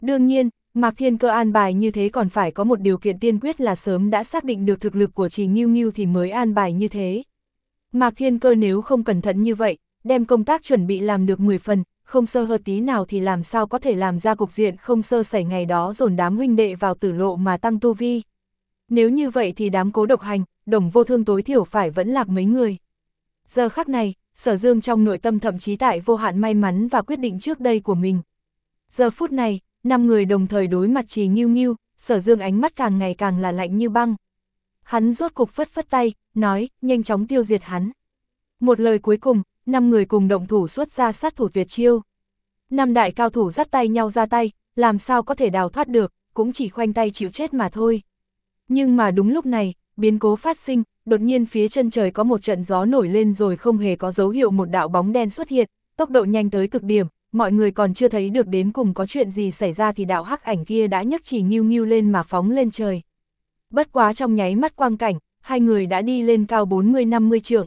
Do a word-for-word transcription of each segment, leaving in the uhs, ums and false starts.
Đương nhiên, Mạc Thiên Cơ an bài như thế còn phải có một điều kiện tiên quyết là sớm đã xác định được thực lực của Trì Ngưu Ngưu thì mới an bài như thế. Mạc Thiên Cơ nếu không cẩn thận như vậy, đem công tác chuẩn bị làm được mười phần, không sơ hở tí nào thì làm sao có thể làm ra cục diện không sơ sẩy ngày đó dồn đám huynh đệ vào tử lộ mà tăng tu vi. Nếu như vậy thì đám Cố Độc Hành, Đồng Vô Thương tối thiểu phải vẫn lạc mấy người. Giờ khắc này, Sở Dương trong nội tâm thậm chí tại vô hạn may mắn và quyết định trước đây của mình. Giờ phút này, năm người đồng thời đối mặt Trì Ngưu Ngưu, Sở Dương ánh mắt càng ngày càng là lạnh như băng. Hắn rốt cục phất phất tay, nói, nhanh chóng tiêu diệt hắn. Một lời cuối cùng, năm người cùng động thủ xuất ra sát thủ tuyệt chiêu. Năm đại cao thủ dắt tay nhau ra tay, làm sao có thể đào thoát được, cũng chỉ khoanh tay chịu chết mà thôi. Nhưng mà đúng lúc này, biến cố phát sinh, đột nhiên phía chân trời có một trận gió nổi lên rồi không hề có dấu hiệu một đạo bóng đen xuất hiện, tốc độ nhanh tới cực điểm, mọi người còn chưa thấy được đến cùng có chuyện gì xảy ra thì đạo hắc ảnh kia đã nhấc Trì Ngưu Ngưu lên mà phóng lên trời. Bất quá trong nháy mắt quang cảnh, hai người đã đi lên cao bốn mươi năm mươi trượng.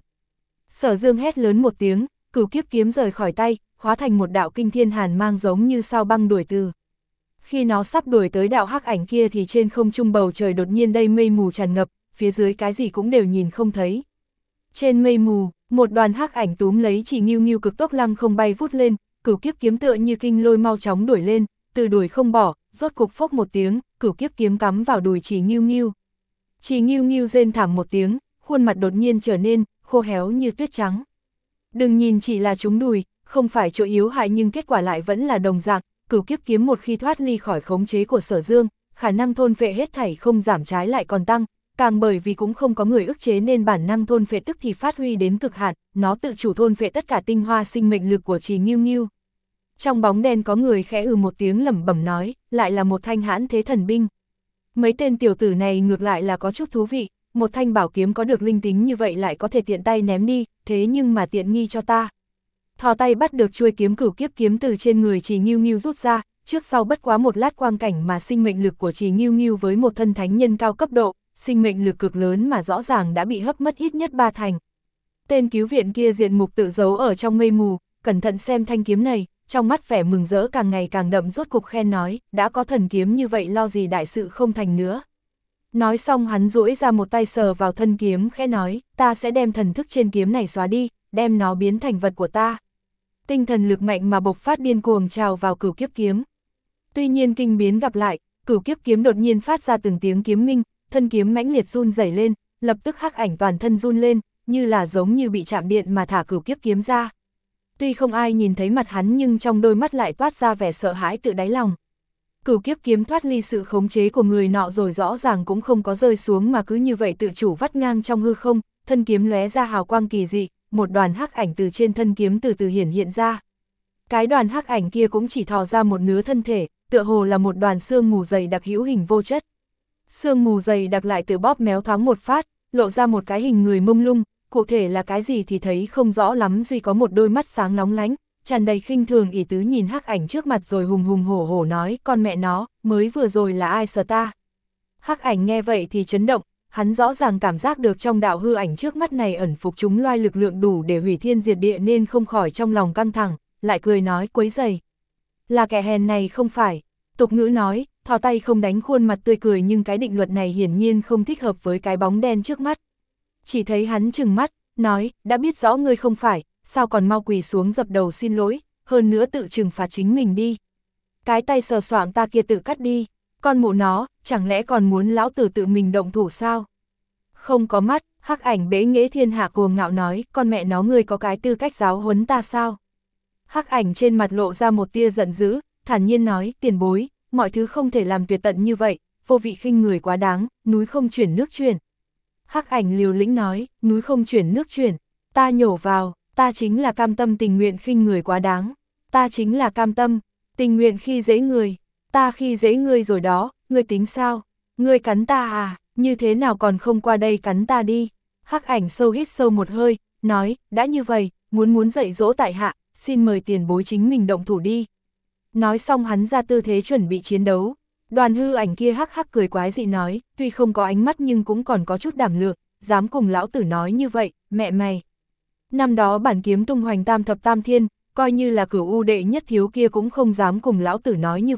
Sở Dương hét lớn một tiếng, Cửu Kiếp kiếm rời khỏi tay, hóa thành một đạo kinh thiên hàn mang giống như sao băng đuổi từ. Khi nó sắp đuổi tới đạo hắc ảnh kia thì trên không trung bầu trời đột nhiên đây mây mù tràn ngập, phía dưới cái gì cũng đều nhìn không thấy. Trên mây mù, một đoàn hắc ảnh túm lấy Trì Ngưu Ngưu cực tốc lăng không bay vút lên, Cửu Kiếp kiếm tựa như kinh lôi mau chóng đuổi lên, từ đuổi không bỏ, rốt cục phốc một tiếng, Cửu Kiếp kiếm cắm vào đùi Trì Ngưu Ngưu. Trì Ngưu Ngưu rên thảm một tiếng, khuôn mặt đột nhiên trở nên khô héo như tuyết trắng. Đừng nhìn chỉ là trúng đùi, không phải chỗ yếu hại nhưng kết quả lại vẫn là đồng dạng. Cửu Kiếp kiếm một khi thoát ly khỏi khống chế của Sở Dương, khả năng thôn phệ hết thảy không giảm trái lại còn tăng, càng bởi vì cũng không có người ức chế nên bản năng thôn phệ tức thì phát huy đến cực hạn, nó tự chủ thôn phệ tất cả tinh hoa sinh mệnh lực của Trì Ngưu Ngưu. Trong bóng đen có người khẽ ừ một tiếng lẩm bẩm nói, lại là một thanh hãn thế thần binh. Mấy tên tiểu tử này ngược lại là có chút thú vị, một thanh bảo kiếm có được linh tính như vậy lại có thể tiện tay ném đi, thế nhưng mà tiện nghi cho ta. Thò tay bắt được chuôi kiếm Cửu Kiếp kiếm từ trên người Trì Ngưu Ngưu rút ra, trước sau bất quá một lát quang cảnh mà sinh mệnh lực của Trì Ngưu Ngưu với một thân thánh nhân cao cấp độ, sinh mệnh lực cực lớn mà rõ ràng đã bị hấp mất ít nhất ba thành. Tên cứu viện kia diện mục tự giấu ở trong mây mù, cẩn thận xem thanh kiếm này, trong mắt vẻ mừng rỡ càng ngày càng đậm, rốt cục khen nói, đã có thần kiếm như vậy lo gì đại sự không thành nữa. Nói xong hắn duỗi ra một tay sờ vào thân kiếm khẽ nói, ta sẽ đem thần thức trên kiếm này xóa đi, đem nó biến thành vật của ta. Tinh thần lực mạnh mà bộc phát điên cuồng trào vào Cửu Kiếp kiếm. Tuy nhiên kinh biến gặp lại, Cửu Kiếp kiếm đột nhiên phát ra từng tiếng kiếm minh, thân kiếm mãnh liệt run rẩy lên, lập tức hắc ảnh toàn thân run lên, như là giống như bị chạm điện mà thả Cửu Kiếp kiếm ra. Tuy không ai nhìn thấy mặt hắn nhưng trong đôi mắt lại toát ra vẻ sợ hãi tự đáy lòng. Cửu Kiếp kiếm thoát ly sự khống chế của người nọ rồi rõ ràng cũng không có rơi xuống mà cứ như vậy tự chủ vắt ngang trong hư không, thân kiếm lóe ra hào quang kỳ dị, một đoàn hắc ảnh từ trên thân kiếm từ từ hiển hiện ra. Cái đoàn hắc ảnh kia cũng chỉ thò ra một nửa thân thể, tựa hồ là một đoàn sương mù dày đặc hữu hình vô chất. Sương mù dày đặc lại tự bóp méo thoáng một phát, lộ ra một cái hình người mông lung, cụ thể là cái gì thì thấy không rõ lắm, duy có một đôi mắt sáng lóng lánh, tràn đầy khinh thường ỷ tứ nhìn hắc ảnh trước mặt rồi hùng hùng hổ hổ nói, con mẹ nó, mới vừa rồi là ai sờ ta. Hắc ảnh nghe vậy thì chấn động, hắn rõ ràng cảm giác được trong đạo hư ảnh trước mắt này ẩn phục chúng loài lực lượng đủ để hủy thiên diệt địa nên không khỏi trong lòng căng thẳng, lại cười nói quấy rầy. Là kẻ hèn này không phải, tục ngữ nói, thò tay không đánh khuôn mặt tươi cười nhưng cái định luật này hiển nhiên không thích hợp với cái bóng đen trước mắt. Chỉ thấy hắn trừng mắt, nói, đã biết rõ ngươi không phải, sao còn mau quỳ xuống dập đầu xin lỗi, hơn nữa tự trừng phạt chính mình đi. Cái tay sờ soạng ta kia tự cắt đi, con mụ nó, chẳng lẽ còn muốn lão tử tự mình động thủ sao? Không có mắt, hắc ảnh bế nghễ thiên hạ cuồng ngạo nói, con mẹ nó ngươi có cái tư cách giáo huấn ta sao? Hắc ảnh trên mặt lộ ra một tia giận dữ, thản nhiên nói, tiền bối, mọi thứ không thể làm tuyệt tận như vậy, vô vị khinh người quá đáng, núi không chuyển nước chuyển. Hắc ảnh liều lĩnh nói, núi không chuyển nước chuyển, ta nhổ vào, ta chính là cam tâm tình nguyện khinh người quá đáng, ta chính là cam tâm, tình nguyện khi dễ người, ta khi dễ ngươi rồi đó, ngươi tính sao, ngươi cắn ta à, như thế nào còn không qua đây cắn ta đi. Hắc ảnh sâu hít sâu một hơi, nói, đã như vậy, muốn muốn dạy dỗ tại hạ, xin mời tiền bối chính mình động thủ đi. Nói xong hắn ra tư thế chuẩn bị chiến đấu. Đoàn hư ảnh kia hắc hắc cười quái dị nói, tuy không có ánh mắt nhưng cũng còn có chút đảm lượng, dám cùng lão tử nói như vậy, mẹ mày. Năm đó bản kiếm tung hoành tam thập tam thiên, coi như là cửu u đệ nhất thiếu kia cũng không dám cùng lão tử nói như vậy,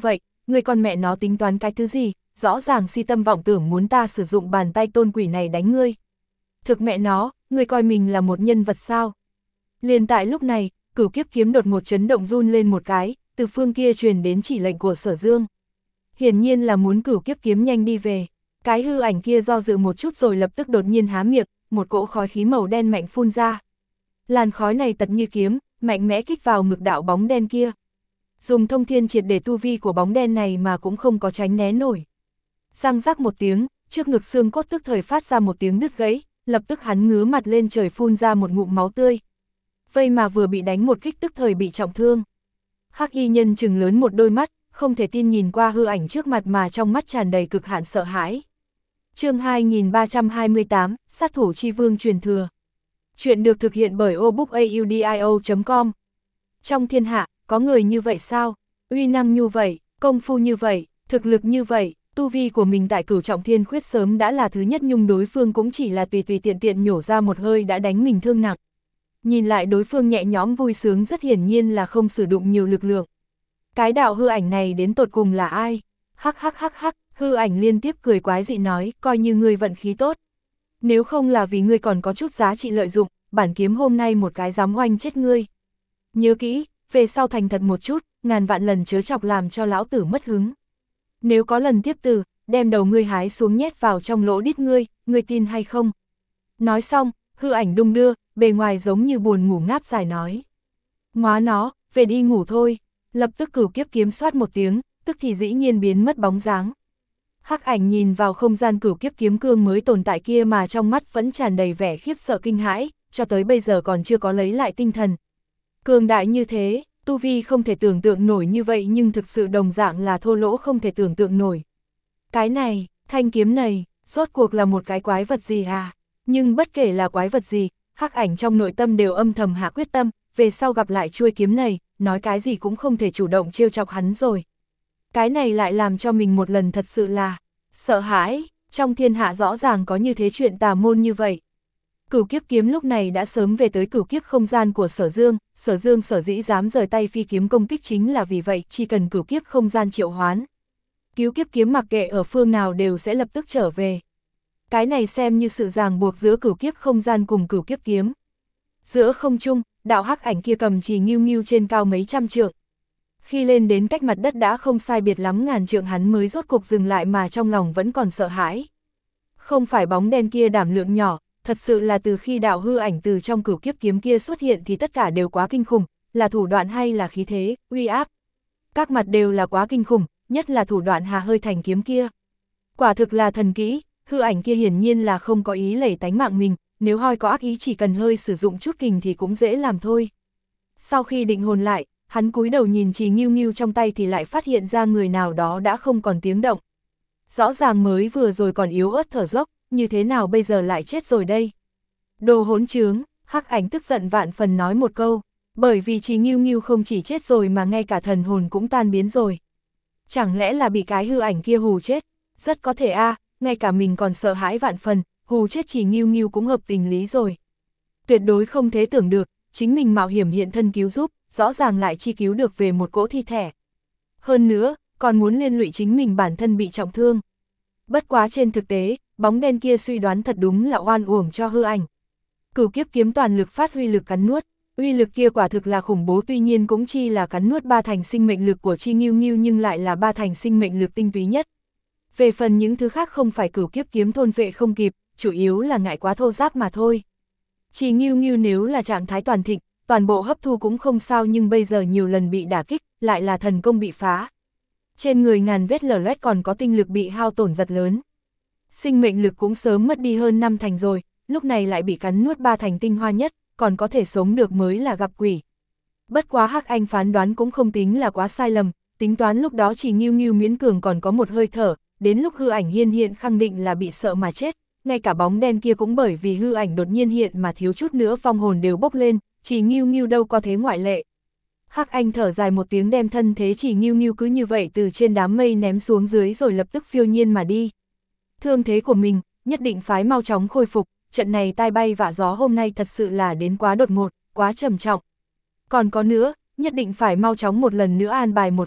người con mẹ nó tính toán cái thứ gì, rõ ràng si tâm vọng tưởng muốn ta sử dụng bàn tay tôn quỷ này đánh ngươi. Thực mẹ nó, ngươi coi mình là một nhân vật sao? Liền tại lúc này, Cửu Kiếp Kiếm đột ngột chấn động run lên một cái, từ phương kia truyền đến chỉ lệnh của Sở Dương. Hiển nhiên là muốn Cửu Kiếp Kiếm nhanh đi về. Cái hư ảnh kia do dự một chút rồi lập tức đột nhiên há miệng, một cỗ khói khí màu đen mạnh phun ra. Làn khói này tật như kiếm, mạnh mẽ kích vào ngực đạo bóng đen kia. Dùng thông thiên triệt để tu vi của bóng đen này mà cũng không có tránh né nổi. Răng rắc một tiếng, trước ngực xương cốt tức thời phát ra một tiếng đứt gãy, lập tức hắn ngứa mặt lên trời phun ra một ngụm máu tươi. Vây mà vừa bị đánh một kích tức thời bị trọng thương. Hắc y nhân trừng lớn một đôi mắt, không thể tin nhìn qua hư ảnh trước mặt mà trong mắt tràn đầy cực hạn sợ hãi. Chương hai nghìn ba trăm hai mươi tám, sát thủ chi vương truyền thừa. Chuyện được thực hiện bởi obookaudio chấm com. Trong thiên hạ, có người như vậy sao? Uy năng như vậy, công phu như vậy, thực lực như vậy, tu vi của mình tại Cửu Trọng Thiên Khuyết sớm đã là thứ nhất, nhưng đối phương cũng chỉ là tùy tùy tiện tiện nhổ ra một hơi đã đánh mình thương nặng. Nhìn lại đối phương nhẹ nhõm vui sướng rất hiển nhiên là không sử dụng nhiều lực lượng. Cái đạo hư ảnh này đến tột cùng là ai? Hắc hắc hắc hắc, hư ảnh liên tiếp cười quái dị nói, coi như ngươi vận khí tốt. Nếu không là vì ngươi còn có chút giá trị lợi dụng, bản kiếm hôm nay một cái dám oanh chết ngươi. Nhớ kỹ, về sau thành thật một chút, ngàn vạn lần chớ chọc làm cho lão tử mất hứng. Nếu có lần tiếp từ, đem đầu ngươi hái xuống nhét vào trong lỗ đít ngươi, ngươi tin hay không? Nói xong, hư ảnh đung đưa, bề ngoài giống như buồn ngủ ngáp dài nói. Ngoá nó, về đi ngủ thôi. Lập tức Cửu Kiếp Kiếm xoát một tiếng, tức thì dĩ nhiên biến mất bóng dáng. Hắc ảnh nhìn vào không gian Cửu Kiếp Kiếm cương mới tồn tại kia mà trong mắt vẫn tràn đầy vẻ khiếp sợ kinh hãi, cho tới bây giờ còn chưa có lấy lại tinh thần. Cường đại như thế, tu vi không thể tưởng tượng nổi như vậy, nhưng thực sự đồng dạng là thô lỗ không thể tưởng tượng nổi. Cái này, thanh kiếm này, rốt cuộc là một cái quái vật gì à? Nhưng bất kể là quái vật gì, Hắc ảnh trong nội tâm đều âm thầm hạ quyết tâm, về sau gặp lại chuôi kiếm này, nói cái gì cũng không thể chủ động trêu chọc hắn rồi. Cái này lại làm cho mình một lần thật sự là sợ hãi, trong thiên hạ rõ ràng có như thế chuyện tà môn như vậy. Cửu Kiếp Kiếm lúc này đã sớm về tới cửu kiếp không gian của Sở Dương, Sở Dương sở dĩ dám rời tay phi kiếm công kích chính là vì vậy, chỉ cần cửu kiếp không gian triệu hoán. Cứu kiếp kiếm mặc kệ ở phương nào đều sẽ lập tức trở về. Cái này xem như sự ràng buộc giữa cửu kiếp không gian cùng cửu kiếp kiếm. Giữa không trung, đạo hắc ảnh kia cầm chì nghiêu nghiêu trên cao mấy trăm trượng. Khi lên đến cách mặt đất đã không sai biệt lắm ngàn trượng, hắn mới rốt cục dừng lại mà trong lòng vẫn còn sợ hãi. Không phải bóng đen kia đảm lượng nhỏ, thật sự là từ khi đạo hư ảnh từ trong cửu kiếp kiếm kia xuất hiện thì tất cả đều quá kinh khủng, là thủ đoạn hay là khí thế, uy áp. Các mặt đều là quá kinh khủng, nhất là thủ đoạn hà hơi thành kiếm kia. Quả thực là thần kỹ, hư ảnh kia hiển nhiên là không có ý lẩy tánh mạng mình, nếu hoi có ác ý chỉ cần hơi sử dụng chút kình thì cũng dễ làm thôi. Sau khi định hồn lại, hắn cúi đầu nhìn chì nghiêu nghiêu trong tay thì lại phát hiện ra người nào đó đã không còn tiếng động. Rõ ràng mới vừa rồi còn yếu ớt thở dốc, như thế nào bây giờ lại chết rồi đây? Đồ hỗn trướng, hắc ảnh tức giận vạn phần nói một câu, bởi vì chì nghiêu nghiêu không chỉ chết rồi mà ngay cả thần hồn cũng tan biến rồi. Chẳng lẽ là bị cái hư ảnh kia hù chết? Rất có thể a, à, ngay cả mình còn sợ hãi vạn phần, hù chết chì nghiêu nghiêu cũng hợp tình lý rồi. Tuyệt đối không thể tưởng được, chính mình mạo hiểm hiện thân cứu giúp, rõ ràng lại chi cứu được về một cỗ thi thể. Hơn nữa, còn muốn liên lụy chính mình bản thân bị trọng thương. Bất quá trên thực tế, bóng đen kia suy đoán thật đúng là oan uổng cho hư ảnh. Cửu kiếp kiếm toàn lực phát huy lực cắn nuốt, uy lực kia quả thực là khủng bố, tuy nhiên cũng chi là cắn nuốt ba thành sinh mệnh lực của chi nghiêu nghiêu nhưng lại là ba thành sinh mệnh lực tinh túy nhất. Về phần những thứ khác không phải cửu kiếp kiếm thôn vệ không kịp, chủ yếu là ngại quá thô giáp mà thôi. Chi nghiêu nghiêu nếu là trạng thái toàn thịnh, toàn bộ hấp thu cũng không sao, nhưng bây giờ nhiều lần bị đả kích, lại là thần công bị phá. Trên người ngàn vết lở loét còn có tinh lực bị hao tổn rất lớn. Sinh mệnh lực cũng sớm mất đi hơn năm thành rồi, lúc này lại bị cắn nuốt ba thành tinh hoa nhất, còn có thể sống được mới là gặp quỷ. Bất quá hắc anh phán đoán cũng không tính là quá sai lầm, tính toán lúc đó chỉ nghiêu nghiêu miễn cường còn có một hơi thở, đến lúc hư ảnh hiên hiện khẳng định là bị sợ mà chết, ngay cả bóng đen kia cũng bởi vì hư ảnh đột nhiên hiện mà thiếu chút nữa vong hồn đều bốc lên, chỉ nghiêu nghiêu đâu có thế ngoại lệ. Hắc anh thở dài một tiếng đem thân thế chỉ nghiêu nghiêu cứ như vậy từ trên đám mây ném xuống dưới rồi lập tức phiêu nhiên mà đi. Thương thế của mình, nhất định phái mau chóng khôi phục, trận này tai bay vạ gió hôm nay thật sự là đến quá đột ngột, quá trầm trọng. Còn có nữa, nhất định phải mau chóng một lần nữa an bài một phát,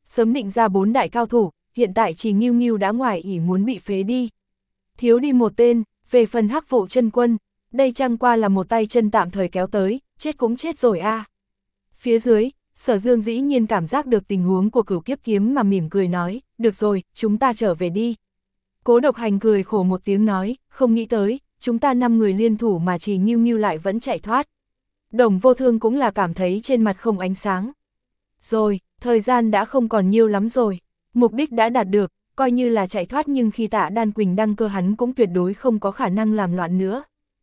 sớm định ra bốn đại cao thủ, hiện tại Trì Ngưu Ngưu đã ngoài ỷ muốn bị phế đi. Thiếu đi một tên, về phần Hắc Vụ Chân Quân, đây chẳng qua là một tay chân tạm thời kéo tới, chết cũng chết rồi a. À. Phía dưới, Sở Dương dĩ nhiên cảm giác được tình huống của Cửu Kiếp Kiếm mà mỉm cười nói, được rồi, chúng ta trở về đi. Cố Độc Hành cười khổ một tiếng nói, không nghĩ tới, chúng ta năm người liên thủ mà Trì Ngưu Ngưu lại vẫn chạy thoát. Đồng Vô Thương cũng là cảm thấy trên mặt không ánh sáng. Rồi, thời gian đã không còn nhiều lắm rồi, mục đích đã đạt được, coi như là chạy thoát nhưng khi Tạ Đan Quỳnh đăng cơ hắn cũng tuyệt đối không có khả năng làm loạn nữa.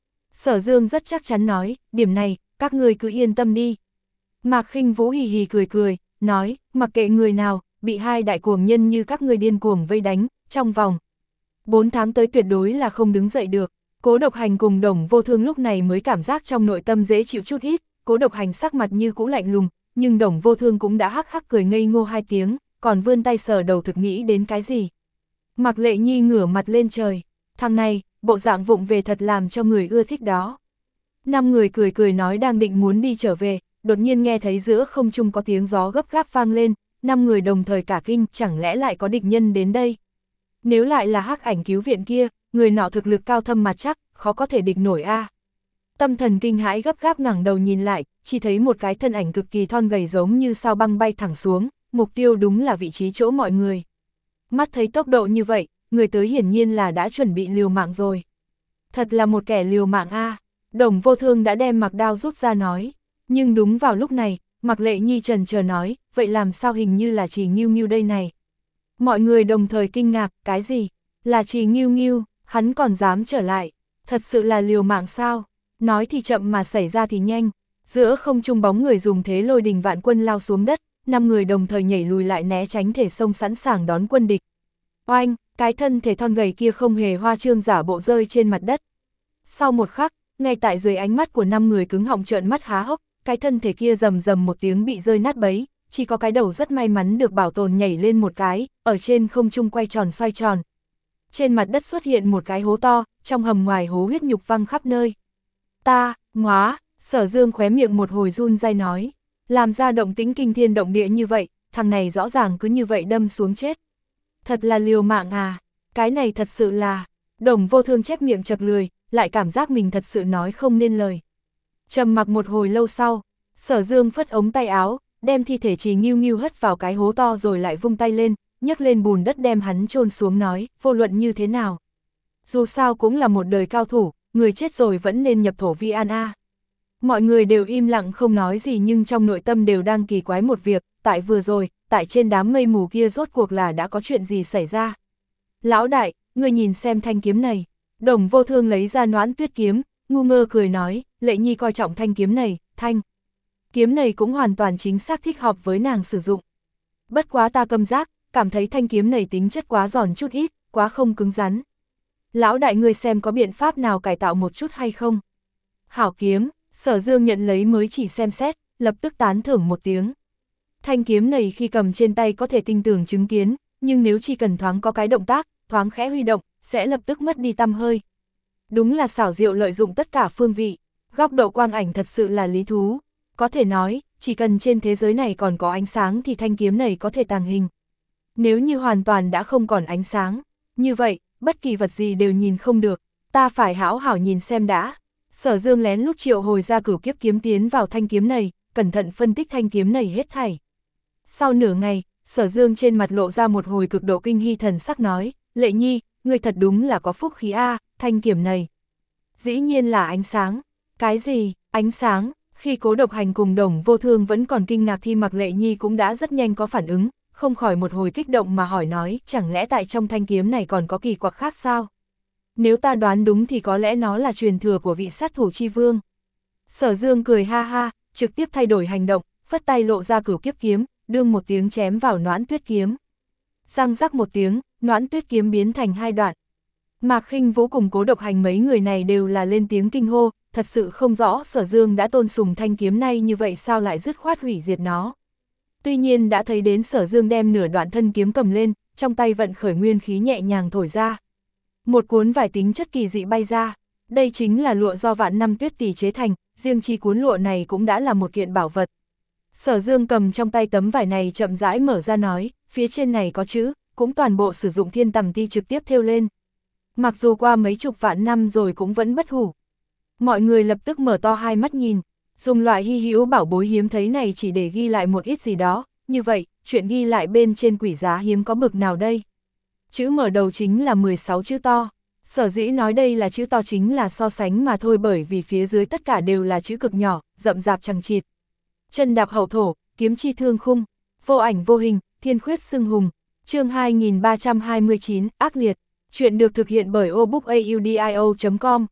Sở Dương rất chắc chắn nói, điểm này, các người cứ yên tâm đi. Mạc Khinh Vũ hì hì cười cười, nói, mặc kệ người nào, bị hai đại cuồng nhân như các người điên cuồng vây đánh, trong vòng bốn tháng tới tuyệt đối là không đứng dậy được. Cố Độc Hành cùng Đồng Vô Thương lúc này mới cảm giác trong nội tâm dễ chịu chút ít, Cố Độc Hành sắc mặt như cũ lạnh lùng, nhưng Đồng Vô Thương cũng đã hắc hắc cười ngây ngô hai tiếng, còn vươn tay sờ đầu thực nghĩ đến cái gì. Mạc Lệ Nhi ngửa mặt lên trời, thằng này, bộ dạng vụng về thật làm cho người ưa thích đó. Năm người cười cười nói đang định muốn đi trở về, đột nhiên nghe thấy giữa không trung có tiếng gió gấp gáp vang lên, năm người đồng thời cả kinh, chẳng lẽ lại có địch nhân đến đây. Nếu lại là Hắc Ảnh cứu viện kia, người nọ thực lực cao thâm mặt chắc, khó có thể địch nổi a. À. Tâm thần kinh hãi gấp gáp ngẩng đầu nhìn lại, chỉ thấy một cái thân ảnh cực kỳ thon gầy giống như sao băng bay thẳng xuống, mục tiêu đúng là vị trí chỗ mọi người. Mắt thấy tốc độ như vậy, người tới hiển nhiên là đã chuẩn bị liều mạng rồi. Thật là một kẻ liều mạng a. À. Đồng Vô Thương đã đem mặc đao rút ra nói, nhưng đúng vào lúc này, Mạc Lệ Nhi trần chờ nói, vậy làm sao hình như là Trì Ngưu Ngưu đây này. Mọi người đồng thời kinh ngạc, cái gì? Là Trì Ngưu Ngưu, hắn còn dám trở lại, thật sự là liều mạng sao? Nói thì chậm mà xảy ra thì nhanh, giữa không trung bóng người dùng thế lôi đình vạn quân lao xuống đất, năm người đồng thời nhảy lùi lại né tránh thể sông sẵn sàng đón quân địch. Oanh, cái thân thể thon gầy kia không hề hoa trương giả bộ rơi trên mặt đất. Sau một khắc, ngay tại dưới ánh mắt của năm người cứng họng trợn mắt há hốc, cái thân thể kia rầm rầm một tiếng bị rơi nát bấy, chỉ có cái đầu rất may mắn được bảo tồn nhảy lên một cái, ở trên không trung quay tròn xoay tròn. Trên mặt đất xuất hiện một cái hố to, trong hầm ngoài hố huyết nhục văng khắp nơi. Ta, ngóa, Sở Dương khóe miệng một hồi run rẩy nói, làm ra động tĩnh kinh thiên động địa như vậy, thằng này rõ ràng cứ như vậy đâm xuống chết. Thật là liều mạng à, cái này thật sự là, Đồng Vô Thương chép miệng chật lười, lại cảm giác mình thật sự nói không nên lời. Trầm mặc một hồi lâu sau, Sở Dương phất ống tay áo, đem thi thể Trì Ngưu Ngưu hất vào cái hố to rồi lại vung tay lên, nhấc lên bùn đất đem hắn chôn xuống nói, vô luận như thế nào. Dù sao cũng là một đời cao thủ, người chết rồi vẫn nên nhập thổ vi an a. Mọi người đều im lặng không nói gì nhưng trong nội tâm đều đang kỳ quái một việc, tại vừa rồi, tại trên đám mây mù kia rốt cuộc là đã có chuyện gì xảy ra. Lão đại, ngươi nhìn xem thanh kiếm này. Đồng Vô Thương lấy ra Noãn Tuyết kiếm, ngu ngơ cười nói, Lệ Nhi coi trọng thanh kiếm này, thanh. Kiếm này cũng hoàn toàn chính xác thích hợp với nàng sử dụng. Bất quá ta câm giác, cảm thấy thanh kiếm này tính chất quá giòn chút ít, quá không cứng rắn. Lão đại ngươi xem có biện pháp nào cải tạo một chút hay không? Hảo kiếm, Sở Dương nhận lấy mới chỉ xem xét, lập tức tán thưởng một tiếng. Thanh kiếm này khi cầm trên tay có thể tinh tường chứng kiến, nhưng nếu chỉ cần thoáng có cái động tác, thoáng khẽ huy động, sẽ lập tức mất đi tăm hơi. Đúng là xảo diệu lợi dụng tất cả phương vị, góc độ quang ảnh thật sự là lý thú. Có thể nói, chỉ cần trên thế giới này còn có ánh sáng thì thanh kiếm này có thể tàng hình. Nếu như hoàn toàn đã không còn ánh sáng, như vậy, bất kỳ vật gì đều nhìn không được, ta phải hảo hảo nhìn xem đã. Sở Dương lén lút triệu hồi ra Cửu Kiếp kiếm tiến vào thanh kiếm này, cẩn thận phân tích thanh kiếm này hết thảy. Sau nửa ngày, Sở Dương trên mặt lộ ra một hồi cực độ kinh hy thần sắc nói, Lệ Nhi, ngươi thật đúng là có phúc khí a, thanh kiếm này. Dĩ nhiên là ánh sáng. Cái gì, ánh sáng? Khi Cố Độc Hành cùng Đồng Vô Thương vẫn còn kinh ngạc thì Mạc Lệ Nhi cũng đã rất nhanh có phản ứng, không khỏi một hồi kích động mà hỏi nói, chẳng lẽ tại trong thanh kiếm này còn có kỳ quặc khác sao? Nếu ta đoán đúng thì có lẽ nó là truyền thừa của vị sát thủ chi vương. Sở Dương cười ha ha, trực tiếp thay đổi hành động, phất tay lộ ra Cửu Kiếp kiếm, đương một tiếng chém vào Noãn Tuyết kiếm. Răng rắc một tiếng, Noãn Tuyết kiếm biến thành hai đoạn. Mạc Khinh Vũ cùng Cố Độc Hành mấy người này đều là lên tiếng kinh hô, thật sự không rõ Sở Dương đã tôn sùng thanh kiếm này như vậy sao lại dứt khoát hủy diệt nó. Tuy nhiên đã thấy đến Sở Dương đem nửa đoạn thân kiếm cầm lên, trong tay vận khởi nguyên khí nhẹ nhàng thổi ra. Một cuốn vải tính chất kỳ dị bay ra, đây chính là lụa do vạn năm tuyết tỷ chế thành, riêng chi cuốn lụa này cũng đã là một kiện bảo vật. Sở Dương cầm trong tay tấm vải này chậm rãi mở ra nói, phía trên này có chữ, cũng toàn bộ sử dụng thiên tầm ti trực tiếp thêu lên. Mặc dù qua mấy chục vạn năm rồi cũng vẫn bất hủ. Mọi người lập tức mở to hai mắt nhìn, dùng loại hy hữu bảo bối hiếm thấy này chỉ để ghi lại một ít gì đó, như vậy, chuyện ghi lại bên trên quỷ giá hiếm có bực nào đây? Chữ mở đầu chính là mười sáu chữ to. Sở dĩ nói đây là chữ to chính là so sánh mà thôi, bởi vì phía dưới tất cả đều là chữ cực nhỏ, rậm rạp chằng chịt. Chân đạp hậu thổ, kiếm chi thương khung, vô ảnh vô hình, thiên khuyết xưng hùng. Chương hai nghìn ba trăm hai mươi chín, ác liệt. Chuyện được thực hiện bởi obookaudio chấm com.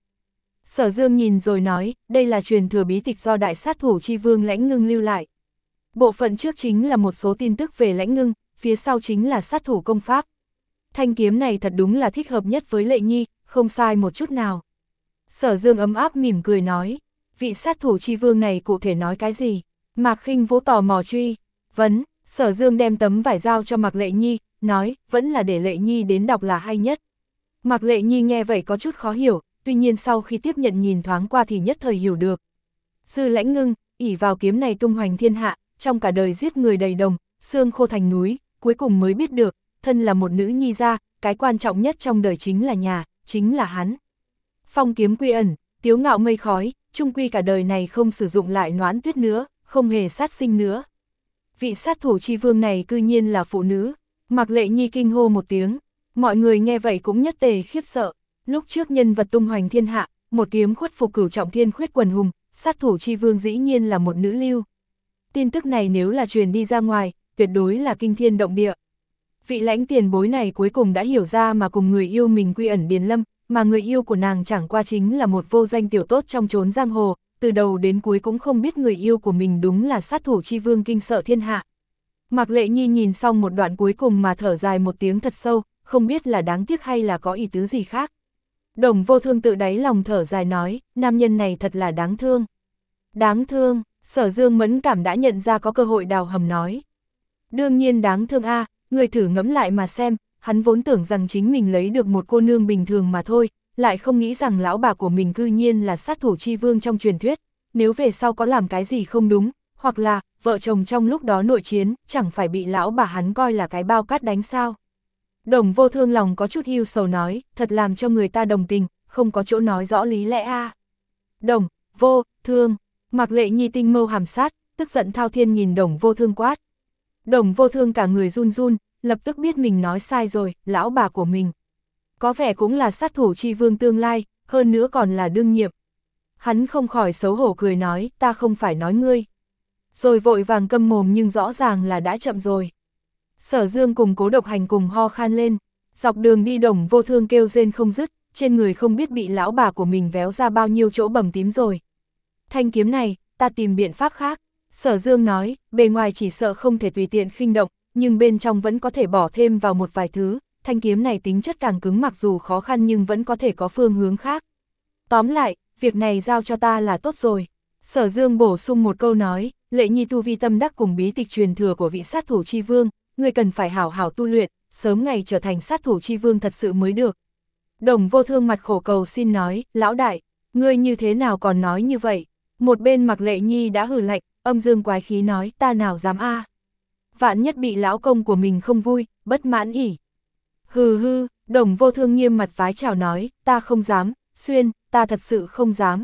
Sở Dương nhìn rồi nói, đây là truyền thừa bí tịch do đại sát thủ chi vương Lãnh Ngưng lưu lại. Bộ phận trước chính là một số tin tức về Lãnh Ngưng, phía sau chính là sát thủ công pháp. Thanh kiếm này thật đúng là thích hợp nhất với Lệ Nhi, không sai một chút nào. Sở Dương ấm áp mỉm cười nói, vị sát thủ chi vương này cụ thể nói cái gì? Mạc Khinh Vũ tò mò truy vấn. Sở Dương đem tấm vải giao cho Mạc Lệ Nhi, nói, vẫn là để Lệ Nhi đến đọc là hay nhất. Mạc Lệ Nhi nghe vậy có chút khó hiểu, tuy nhiên sau khi tiếp nhận nhìn thoáng qua thì nhất thời hiểu được. Sư Lãnh Ngưng, ỷ vào kiếm này tung hoành thiên hạ, trong cả đời giết người đầy đồng, xương khô thành núi, cuối cùng mới biết được, thân là một nữ nhi gia, cái quan trọng nhất trong đời chính là nhà, chính là hắn. Phong kiếm quy ẩn, tiếu ngạo mây khói, chung quy cả đời này không sử dụng lại Noãn Tuyết nữa, không hề sát sinh nữa. Vị sát thủ chi vương này cư nhiên là phụ nữ. Mạc Lệ Nhi kinh hô một tiếng, mọi người nghe vậy cũng nhất tề khiếp sợ. Lúc trước nhân vật tung hoành thiên hạ, một kiếm khuất phục cửu trọng thiên khuyết quần hùng, sát thủ chi vương dĩ nhiên là một nữ lưu. Tin tức này nếu là truyền đi ra ngoài, tuyệt đối là kinh thiên động địa. Vị Lãnh tiền bối này cuối cùng đã hiểu ra mà cùng người yêu mình quy ẩn Điền Lâm, mà người yêu của nàng chẳng qua chính là một vô danh tiểu tốt trong chốn giang hồ, từ đầu đến cuối cũng không biết người yêu của mình đúng là sát thủ chi vương kinh sợ thiên hạ. Mạc Lệ Nhi nhìn xong một đoạn cuối cùng mà thở dài một tiếng thật sâu, không biết là đáng tiếc hay là có ý tứ gì khác. Đồng Vô Thương tự đáy lòng thở dài nói, nam nhân này thật là đáng thương. Đáng thương, Sở Dương mẫn cảm đã nhận ra có cơ hội đào hầm nói. Đương nhiên đáng thương a, người thử ngẫm lại mà xem, hắn vốn tưởng rằng chính mình lấy được một cô nương bình thường mà thôi, lại không nghĩ rằng lão bà của mình cư nhiên là sát thủ chi vương trong truyền thuyết, nếu về sau có làm cái gì không đúng, hoặc là, vợ chồng trong lúc đó nội chiến, chẳng phải bị lão bà hắn coi là cái bao cát đánh sao. Đồng Vô Thương lòng có chút hiu sầu nói, thật làm cho người ta đồng tình, không có chỗ nói rõ lý lẽ a. Đồng, Vô, Thương, Mạc Lệ Nhi tinh mâu hàm sát, tức giận thao thiên nhìn Đồng Vô Thương quát. Đồng Vô Thương cả người run run, lập tức biết mình nói sai rồi, lão bà của mình. Có vẻ cũng là sát thủ chi vương tương lai, hơn nữa còn là đương nhiệm. Hắn không khỏi xấu hổ cười nói, ta không phải nói ngươi. Rồi vội vàng câm mồm nhưng rõ ràng là đã chậm rồi. Sở Dương cùng Cố Độc Hành cùng ho khan lên, dọc đường đi Đồng Vô Thương kêu rên không dứt, trên người không biết bị lão bà của mình véo ra bao nhiêu chỗ bầm tím rồi. Thanh kiếm này, ta tìm biện pháp khác. Sở Dương nói, bề ngoài chỉ sợ không thể tùy tiện khinh động, nhưng bên trong vẫn có thể bỏ thêm vào một vài thứ, thanh kiếm này tính chất càng cứng mặc dù khó khăn nhưng vẫn có thể có phương hướng khác. Tóm lại, việc này giao cho ta là tốt rồi. Sở Dương bổ sung một câu nói, Lệ Nhi tu vi tâm đắc cùng bí tịch truyền thừa của vị sát thủ chi vương, người cần phải hảo hảo tu luyện, sớm ngày trở thành sát thủ chi vương thật sự mới được. Đồng Vô Thương mặt khổ cầu xin nói, lão đại, ngươi như thế nào còn nói như vậy? Một bên Mạc Lệ Nhi đã hừ lạnh, âm dương quái khí nói, ta nào dám a. À. Vạn nhất bị lão công của mình không vui, bất mãn ỉ. Hừ hư, Đồng Vô Thương nghiêm mặt vái chào nói, ta không dám, xuyên, ta thật sự không dám.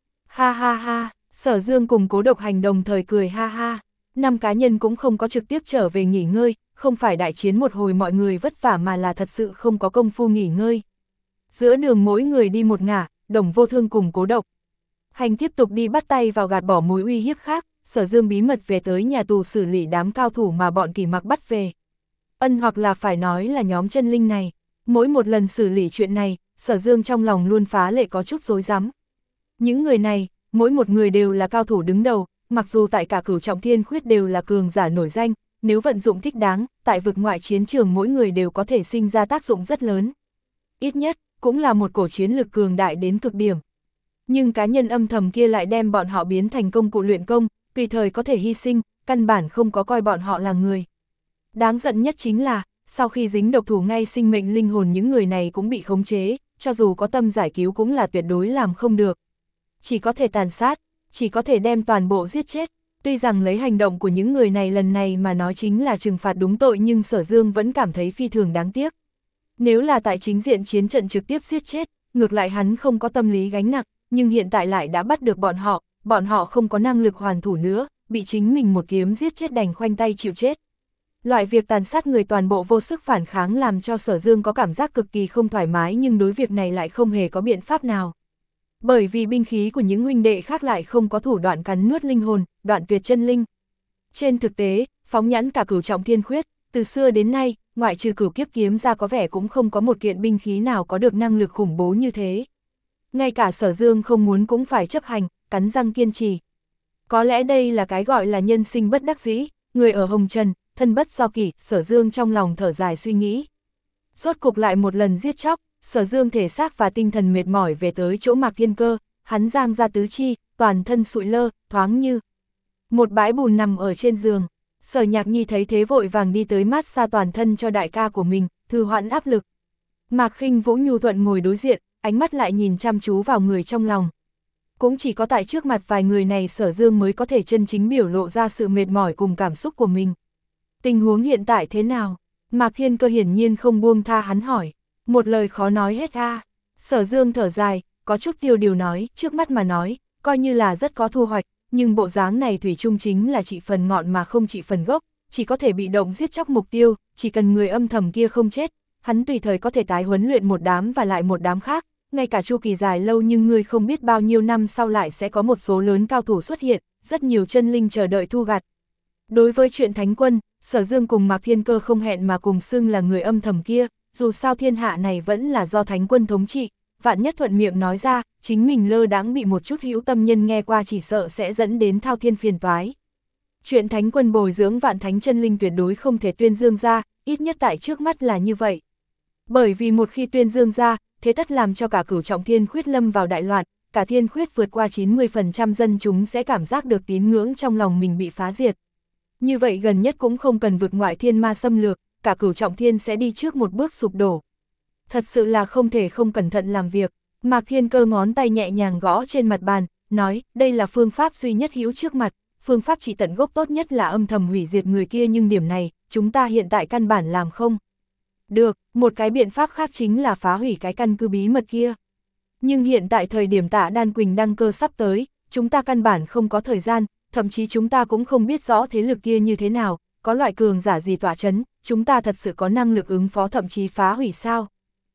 Ha ha ha, Sở Dương cùng Cố Độc Hành đồng thời cười ha ha. Năm cá nhân cũng không có trực tiếp trở về nghỉ ngơi, không phải đại chiến một hồi mọi người vất vả mà là thật sự không có công phu nghỉ ngơi. Giữa đường mỗi người đi một ngả, Đồng Vô Thương cùng Cố Độc Hành tiếp tục đi bắt tay vào gạt bỏ mối uy hiếp khác, Sở Dương bí mật về tới nhà tù xử lý đám cao thủ mà bọn Kỳ Mặc bắt về. Ân hoặc là phải nói là nhóm chân linh này, mỗi một lần xử lý chuyện này, Sở Dương trong lòng luôn phá lệ có chút rối rắm. Những người này, mỗi một người đều là cao thủ đứng đầu, mặc dù tại cả cửu trọng thiên khuyết đều là cường giả nổi danh, nếu vận dụng thích đáng, tại vực ngoại chiến trường mỗi người đều có thể sinh ra tác dụng rất lớn. Ít nhất, cũng là một cổ chiến lực cường đại đến cực điểm. Nhưng cá nhân âm thầm kia lại đem bọn họ biến thành công cụ luyện công, tùy thời có thể hy sinh, căn bản không có coi bọn họ là người. Đáng giận nhất chính là, sau khi dính độc thủ ngay sinh mệnh linh hồn những người này cũng bị khống chế, cho dù có tâm giải cứu cũng là tuyệt đối làm không được. Chỉ có thể tàn sát, chỉ có thể đem toàn bộ giết chết. Tuy rằng lấy hành động của những người này lần này mà nói chính là trừng phạt đúng tội, nhưng Sở Dương vẫn cảm thấy phi thường đáng tiếc. Nếu là tại chính diện chiến trận trực tiếp giết chết, ngược lại hắn không có tâm lý gánh nặng, nhưng hiện tại lại đã bắt được bọn họ, bọn họ không có năng lực hoàn thủ nữa, bị chính mình một kiếm giết chết đành khoanh tay chịu chết. Loại việc tàn sát người toàn bộ vô sức phản kháng làm cho Sở Dương có cảm giác cực kỳ không thoải mái, nhưng đối việc này lại không hề có biện pháp nào. Bởi vì binh khí của những huynh đệ khác lại không có thủ đoạn cắn nuốt linh hồn, đoạn tuyệt chân linh. Trên thực tế, phóng nhãn cả Cửu Trọng Thiên Khuyết, từ xưa đến nay, ngoại trừ Cửu Kiếp Kiếm ra có vẻ cũng không có một kiện binh khí nào có được năng lực khủng bố như thế. Ngay cả Sở Dương không muốn cũng phải chấp hành, cắn răng kiên trì. Có lẽ đây là cái gọi là nhân sinh bất đắc dĩ, người ở hồng trần, thân bất do kỷ, Sở Dương trong lòng thở dài suy nghĩ. Rốt cục lại một lần giết chóc, Sở Dương thể xác và tinh thần mệt mỏi về tới chỗ Mạc Thiên Cơ, hắn giang ra tứ chi, toàn thân sụi lơ, thoáng như một bãi bùn nằm ở trên giường. Sở Nhạc Nhi thấy thế vội vàng đi tới mát xa toàn thân cho đại ca của mình, thư hoãn áp lực. Mạc Khinh Vũ nhu thuận ngồi đối diện, ánh mắt lại nhìn chăm chú vào người trong lòng. Cũng chỉ có tại trước mặt vài người này Sở Dương mới có thể chân chính biểu lộ ra sự mệt mỏi cùng cảm xúc của mình. Tình huống hiện tại thế nào? Mạc Thiên Cơ hiển nhiên không buông tha hắn hỏi. Một lời khó nói hết a. Sở Dương thở dài, có chút tiêu điều nói, trước mắt mà nói, coi như là rất có thu hoạch, nhưng bộ dáng này thủy chung chính là trị phần ngọn mà không trị phần gốc, chỉ có thể bị động giết chóc mục tiêu, chỉ cần người âm thầm kia không chết, hắn tùy thời có thể tái huấn luyện một đám và lại một đám khác, ngay cả chu kỳ dài lâu nhưng ngươi không biết bao nhiêu năm sau lại sẽ có một số lớn cao thủ xuất hiện, rất nhiều chân linh chờ đợi thu gặt. Đối với chuyện Thánh Quân, Sở Dương cùng Mạc Thiên Cơ không hẹn mà cùng xưng là người âm thầm kia, dù sao thiên hạ này vẫn là do Thánh Quân thống trị, vạn nhất thuận miệng nói ra, chính mình lơ đãng bị một chút hữu tâm nhân nghe qua chỉ sợ sẽ dẫn đến thao thiên phiền toái. Chuyện Thánh Quân bồi dưỡng vạn thánh chân linh tuyệt đối không thể tuyên dương ra, ít nhất tại trước mắt là như vậy. Bởi vì một khi tuyên dương ra, thế tất làm cho cả Cửu Trọng Thiên Khuyết lâm vào đại loạn, cả thiên khuyết vượt qua chín mươi phần trăm dân chúng sẽ cảm giác được tín ngưỡng trong lòng mình bị phá diệt. Như vậy gần nhất cũng không cần vực ngoại thiên ma xâm lược, cả Cửu Trọng Thiên sẽ đi trước một bước sụp đổ. Thật sự là không thể không cẩn thận làm việc. Mạc Thiên Cơ ngón tay nhẹ nhàng gõ trên mặt bàn, nói, đây là phương pháp duy nhất hữu trước mặt, phương pháp trị tận gốc tốt nhất là âm thầm hủy diệt người kia, nhưng điểm này, chúng ta hiện tại căn bản làm không được, một cái biện pháp khác chính là phá hủy cái căn cứ bí mật kia. Nhưng hiện tại thời điểm Tạ Đan Quỳnh đăng cơ sắp tới, chúng ta căn bản không có thời gian, thậm chí chúng ta cũng không biết rõ thế lực kia như thế nào, có loại cường giả gì tỏa chấn, chúng ta thật sự có năng lực ứng phó thậm chí phá hủy sao?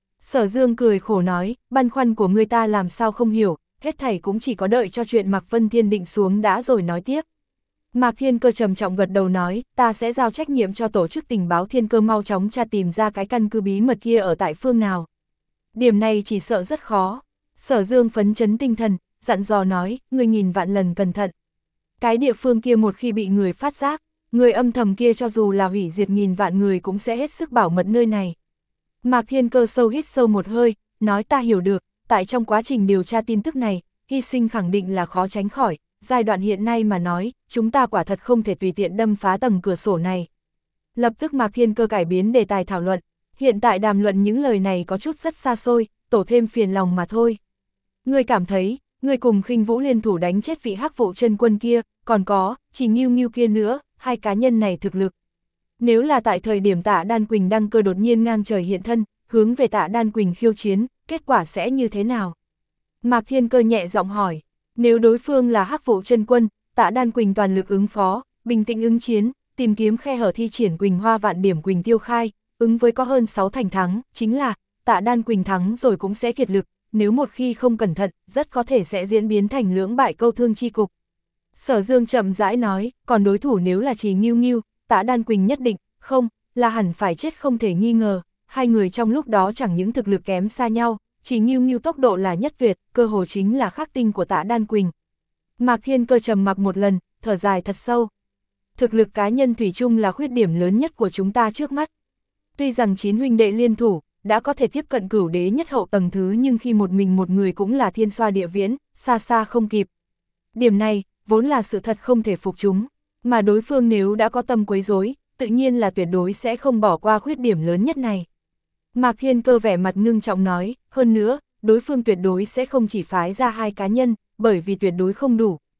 Sở Dương cười khổ nói, băn khoăn của người ta làm sao không hiểu, hết thảy cũng chỉ có đợi cho chuyện Mạc Vân Thiên định xuống đã rồi nói tiếp. Mạc Thiên Cơ trầm trọng gật đầu nói, ta sẽ giao trách nhiệm cho tổ chức tình báo Thiên Cơ mau chóng tra tìm ra cái căn cứ bí mật kia ở tại phương nào. Điểm này chỉ sợ rất khó. Sở Dương phấn chấn tinh thần, dặn dò nói, người nghìn vạn lần cẩn thận. Cái địa phương kia một khi bị người phát giác, người âm thầm kia cho dù là hủy diệt nghìn vạn người cũng sẽ hết sức bảo mật nơi này. Mạc Thiên Cơ sâu hít sâu một hơi, nói ta hiểu được, tại trong quá trình điều tra tin tức này, hy sinh khẳng định là khó tránh khỏi, giai đoạn hiện nay mà nói, chúng ta quả thật không thể tùy tiện đâm phá tầng cửa sổ này. Lập tức Mạc Thiên Cơ cải biến đề tài thảo luận, hiện tại đàm luận những lời này có chút rất xa xôi, tổ thêm phiền lòng mà thôi. Ngươi cảm thấy, ngươi cùng Khinh Vũ liên thủ đánh chết vị Hắc Vụ chân quân kia, còn có, chỉ Nghiêu Nghiêu kia nữa, hai cá nhân này thực lực. Nếu là tại thời điểm Tạ Đan Quỳnh đăng cơ đột nhiên ngang trời hiện thân, hướng về Tạ Đan Quỳnh khiêu chiến, kết quả sẽ như thế nào? Mạc Thiên Cơ nhẹ giọng hỏi, nếu đối phương là Hắc Vụ chân quân, Tạ Đan Quỳnh toàn lực ứng phó, bình tĩnh ứng chiến, tìm kiếm khe hở thi triển Quỳnh Hoa vạn điểm Quỳnh Tiêu khai, ứng với có hơn sáu thành thắng, chính là, Tạ Đan Quỳnh thắng rồi cũng sẽ kiệt lực, nếu một khi không cẩn thận, rất có thể sẽ diễn biến thành lưỡng bại câu thương chi cục. Sở Dương chậm rãi nói, còn đối thủ nếu là Chỉ Nghiêu Nghiêu, Tạ Đan Quỳnh nhất định, không, là hẳn phải chết không thể nghi ngờ, hai người trong lúc đó chẳng những thực lực kém xa nhau, Chỉ Nghiêu Nghiêu tốc độ là nhất tuyệt, cơ hồ chính là khắc tinh của Tạ Đan Quỳnh. Mạc Thiên Cơ trầm mặc một lần, thở dài thật sâu. Thực lực cá nhân thủy chung là khuyết điểm lớn nhất của chúng ta trước mắt. Tuy rằng chín huynh đệ liên thủ, đã có thể tiếp cận cửu đế nhất hậu tầng thứ, nhưng khi một mình một người cũng là thiên xoa địa viễn, xa xa không kịp. Điểm này, vốn là sự thật không thể phục chúng, mà đối phương nếu đã có tâm quấy rối, tự nhiên là tuyệt đối sẽ không bỏ qua khuyết điểm lớn nhất này. Mạc Thiên Cơ vẻ mặt ngưng trọng nói, hơn nữa, đối phương tuyệt đối sẽ không chỉ phái ra hai cá nhân, bởi vì tuyệt đối không đủ.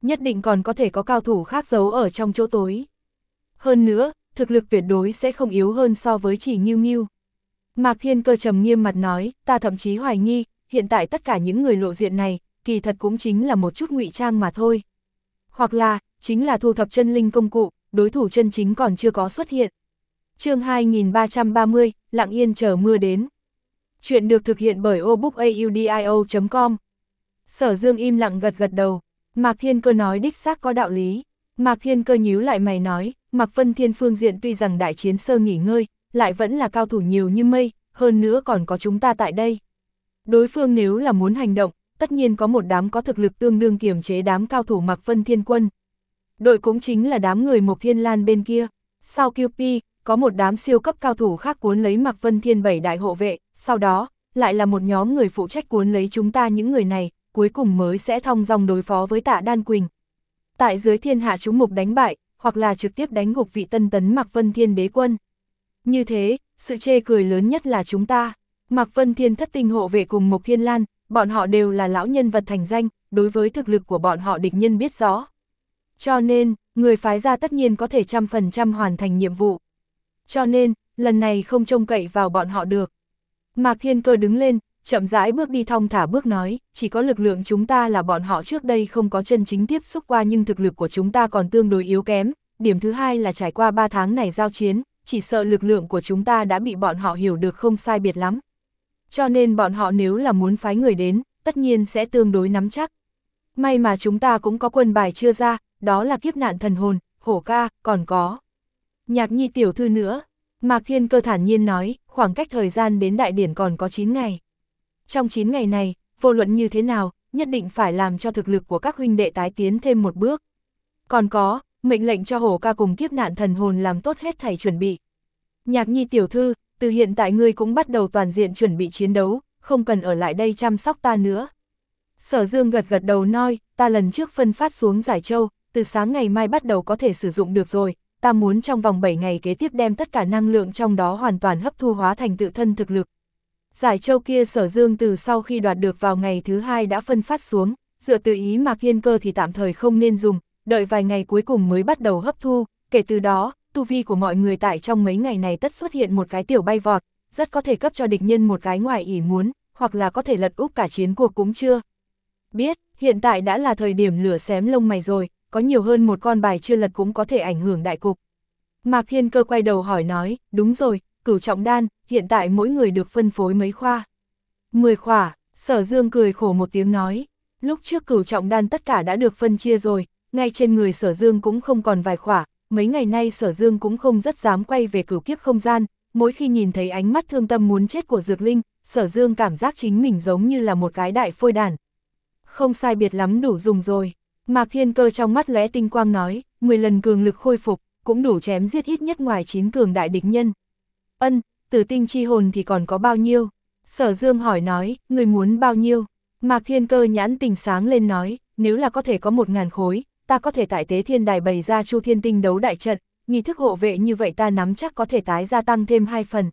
nhất định còn có thể có cao thủ khác giấu ở trong chỗ tối. Hơn nữa, thực lực tuyệt đối sẽ không yếu hơn so với Chỉ Ngưu Ngưu. Mạc Thiên Cơ trầm nghiêm mặt nói, ta thậm chí hoài nghi, hiện tại tất cả những người lộ diện này, kỳ thật cũng chính là một chút ngụy trang mà thôi. Hoặc là, chính là thu thập chân linh công cụ, đối thủ chân chính còn chưa có xuất hiện. Chương hai nghìn ba trăm ba mươi, lặng yên chờ mưa đến. Chuyện được thực hiện bởi obookaudio chấm com. Sở Dương im lặng gật gật đầu. Mạc Thiên Cơ nói đích xác có đạo lý. Mạc Thiên Cơ nhíu lại mày nói, Mạc Vân Thiên phương diện tuy rằng đại chiến sơ nghỉ ngơi, lại vẫn là cao thủ nhiều như mây, hơn nữa còn có chúng ta tại đây. Đối phương nếu là muốn hành động, tất nhiên có một đám có thực lực tương đương kiềm chế đám cao thủ Mạc Vân Thiên quân. Đội cũng chính là đám người Mộc Thiên Lan bên kia. Sau Q P, có một đám siêu cấp cao thủ khác cuốn lấy Mạc Vân Thiên bảy đại hộ vệ, sau đó, lại là một nhóm người phụ trách cuốn lấy chúng ta những người này, cuối cùng mới sẽ thong dong đối phó với Tạ Đan Quỳnh. Tại dưới thiên hạ chúng mục đánh bại, hoặc là trực tiếp đánh gục vị tân tấn Mạc Vân Thiên đế quân. Như thế, sự chê cười lớn nhất là chúng ta. Mạc Vân Thiên thất tinh hộ vệ cùng Mộc Thiên Lan, bọn họ đều là lão nhân vật thành danh, đối với thực lực của bọn họ địch nhân biết rõ. Cho nên, người phái ra tất nhiên có thể trăm phần trăm hoàn thành nhiệm vụ. Cho nên, lần này không trông cậy vào bọn họ được. Mạc Thiên Cơ đứng lên, chậm rãi bước đi thong thả bước nói, chỉ có lực lượng chúng ta là bọn họ trước đây không có chân chính tiếp xúc qua nhưng thực lực của chúng ta còn tương đối yếu kém. Điểm thứ hai là trải qua ba tháng này giao chiến, chỉ sợ lực lượng của chúng ta đã bị bọn họ hiểu được không sai biệt lắm. Cho nên bọn họ nếu là muốn phái người đến, tất nhiên sẽ tương đối nắm chắc. May mà chúng ta cũng có quân bài chưa ra, đó là kiếp nạn thần hồn, hổ ca, còn có Nhạc Nhi tiểu thư nữa. Mạc Thiên Cơ thản nhiên nói, khoảng cách thời gian đến đại điển còn có chín ngày. Trong chín ngày này, vô luận như thế nào, nhất định phải làm cho thực lực của các huynh đệ tái tiến thêm một bước. Còn có, mệnh lệnh cho hổ ca cùng kiếp nạn thần hồn làm tốt hết thảy chuẩn bị. Nhạc Nhi tiểu thư, từ hiện tại ngươi cũng bắt đầu toàn diện chuẩn bị chiến đấu, không cần ở lại đây chăm sóc ta nữa. Sở Dương gật gật đầu nói, ta lần trước phân phát xuống Giải Châu, từ sáng ngày mai bắt đầu có thể sử dụng được rồi, ta muốn trong vòng bảy ngày kế tiếp đem tất cả năng lượng trong đó hoàn toàn hấp thu hóa thành tự thân thực lực. Giải Châu kia Sở Dương từ sau khi đoạt được vào ngày thứ hai đã phân phát xuống, dựa từ ý Mạc Thiên Cơ thì tạm thời không nên dùng, đợi vài ngày cuối cùng mới bắt đầu hấp thu, kể từ đó, tu vi của mọi người tại trong mấy ngày này tất xuất hiện một cái tiểu bay vọt, rất có thể cấp cho địch nhân một cái ngoài ỷ muốn, hoặc là có thể lật úp cả chiến cuộc cũng chưa. Biết, hiện tại đã là thời điểm lửa xém lông mày rồi, có nhiều hơn một con bài chưa lật cũng có thể ảnh hưởng đại cục. Mạc Thiên Cơ quay đầu hỏi nói, đúng rồi, Cửu Trọng Đan, hiện tại mỗi người được phân phối mấy khoa? Mười khỏa, Sở Dương cười khổ một tiếng nói, lúc trước Cửu Trọng Đan tất cả đã được phân chia rồi, ngay trên người Sở Dương cũng không còn vài khỏa, mấy ngày nay Sở Dương cũng không rất dám quay về cửu kiếp không gian, mỗi khi nhìn thấy ánh mắt thương tâm muốn chết của Dược Linh, Sở Dương cảm giác chính mình giống như là một cái đại phôi đàn. Không sai biệt lắm đủ dùng rồi. Mạc Thiên Cơ trong mắt lóe tinh quang nói, mười lần cường lực khôi phục, cũng đủ chém giết ít nhất ngoài chín cường đại địch nhân. Ân, tử tinh chi hồn thì còn có bao nhiêu? Sở Dương hỏi nói, người muốn bao nhiêu? Mạc Thiên Cơ nhãn tình sáng lên nói, nếu là có thể có một ngàn khối, ta có thể tại Tế Thiên Đài bày ra Chu Thiên Tinh đấu đại trận, nghi thức hộ vệ như vậy ta nắm chắc có thể tái gia tăng thêm hai phần.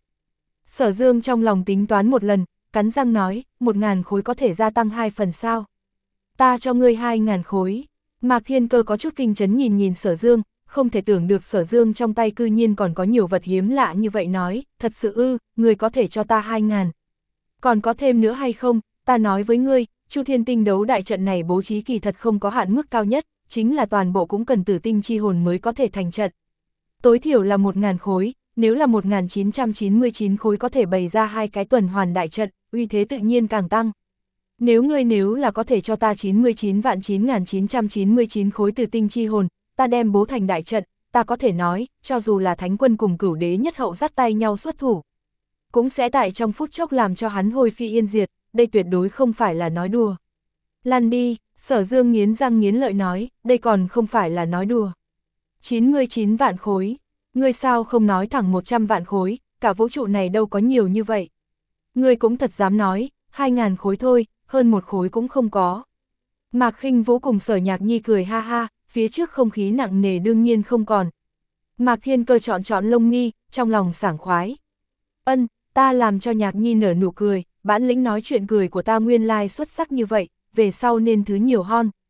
Sở Dương trong lòng tính toán một lần, cắn răng nói, một ngàn khối có thể gia tăng hai phần sao? Ta cho ngươi hai ngàn khối. Mạc Thiên Cơ có chút kinh chấn nhìn nhìn Sở Dương, không thể tưởng được Sở Dương trong tay cư nhiên còn có nhiều vật hiếm lạ như vậy nói, thật sự ư, ngươi có thể cho ta hai ngàn. Còn có thêm nữa hay không, ta nói với ngươi, Chu Thiên Tinh đấu đại trận này bố trí kỳ thật không có hạn mức cao nhất, chính là toàn bộ cũng cần tử tinh chi hồn mới có thể thành trận. Tối thiểu là một ngàn khối, nếu là một nghìn chín trăm chín mươi chín khối có thể bày ra hai cái tuần hoàn đại trận, uy thế tự nhiên càng tăng. Nếu ngươi nếu là có thể cho ta chín mươi chín vạn chín nghìn chín trăm chín mươi chín khối tử tinh chi hồn, ta đem bố thành đại trận, ta có thể nói, cho dù là thánh quân cùng cửu đế nhất hậu dắt tay nhau xuất thủ, cũng sẽ tại trong phút chốc làm cho hắn hôi phi yên diệt, đây tuyệt đối không phải là nói đùa. Lăn đi, Sở Dương nghiến răng nghiến lợi nói, đây còn không phải là nói đùa. chín mươi chín vạn khối, ngươi sao không nói thẳng một trăm vạn khối, cả vũ trụ này đâu có nhiều như vậy. Ngươi cũng thật dám nói, hai ngàn khối thôi, hơn một khối cũng không có. Mạc Khinh Vũ cùng Sở Nhạc Nhi cười ha ha, phía trước không khí nặng nề đương nhiên không còn. Mạc Thiên Cơ chọn chọn lông mi, trong lòng sảng khoái. Ân, ta làm cho Nhạc Nhi nở nụ cười, bản lĩnh nói chuyện cười của ta nguyên lai xuất sắc như vậy, về sau nên thứ nhiều hon.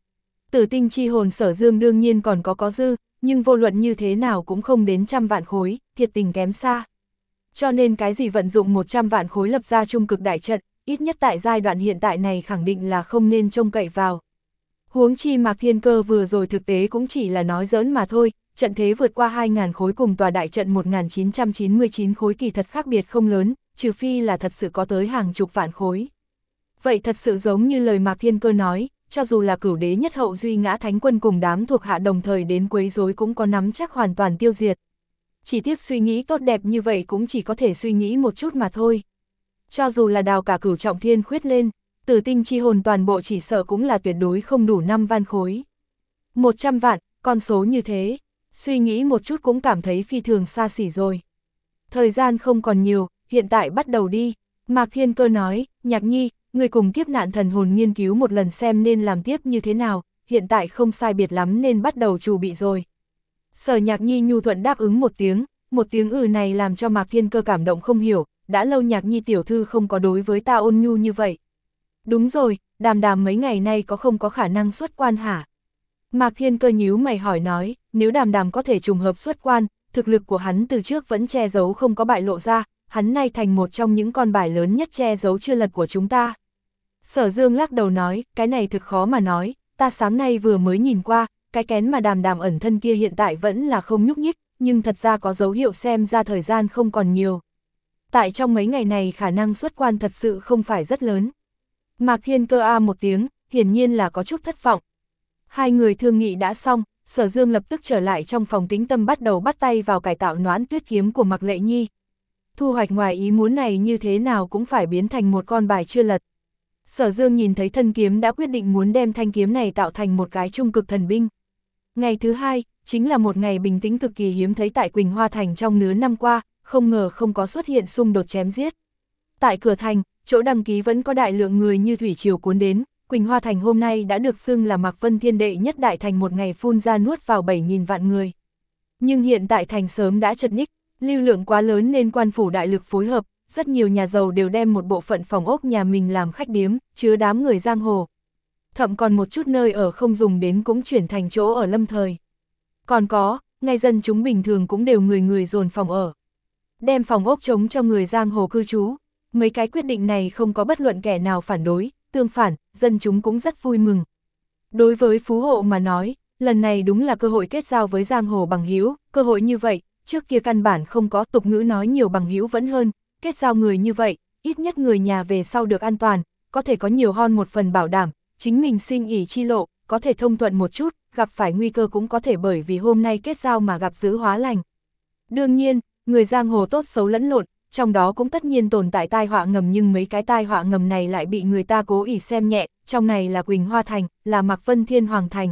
Tử tinh chi hồn Sở Dương đương nhiên còn có có dư, nhưng vô luận như thế nào cũng không đến trăm vạn khối, thiệt tình kém xa. Cho nên cái gì vận dụng một trăm vạn khối lập ra trung cực đại trận, ít nhất tại giai đoạn hiện tại này khẳng định là không nên trông cậy vào. Huống chi Mạc Thiên Cơ vừa rồi thực tế cũng chỉ là nói giỡn mà thôi, trận thế vượt qua hai nghìn khối cùng tòa đại trận một nghìn chín trăm chín mươi chín khối kỳ thật khác biệt không lớn, trừ phi là thật sự có tới hàng chục vạn khối. Vậy thật sự giống như lời Mạc Thiên Cơ nói, cho dù là cửu đế nhất hậu duy ngã thánh quân cùng đám thuộc hạ đồng thời đến quấy rối cũng có nắm chắc hoàn toàn tiêu diệt. Chỉ tiếc suy nghĩ tốt đẹp như vậy cũng chỉ có thể suy nghĩ một chút mà thôi. Cho dù là đào cả cửu trọng thiên khuyết lên, tử tinh chi hồn toàn bộ chỉ sợ cũng là tuyệt đối không đủ năm van khối. một trăm vạn, con số như thế, suy nghĩ một chút cũng cảm thấy phi thường xa xỉ rồi. Thời gian không còn nhiều, hiện tại bắt đầu đi. Mạc Thiên Cơ nói, Nhạc Nhi, người cùng kiếp nạn thần hồn nghiên cứu một lần xem nên làm tiếp như thế nào, hiện tại không sai biệt lắm nên bắt đầu chuẩn bị rồi. Sở Nhạc Nhi nhu thuận đáp ứng một tiếng, một tiếng ừ này làm cho Mạc Thiên Cơ cảm động không hiểu, đã lâu Nhạc Nhi tiểu thư không có đối với ta ôn nhu như vậy. Đúng rồi, Đàm Đàm mấy ngày nay có không có khả năng xuất quan hả? Mạc Thiên Cơ nhíu mày hỏi nói, nếu Đàm Đàm có thể trùng hợp xuất quan, thực lực của hắn từ trước vẫn che giấu không có bại lộ ra, hắn nay thành một trong những con bài lớn nhất che giấu chưa lật của chúng ta. Sở Dương lắc đầu nói, cái này thực khó mà nói, ta sáng nay vừa mới nhìn qua, cái kén mà Đàm Đàm ẩn thân kia hiện tại vẫn là không nhúc nhích, nhưng thật ra có dấu hiệu xem ra thời gian không còn nhiều. Tại trong mấy ngày này khả năng xuất quan thật sự không phải rất lớn. Mạc Thiên Cơ a một tiếng, hiển nhiên là có chút thất vọng. Hai người thương nghị đã xong, Sở Dương lập tức trở lại trong phòng tĩnh tâm bắt đầu bắt tay vào cải tạo Noãn Tuyết kiếm của Mạc Lệ Nhi. Thu hoạch ngoài ý muốn này như thế nào cũng phải biến thành một con bài chưa lật. Sở Dương nhìn thấy thân kiếm đã quyết định muốn đem thanh kiếm này tạo thành một cái trung cực thần binh. Ngày thứ hai, chính là một ngày bình tĩnh cực kỳ hiếm thấy tại Quỳnh Hoa Thành trong nửa năm qua, không ngờ không có xuất hiện xung đột chém giết. Tại cửa thành, chỗ đăng ký vẫn có đại lượng người như thủy triều cuốn đến, Quỳnh Hoa Thành hôm nay đã được xưng là Mạc Vân Thiên đệ nhất đại thành một ngày phun ra nuốt vào bảy nghìn vạn người. Nhưng hiện tại thành sớm đã chật ních, lưu lượng quá lớn nên quan phủ đại lực phối hợp, rất nhiều nhà giàu đều đem một bộ phận phòng ốc nhà mình làm khách điếm, chứa đám người giang hồ. Thậm còn một chút nơi ở không dùng đến cũng chuyển thành chỗ ở lâm thời. Còn có, ngay dân chúng bình thường cũng đều người người dồn phòng ở. Đem phòng ốc trống cho người giang hồ cư trú. Mấy cái quyết định này không có bất luận kẻ nào phản đối, tương phản, dân chúng cũng rất vui mừng. Đối với phú hộ mà nói, lần này đúng là cơ hội kết giao với giang hồ bằng hữu, cơ hội như vậy, trước kia căn bản không có, tục ngữ nói nhiều bằng hữu vẫn hơn, kết giao người như vậy, ít nhất người nhà về sau được an toàn, có thể có nhiều hơn một phần bảo đảm, chính mình sinh ỷ chi lộ, có thể thông thuận một chút, gặp phải nguy cơ cũng có thể bởi vì hôm nay kết giao mà gặp dữ hóa lành. Đương nhiên, người giang hồ tốt xấu lẫn lộn, trong đó cũng tất nhiên tồn tại tai họa ngầm, nhưng mấy cái tai họa ngầm này lại bị người ta cố ý xem nhẹ, trong này là Quỳnh Hoa Thành, là Mạc Vân Thiên Hoàng Thành.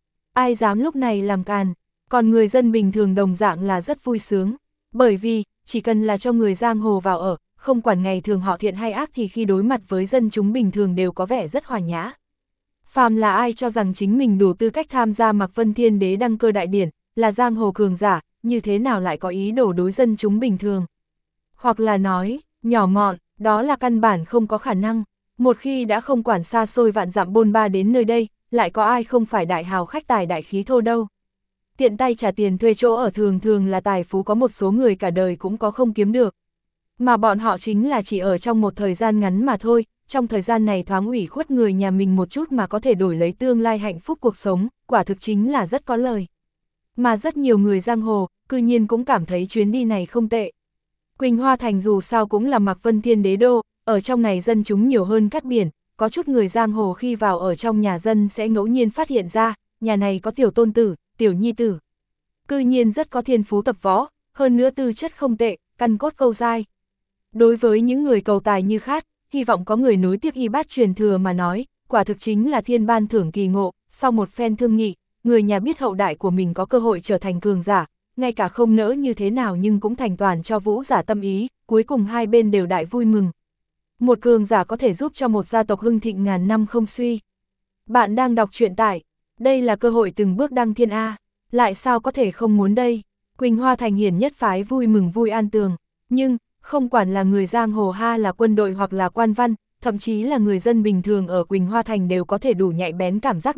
Ai dám lúc này làm càn, còn người dân bình thường đồng dạng là rất vui sướng, bởi vì, chỉ cần là cho người giang hồ vào ở, không quản ngày thường họ thiện hay ác thì khi đối mặt với dân chúng bình thường đều có vẻ rất hòa nhã. Phàm là ai cho rằng chính mình đủ tư cách tham gia Mạc Vân Thiên Đế đăng cơ đại điển, là giang hồ cường giả, như thế nào lại có ý đồ đối dân chúng bình thường. Hoặc là nói, nhỏ mọn, đó là căn bản không có khả năng. Một khi đã không quản xa xôi vạn dặm bôn ba đến nơi đây, lại có ai không phải đại hào khách tài đại khí thô đâu. Tiện tay trả tiền thuê chỗ ở thường thường là tài phú có một số người cả đời cũng có không kiếm được. Mà bọn họ chính là chỉ ở trong một thời gian ngắn mà thôi, trong thời gian này thoáng ủy khuất người nhà mình một chút mà có thể đổi lấy tương lai hạnh phúc cuộc sống, quả thực chính là rất có lời. Mà rất nhiều người giang hồ, cư nhiên cũng cảm thấy chuyến đi này không tệ. Quỳnh Hoa Thành dù sao cũng là Mạc Vân Thiên Đế đô, ở trong này dân chúng nhiều hơn cát biển, có chút người giang hồ khi vào ở trong nhà dân sẽ ngẫu nhiên phát hiện ra, nhà này có tiểu tôn tử, tiểu nhi tử. Cư nhiên rất có thiên phú tập võ, hơn nữa tư chất không tệ, căn cốt câu dai. Đối với những người cầu tài như Khát, hy vọng có người nối tiếp y bát truyền thừa mà nói, quả thực chính là thiên ban thưởng kỳ ngộ, sau một phen thương nghị, người nhà biết hậu đại của mình có cơ hội trở thành cường giả, ngay cả không nỡ như thế nào nhưng cũng thành toàn cho vũ giả tâm ý, cuối cùng hai bên đều đại vui mừng. Một cường giả có thể giúp cho một gia tộc hưng thịnh ngàn năm không suy. Bạn đang đọc truyện tại, đây là cơ hội từng bước đăng thiên A, lại sao có thể không muốn đây. Quỳnh Hoa Thành hiển nhất phái vui mừng vui an tường, nhưng, không quản là người giang hồ ha là quân đội hoặc là quan văn, thậm chí là người dân bình thường ở Quỳnh Hoa Thành đều có thể đủ nhạy bén cảm giác được,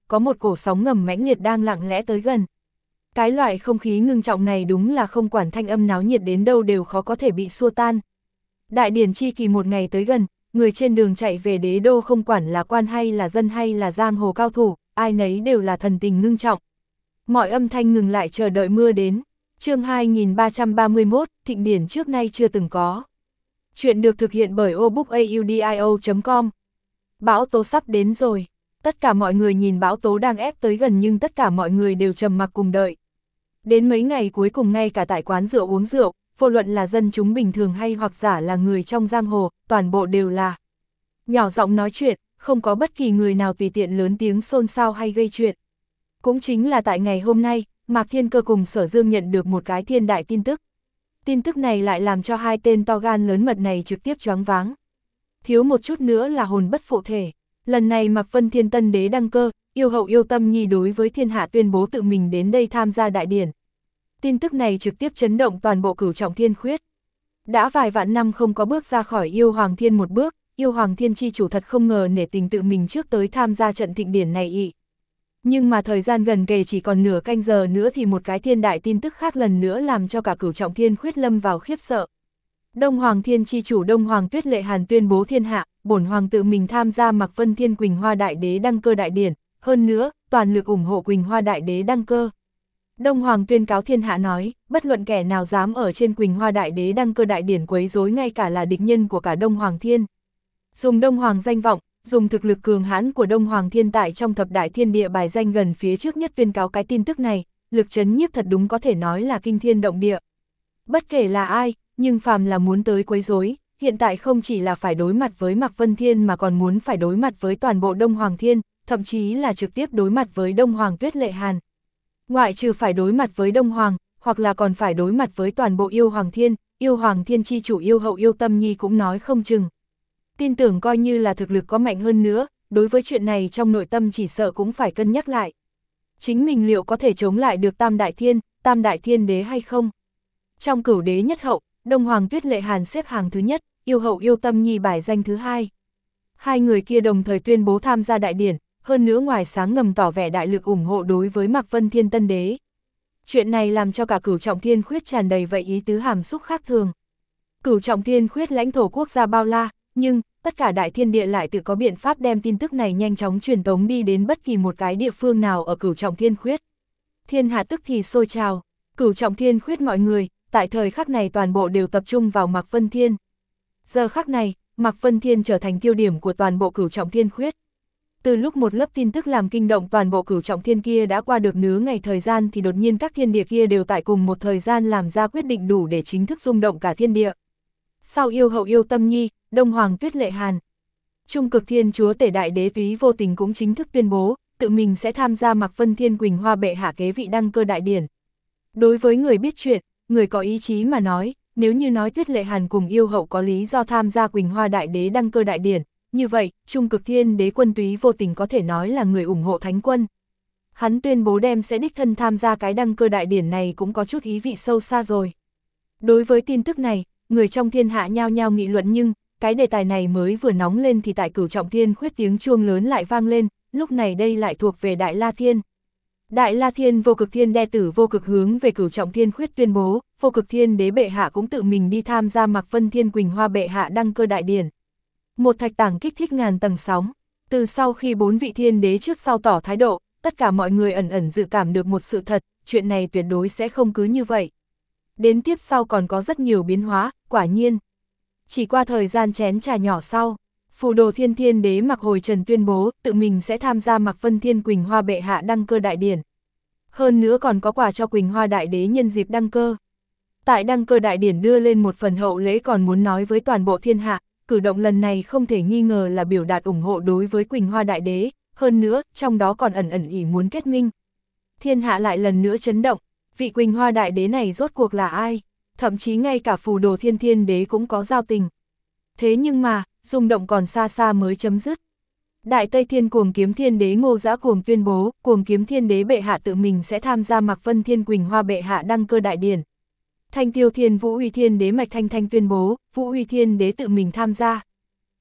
có một cổ sóng ngầm mãnh liệt đang lặng lẽ tới gần. Cái loại không khí ngưng trọng này đúng là không quản thanh âm náo nhiệt đến đâu đều khó có thể bị xua tan. Đại điển chi kỳ một ngày tới gần, người trên đường chạy về đế đô không quản là quan hay là dân hay là giang hồ cao thủ, ai nấy đều là thần tình ngưng trọng. Mọi âm thanh ngừng lại chờ đợi mưa đến. Chương hai nghìn ba trăm ba mươi mốt, thịnh điển trước nay chưa từng có. Chuyện được thực hiện bởi obookaudio chấm com. Bão tố sắp đến rồi. Tất cả mọi người nhìn bão tố đang ép tới gần nhưng tất cả mọi người đều trầm mặc cùng đợi. Đến mấy ngày cuối cùng ngay cả tại quán rượu uống rượu, vô luận là dân chúng bình thường hay hoặc giả là người trong giang hồ, toàn bộ đều là nhỏ giọng nói chuyện, không có bất kỳ người nào tùy tiện lớn tiếng xôn xao hay gây chuyện. Cũng chính là tại ngày hôm nay, Mạc Thiên Cơ cùng Sở Dương nhận được một cái thiên đại tin tức. Tin tức này lại làm cho hai tên to gan lớn mật này trực tiếp choáng váng. Thiếu một chút nữa là hồn bất phụ thể. Lần này Mạc Vân Thiên Tân Đế đăng cơ, yêu hậu yêu tâm nhi đối với thiên hạ tuyên bố tự mình đến đây tham gia đại điển. Tin tức này trực tiếp chấn động toàn bộ Cửu Trọng Thiên Khuyết. Đã vài vạn năm không có bước ra khỏi yêu Hoàng Thiên một bước, yêu Hoàng Thiên chi chủ thật không ngờ nể tình tự mình trước tới tham gia trận thịnh điển này ị. Nhưng mà thời gian gần kề chỉ còn nửa canh giờ nữa thì một cái thiên đại tin tức khác lần nữa làm cho cả Cửu Trọng Thiên Khuyết lâm vào khiếp sợ. Đông Hoàng Thiên chi chủ Đông Hoàng Tuyết Lệ Hàn tuyên bố thiên hạ, bổn hoàng tự mình tham gia Mạc Vân Thiên Quỳnh Hoa Đại Đế đăng cơ đại điển, hơn nữa, toàn lực ủng hộ Quỳnh Hoa Đại Đế đăng cơ. Đông Hoàng tuyên cáo thiên hạ nói, bất luận kẻ nào dám ở trên Quỳnh Hoa Đại Đế đăng cơ đại điển quấy rối ngay cả là địch nhân của cả Đông Hoàng Thiên. Dùng Đông Hoàng danh vọng, dùng thực lực cường hãn của Đông Hoàng Thiên tại trong thập đại thiên địa bài danh gần phía trước nhất tuyên cáo cái tin tức này, lực chấn nhiếp thật đúng có thể nói là kinh thiên động địa. Bất kể là ai, nhưng phàm là muốn tới quấy rối, hiện tại không chỉ là phải đối mặt với Mạc Vân Thiên mà còn muốn phải đối mặt với toàn bộ Đông Hoàng Thiên, thậm chí là trực tiếp đối mặt với Đông Hoàng Tuyết Lệ Hàn. Ngoại trừ phải đối mặt với Đông Hoàng, hoặc là còn phải đối mặt với toàn bộ yêu Hoàng Thiên, yêu Hoàng Thiên chi chủ yêu hậu yêu tâm nhi cũng nói không chừng. Tin tưởng coi như là thực lực có mạnh hơn nữa, đối với chuyện này trong nội tâm chỉ sợ cũng phải cân nhắc lại. Chính mình liệu có thể chống lại được Tam Đại Thiên, Tam Đại Thiên Đế hay không? Trong Cửu Đế nhất hậu, Đông Hoàng Tuyết Lệ Hàn xếp hàng thứ nhất, yêu hậu yêu tâm nhi bài danh thứ hai. Hai người kia đồng thời tuyên bố tham gia đại điển, hơn nữa ngoài sáng ngầm tỏ vẻ đại lực ủng hộ đối với Mạc Vân Thiên Tân Đế. Chuyện này làm cho cả Cửu Trọng Thiên Khuyết tràn đầy vậy ý tứ hàm xúc khác thường. Cửu Trọng Thiên Khuyết lãnh thổ quốc gia bao la, nhưng tất cả đại thiên địa lại tự có biện pháp đem tin tức này nhanh chóng truyền tống đi đến bất kỳ một cái địa phương nào ở Cửu Trọng Thiên Khuyết. Thiên hạ tức thì sôi trào, Cửu Trọng Thiên Khuyết mọi người, tại thời khắc này toàn bộ đều tập trung vào Mạc Vân Thiên. Giờ khắc này, Mạc Vân Thiên trở thành tiêu điểm của toàn bộ Cửu Trọng Thiên Khuyết. Từ lúc một lớp tin tức làm kinh động toàn bộ Cửu Trọng Thiên kia đã qua được nửa ngày thời gian thì đột nhiên các thiên địa kia đều tại cùng một thời gian làm ra quyết định đủ để chính thức rung động cả thiên địa. Sau yêu hậu yêu tâm nhi, Đông Hoàng Tuyết Lệ Hàn, Trung Cực Thiên Chúa Tể Đại Đế Túy Vô Tình cũng chính thức tuyên bố, tự mình sẽ tham gia Mạc Vân Thiên Quỳnh Hoa bệ hạ kế vị đăng cơ đại điển. Đối với người biết chuyện, người có ý chí mà nói, nếu như nói Tuyết Lệ Hàn cùng yêu hậu có lý do tham gia Quỳnh Hoa Đại Đế đăng cơ đại điển, như vậy, Trung Cực Thiên Đế Quân Túy Vô Tình có thể nói là người ủng hộ Thánh Quân. Hắn tuyên bố đem sẽ đích thân tham gia cái đăng cơ đại điển này cũng có chút ý vị sâu xa rồi. Đối với tin tức này, người trong thiên hạ nhao nhao nghị luận nhưng, cái đề tài này mới vừa nóng lên thì tại Cửu Trọng Thiên Khuyết tiếng chuông lớn lại vang lên, lúc này đây lại thuộc về Đại La Thiên. Đại La Thiên Vô Cực Thiên đệ tử Vô Cực hướng về Cửu Trọng Thiên Khuyết tuyên bố, Vô Cực Thiên Đế bệ hạ cũng tự mình đi tham gia Mạc Vân Thiên Quỳnh Hoa bệ hạ đăng cơ đại điển. Một thạch tảng kích thích ngàn tầng sóng, từ sau khi bốn vị thiên đế trước sau tỏ thái độ, tất cả mọi người ẩn ẩn dự cảm được một sự thật, chuyện này tuyệt đối sẽ không cứ như vậy. Đến tiếp sau còn có rất nhiều biến hóa, quả nhiên. Chỉ qua thời gian chén trà nhỏ sau, Phù Đồ Thiên Thiên Đế Mạc Hồi Trần tuyên bố tự mình sẽ tham gia Mạc Vân Thiên Quỳnh Hoa bệ hạ đăng cơ đại điển. Hơn nữa còn có quà cho Quỳnh Hoa Đại Đế nhân dịp đăng cơ. Tại đăng cơ đại điển đưa lên một phần hậu lễ còn muốn nói với toàn bộ thiên hạ, cử động lần này không thể nghi ngờ là biểu đạt ủng hộ đối với Quỳnh Hoa Đại Đế, hơn nữa, trong đó còn ẩn ẩn ỉ muốn kết minh. Thiên hạ lại lần nữa chấn động, vị Quỳnh Hoa Đại Đế này rốt cuộc là ai? Thậm chí ngay cả Phù Đồ Thiên Thiên Đế cũng có giao tình. Thế nhưng mà, rung động còn xa xa mới chấm dứt. Đại Tây Thiên Cuồng Kiếm Thiên Đế Ngô Dã Cuồng tuyên bố, Cuồng Kiếm Thiên Đế bệ hạ tự mình sẽ tham gia Mạc Vân Thiên Quỳnh Hoa bệ hạ đăng cơ đại điển. Thanh Tiêu Thiên Vũ Uy Thiên Đế Mạch Thanh Thanh tuyên bố, Vũ Uy Thiên Đế tự mình tham gia.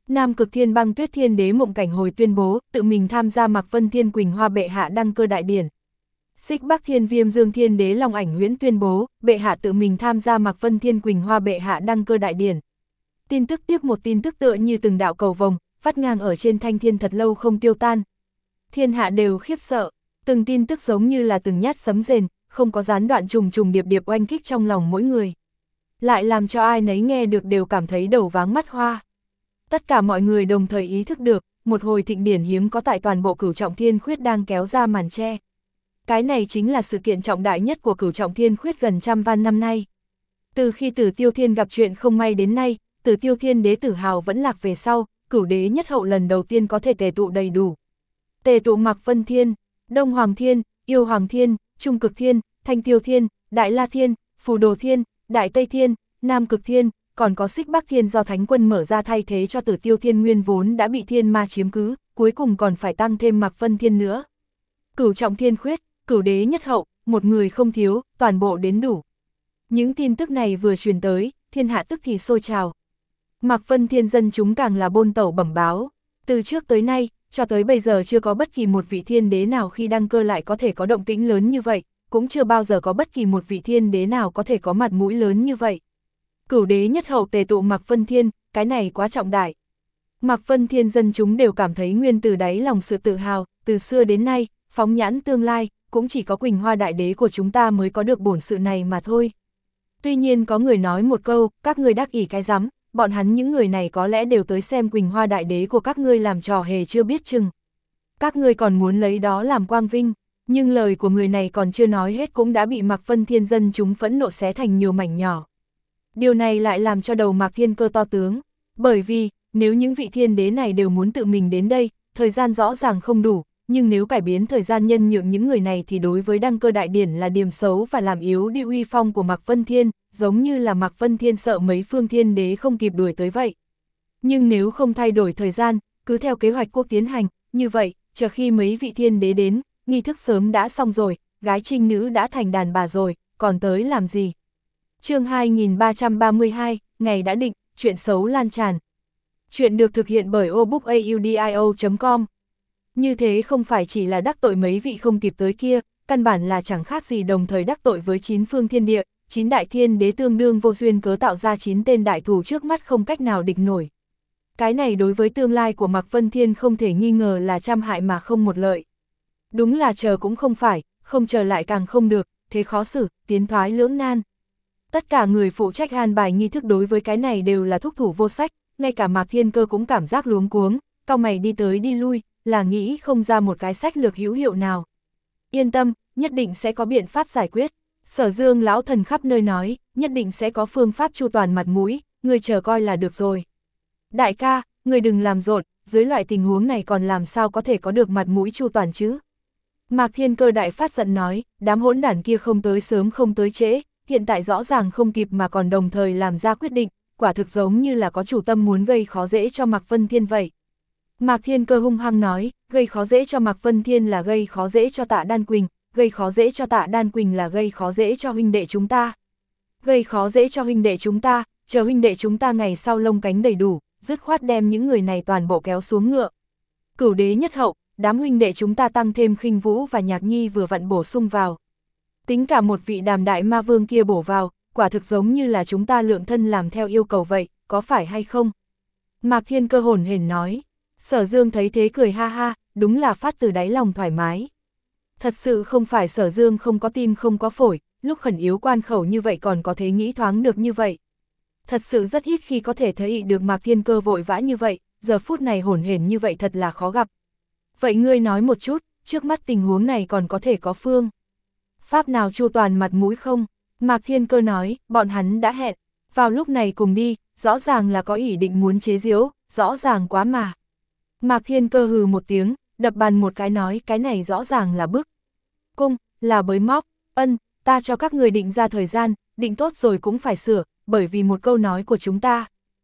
Nam Cực Thiên Băng Tuyết Thiên Đế Mộng Cảnh Hồi tuyên bố tự mình tham gia Mạc Vân Thiên Quỳnh Hoa bệ hạ đăng cơ đại điển. Xích Bắc Thiên Viêm Dương Thiên Đế Long Ảnh Huyễn tuyên bố bệ hạ tự mình tham gia Mạc Vân Thiên Quỳnh Hoa bệ hạ đăng cơ đại điển. Tin tức tiếp một tin tức tựa như từng đạo cầu vồng, vắt ngang ở trên thanh thiên thật lâu không tiêu tan. Thiên hạ đều khiếp sợ, từng tin tức giống như là từng nhát sấm rền, không có gián đoạn trùng trùng điệp điệp oanh kích trong lòng mỗi người. Lại làm cho ai nấy nghe được đều cảm thấy đầu váng mắt hoa. Tất cả mọi người đồng thời ý thức được, một hồi thịnh điển hiếm có tại toàn bộ Cửu Trọng Thiên Khuyết đang kéo ra màn che. Cái này chính là sự kiện trọng đại nhất của Cửu Trọng Thiên Khuyết gần trăm van năm nay. Từ khi Tử Tiêu Thiên gặp chuyện không may đến nay, Tử Tiêu Thiên Đế Tử Hào vẫn lạc về sau, Cửu Đế nhất hậu lần đầu tiên có thể tề tụ đầy đủ. Tề tụ Mạc Vân Thiên, Đông Hoàng Thiên, Yêu Hoàng Thiên, Trung Cực Thiên, Thanh Tiêu Thiên, Đại La Thiên, Phù Đồ Thiên, Đại Tây Thiên, Nam Cực Thiên, còn có Xích Bắc Thiên do Thánh Quân mở ra thay thế cho Tử Tiêu Thiên nguyên vốn đã bị thiên ma chiếm cứ, cuối cùng còn phải tăng thêm Mạc Vân Thiên nữa. Cửu Trọng Thiên Khuyết, Cửu Đế nhất hậu, một người không thiếu, toàn bộ đến đủ. Những tin tức này vừa truyền tới, thiên hạ tức thì sôi trào. Mạc Vân Thiên dân chúng càng là bôn tẩu bẩm báo, từ trước tới nay, cho tới bây giờ chưa có bất kỳ một vị thiên đế nào khi đăng cơ lại có thể có động tĩnh lớn như vậy, cũng chưa bao giờ có bất kỳ một vị thiên đế nào có thể có mặt mũi lớn như vậy. Cửu Đế nhất hậu tề tụ Mạc Vân Thiên, cái này quá trọng đại. Mạc Vân Thiên dân chúng đều cảm thấy nguyên từ đáy lòng sự tự hào, từ xưa đến nay, phóng nhãn tương lai, cũng chỉ có Quỳnh Hoa đại đế của chúng ta mới có được bổn sự này mà thôi. Tuy nhiên có người nói một câu, các ngươi đắc ỷ cái rắm, bọn hắn những người này có lẽ đều tới xem Quỳnh Hoa đại đế của các ngươi làm trò hề chưa biết chừng. Các ngươi còn muốn lấy đó làm quang vinh, nhưng lời của người này còn chưa nói hết cũng đã bị Mạc Vân Thiên dân chúng phẫn nộ xé thành nhiều mảnh nhỏ. Điều này lại làm cho đầu Mạc Thiên Cơ to tướng, bởi vì, nếu những vị thiên đế này đều muốn tự mình đến đây, thời gian rõ ràng không đủ, nhưng nếu cải biến thời gian nhân nhượng những người này thì đối với đăng cơ đại điển là điểm xấu và làm yếu đi uy phong của Mạc Vân Thiên, giống như là Mạc Vân Thiên sợ mấy phương thiên đế không kịp đuổi tới vậy. Nhưng nếu không thay đổi thời gian, cứ theo kế hoạch quốc tiến hành, như vậy, chờ khi mấy vị thiên đế đến, nghi thức sớm đã xong rồi, gái trinh nữ đã thành đàn bà rồi, còn tới làm gì? Chương hai nghìn ba trăm ba mươi hai, ngày đã định, chuyện xấu lan tràn. Chuyện được thực hiện bởi obookaudio chấm com. Như thế không phải chỉ là đắc tội mấy vị không kịp tới kia, căn bản là chẳng khác gì đồng thời đắc tội với chín phương thiên địa, chín đại thiên đế tương đương vô duyên cớ tạo ra chín tên đại thù trước mắt không cách nào địch nổi. Cái này đối với tương lai của Mạc Vân Thiên không thể nghi ngờ là trăm hại mà không một lợi. Đúng là chờ cũng không phải, không chờ lại càng không được, thế khó xử, tiến thoái lưỡng nan. Tất cả người phụ trách an bài nghi thức đối với cái này đều là thúc thủ vô sách, ngay cả Mạc Thiên Cơ cũng cảm giác luống cuống, cau mày đi tới đi lui, là nghĩ không ra một cái sách lược hữu hiệu nào. Yên tâm, nhất định sẽ có biện pháp giải quyết. Sở Dương lão thần khắp nơi nói, nhất định sẽ có phương pháp chu toàn mặt mũi, người chờ coi là được rồi. Đại ca, người đừng làm rộn, dưới loại tình huống này còn làm sao có thể có được mặt mũi chu toàn chứ? Mạc Thiên Cơ đại phát giận nói, đám hỗn đản kia không tới sớm không tới trễ, hiện tại rõ ràng không kịp mà còn đồng thời làm ra quyết định, quả thực giống như là có chủ tâm muốn gây khó dễ cho Mạc Vân Thiên vậy. Mạc Thiên Cơ hung hăng nói, gây khó dễ cho Mạc Vân Thiên là gây khó dễ cho Tạ Đan Quỳnh, gây khó dễ cho Tạ Đan Quỳnh là gây khó dễ cho huynh đệ chúng ta. Gây khó dễ cho huynh đệ chúng ta, chờ huynh đệ chúng ta ngày sau lông cánh đầy đủ, dứt khoát đem những người này toàn bộ kéo xuống ngựa. Cửu Đế nhất hậu, đám huynh đệ chúng ta tăng thêm Khinh Vũ và Nhạc Nhi vừa vặn bổ sung vào. Tính cả một vị Đàm đại ma vương kia bổ vào, quả thực giống như là chúng ta lượng thân làm theo yêu cầu vậy, có phải hay không? Mạc Thiên Cơ hồn hển nói. Sở Dương thấy thế cười ha ha, đúng là phát từ đáy lòng thoải mái. Thật sự không phải Sở Dương không có tim không có phổi, lúc khẩn yếu quan khẩu như vậy còn có thể nghĩ thoáng được như vậy. Thật sự rất ít khi có thể thấy được Mạc Thiên Cơ vội vã như vậy, giờ phút này hồn hển như vậy thật là khó gặp. Vậy ngươi nói một chút, trước mắt tình huống này còn có thể có phương pháp nào chu toàn mặt mũi không? Mạc Thiên Cơ nói, bọn hắn đã hẹn, vào lúc này cùng đi, rõ ràng là có ý định muốn chế giễu, rõ ràng quá mà. Mạc Thiên Cơ hừ một tiếng, đập bàn một cái nói, cái này rõ ràng là bức cung, là bới móc, ân, ta cho các người định ra thời gian, định tốt rồi cũng phải sửa, bởi vì một câu nói của chúng ta.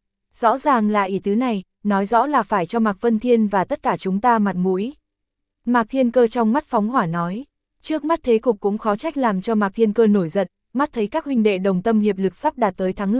Rõ ràng là ý tứ này, nói rõ là phải cho Mạc Vân Thiên và tất cả chúng ta mặt mũi. Mạc Thiên Cơ trong mắt phóng hỏa nói, trước mắt thế cục cũng khó trách làm cho Mạc Thiên Cơ nổi giận, mắt thấy các huynh đệ đồng tâm hiệp lực sắp đạt tới thắng lợi,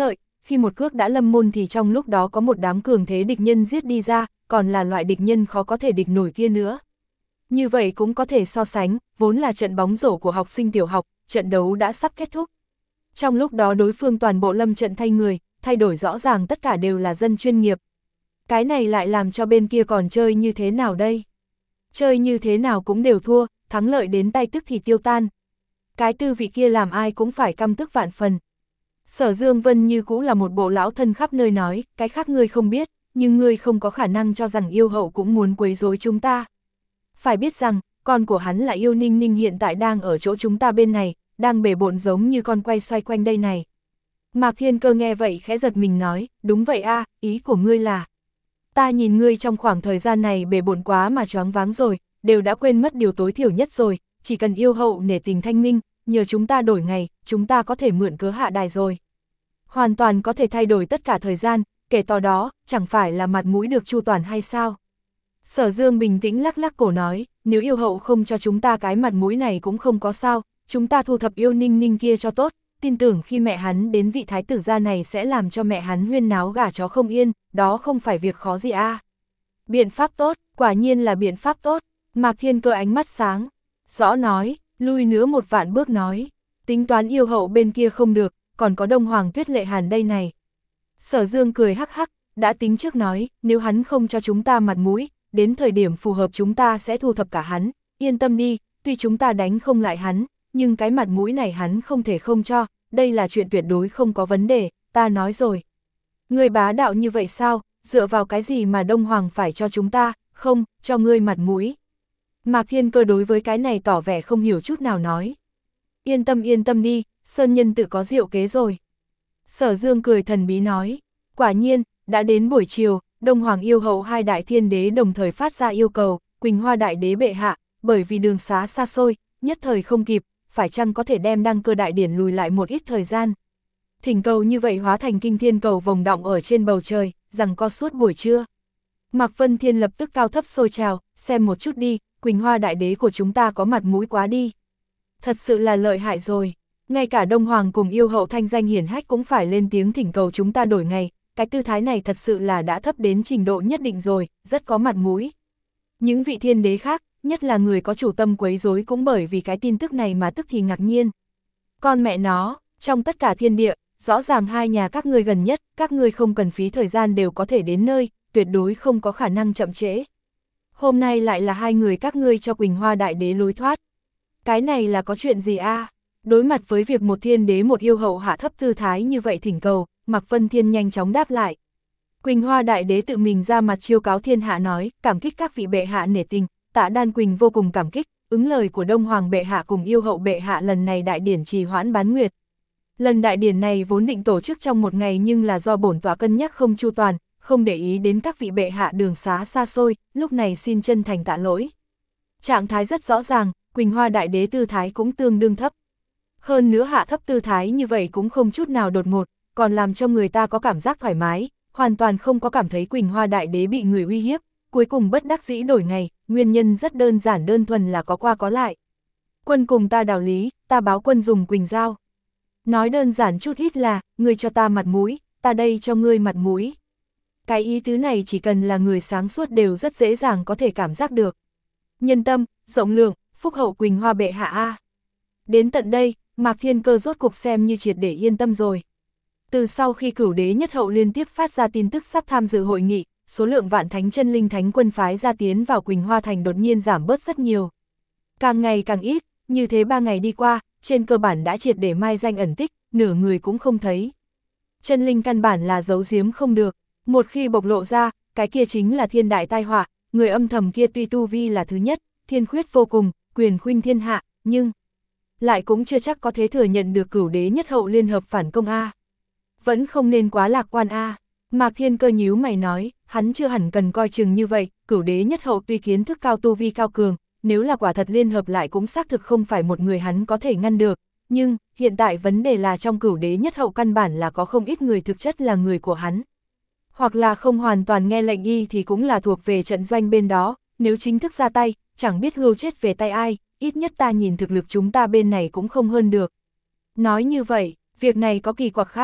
khi một cước đã lâm môn thì trong lúc đó có một đám cường thế địch nhân giết đi ra, còn là loại địch nhân khó có thể địch nổi kia nữa. Như vậy cũng có thể so sánh, vốn là trận bóng rổ của học sinh tiểu học, trận đấu đã sắp kết thúc. Trong lúc đó đối phương toàn bộ lâm trận thay người, thay đổi rõ ràng tất cả đều là dân chuyên nghiệp. Cái này lại làm cho bên kia còn chơi như thế nào đây? Chơi như thế nào cũng đều thua, thắng lợi đến tay tức thì tiêu tan. Cái tư vị kia làm ai cũng phải căm tức vạn phần. Sở Dương Vân như cũ là một bộ lão thân khắp nơi nói, cái khác ngươi không biết, nhưng ngươi không có khả năng cho rằng yêu hậu cũng muốn quấy rối chúng ta. Phải biết rằng, con của hắn là yêu Ninh Ninh hiện tại đang ở chỗ chúng ta bên này, đang bể bộn giống như con quay xoay quanh đây này. Mạc Thiên Cơ nghe vậy khẽ giật mình nói, đúng vậy a, ý của ngươi là. Ta nhìn ngươi trong khoảng thời gian này bể bộn quá mà choáng váng rồi, đều đã quên mất điều tối thiểu nhất rồi, chỉ cần yêu hậu nể tình thanh minh, nhờ chúng ta đổi ngày, chúng ta có thể mượn cớ hạ đài rồi. Hoàn toàn có thể thay đổi tất cả thời gian, kể từ đó, chẳng phải là mặt mũi được chu toàn hay sao? Sở Dương bình tĩnh lắc lắc cổ nói, nếu yêu hậu không cho chúng ta cái mặt mũi này cũng không có sao, chúng ta thu thập yêu Ninh Ninh kia cho tốt, tin tưởng khi mẹ hắn đến vị thái tử gia này sẽ làm cho mẹ hắn huyên náo gà chó không yên, đó không phải việc khó gì à. Biện pháp tốt, quả nhiên là biện pháp tốt, Mạc Thiên Cơ ánh mắt sáng, rõ nói, lui nữa một vạn bước nói, tính toán yêu hậu bên kia không được, còn có Đông Hoàng Tuyết Lệ Hàn đây này. Sở Dương cười hắc hắc, đã tính trước nói, nếu hắn không cho chúng ta mặt mũi, đến thời điểm phù hợp chúng ta sẽ thu thập cả hắn, yên tâm đi, tuy chúng ta đánh không lại hắn, nhưng cái mặt mũi này hắn không thể không cho, đây là chuyện tuyệt đối không có vấn đề, ta nói rồi. Ngươi bá đạo như vậy sao, dựa vào cái gì mà Đông Hoàng phải cho chúng ta, không, cho ngươi mặt mũi. Mạc Thiên Cơ đối với cái này tỏ vẻ không hiểu chút nào nói. Yên tâm yên tâm đi, Sơn Nhân tự có diệu kế rồi. Sở Dương cười thần bí nói, quả nhiên, đã đến buổi chiều, Đông Hoàng yêu hậu hai đại thiên đế đồng thời phát ra yêu cầu, Quỳnh Hoa đại đế bệ hạ, bởi vì đường xá xa xôi, nhất thời không kịp, phải chăng có thể đem đăng cơ đại điển lùi lại một ít thời gian. Thỉnh cầu như vậy hóa thành kinh thiên cầu vồng động ở trên bầu trời, rằng co suốt buổi trưa. Mạc Vân Thiên lập tức cao thấp sôi trào, xem một chút đi, Quỳnh Hoa đại đế của chúng ta có mặt mũi quá đi. Thật sự là lợi hại rồi, ngay cả Đông Hoàng cùng yêu hậu thanh danh hiển hách cũng phải lên tiếng thỉnh cầu chúng ta đổi ngày, cái tư thái này thật sự là đã thấp đến trình độ nhất định rồi, rất có mặt mũi. Những vị thiên đế khác, nhất là người có chủ tâm quấy rối cũng bởi vì cái tin tức này mà tức thì ngạc nhiên. Con mẹ nó, trong tất cả thiên địa, rõ ràng hai nhà các ngươi gần nhất, các ngươi không cần phí thời gian đều có thể đến nơi, tuyệt đối không có khả năng chậm trễ. Hôm nay lại là hai người các ngươi cho Quỳnh Hoa đại đế lối thoát. Cái này là có chuyện gì a? À? Đối mặt với việc một thiên đế một yêu hậu hạ thấp tư thái như vậy thỉnh cầu, Mạc Vân Thiên nhanh chóng đáp lại. Quỳnh Hoa đại đế tự mình ra mặt chiêu cáo thiên hạ nói, cảm kích các vị bệ hạ nể tình, Tạ Đan Quỳnh vô cùng cảm kích, ứng lời của Đông Hoàng bệ hạ cùng yêu hậu bệ hạ lần này đại điển trì hoãn bán nguyệt. Lần đại điển này vốn định tổ chức trong một ngày nhưng là do bổn tọa cân nhắc không chu toàn, không để ý đến các vị bệ hạ đường xá xa xôi, lúc này xin chân thành tạ lỗi. Trạng thái rất rõ ràng, Quỳnh Hoa đại đế tư thái cũng tương đương thấp. Hơn nữa hạ thấp tư thái như vậy cũng không chút nào đột ngột, còn làm cho người ta có cảm giác thoải mái, hoàn toàn không có cảm thấy Quỳnh Hoa đại đế bị người uy hiếp, cuối cùng bất đắc dĩ đổi ngày, nguyên nhân rất đơn giản đơn thuần là có qua có lại. Quân cùng ta đảo lý, ta báo quân dùng Quỳnh Giao. Nói đơn giản chút ít là, ngươi cho ta mặt mũi, ta đây cho ngươi mặt mũi. Cái ý tứ này chỉ cần là người sáng suốt đều rất dễ dàng có thể cảm giác được. Nhân tâm, rộng lượng, phúc hậu Quỳnh Hoa bệ hạ a. Đến tận đây, Mạc Thiên Cơ rốt cuộc xem như triệt để yên tâm rồi. Từ sau khi cửu đế nhất hậu liên tiếp phát ra tin tức sắp tham dự hội nghị, số lượng vạn thánh chân linh thánh quân phái ra tiến vào Quỳnh Hoa thành đột nhiên giảm bớt rất nhiều. Càng ngày càng ít, như thế ba ngày đi qua, trên cơ bản đã triệt để mai danh ẩn tích, nửa người cũng không thấy. Chân linh căn bản là giấu giếm không được, một khi bộc lộ ra, cái kia chính là thiên đại tai họa, người âm thầm kia tuy tu vi là thứ nhất, thiên khuyết vô cùng, quyền khuynh thiên hạ, nhưng lại cũng chưa chắc có thể thừa nhận được cửu đế nhất hậu liên hợp phản công a. Vẫn không nên quá lạc quan a. Mạc Thiên Cơ nhíu mày nói, hắn chưa hẳn cần coi chừng như vậy, cửu đế nhất hậu tuy kiến thức cao tu vi cao cường, nếu là quả thật liên hợp lại cũng xác thực không phải một người hắn có thể ngăn được, nhưng hiện tại vấn đề là trong cửu đế nhất hậu căn bản là có không ít người thực chất là người của hắn. Hoặc là không hoàn toàn nghe lệnh y thì cũng là thuộc về trận doanh bên đó, nếu chính thức ra tay, chẳng biết hưu chết về tay ai, ít nhất ta nhìn thực lực chúng ta bên này cũng không hơn được. Nói như vậy, việc này có kỳ quặc khác,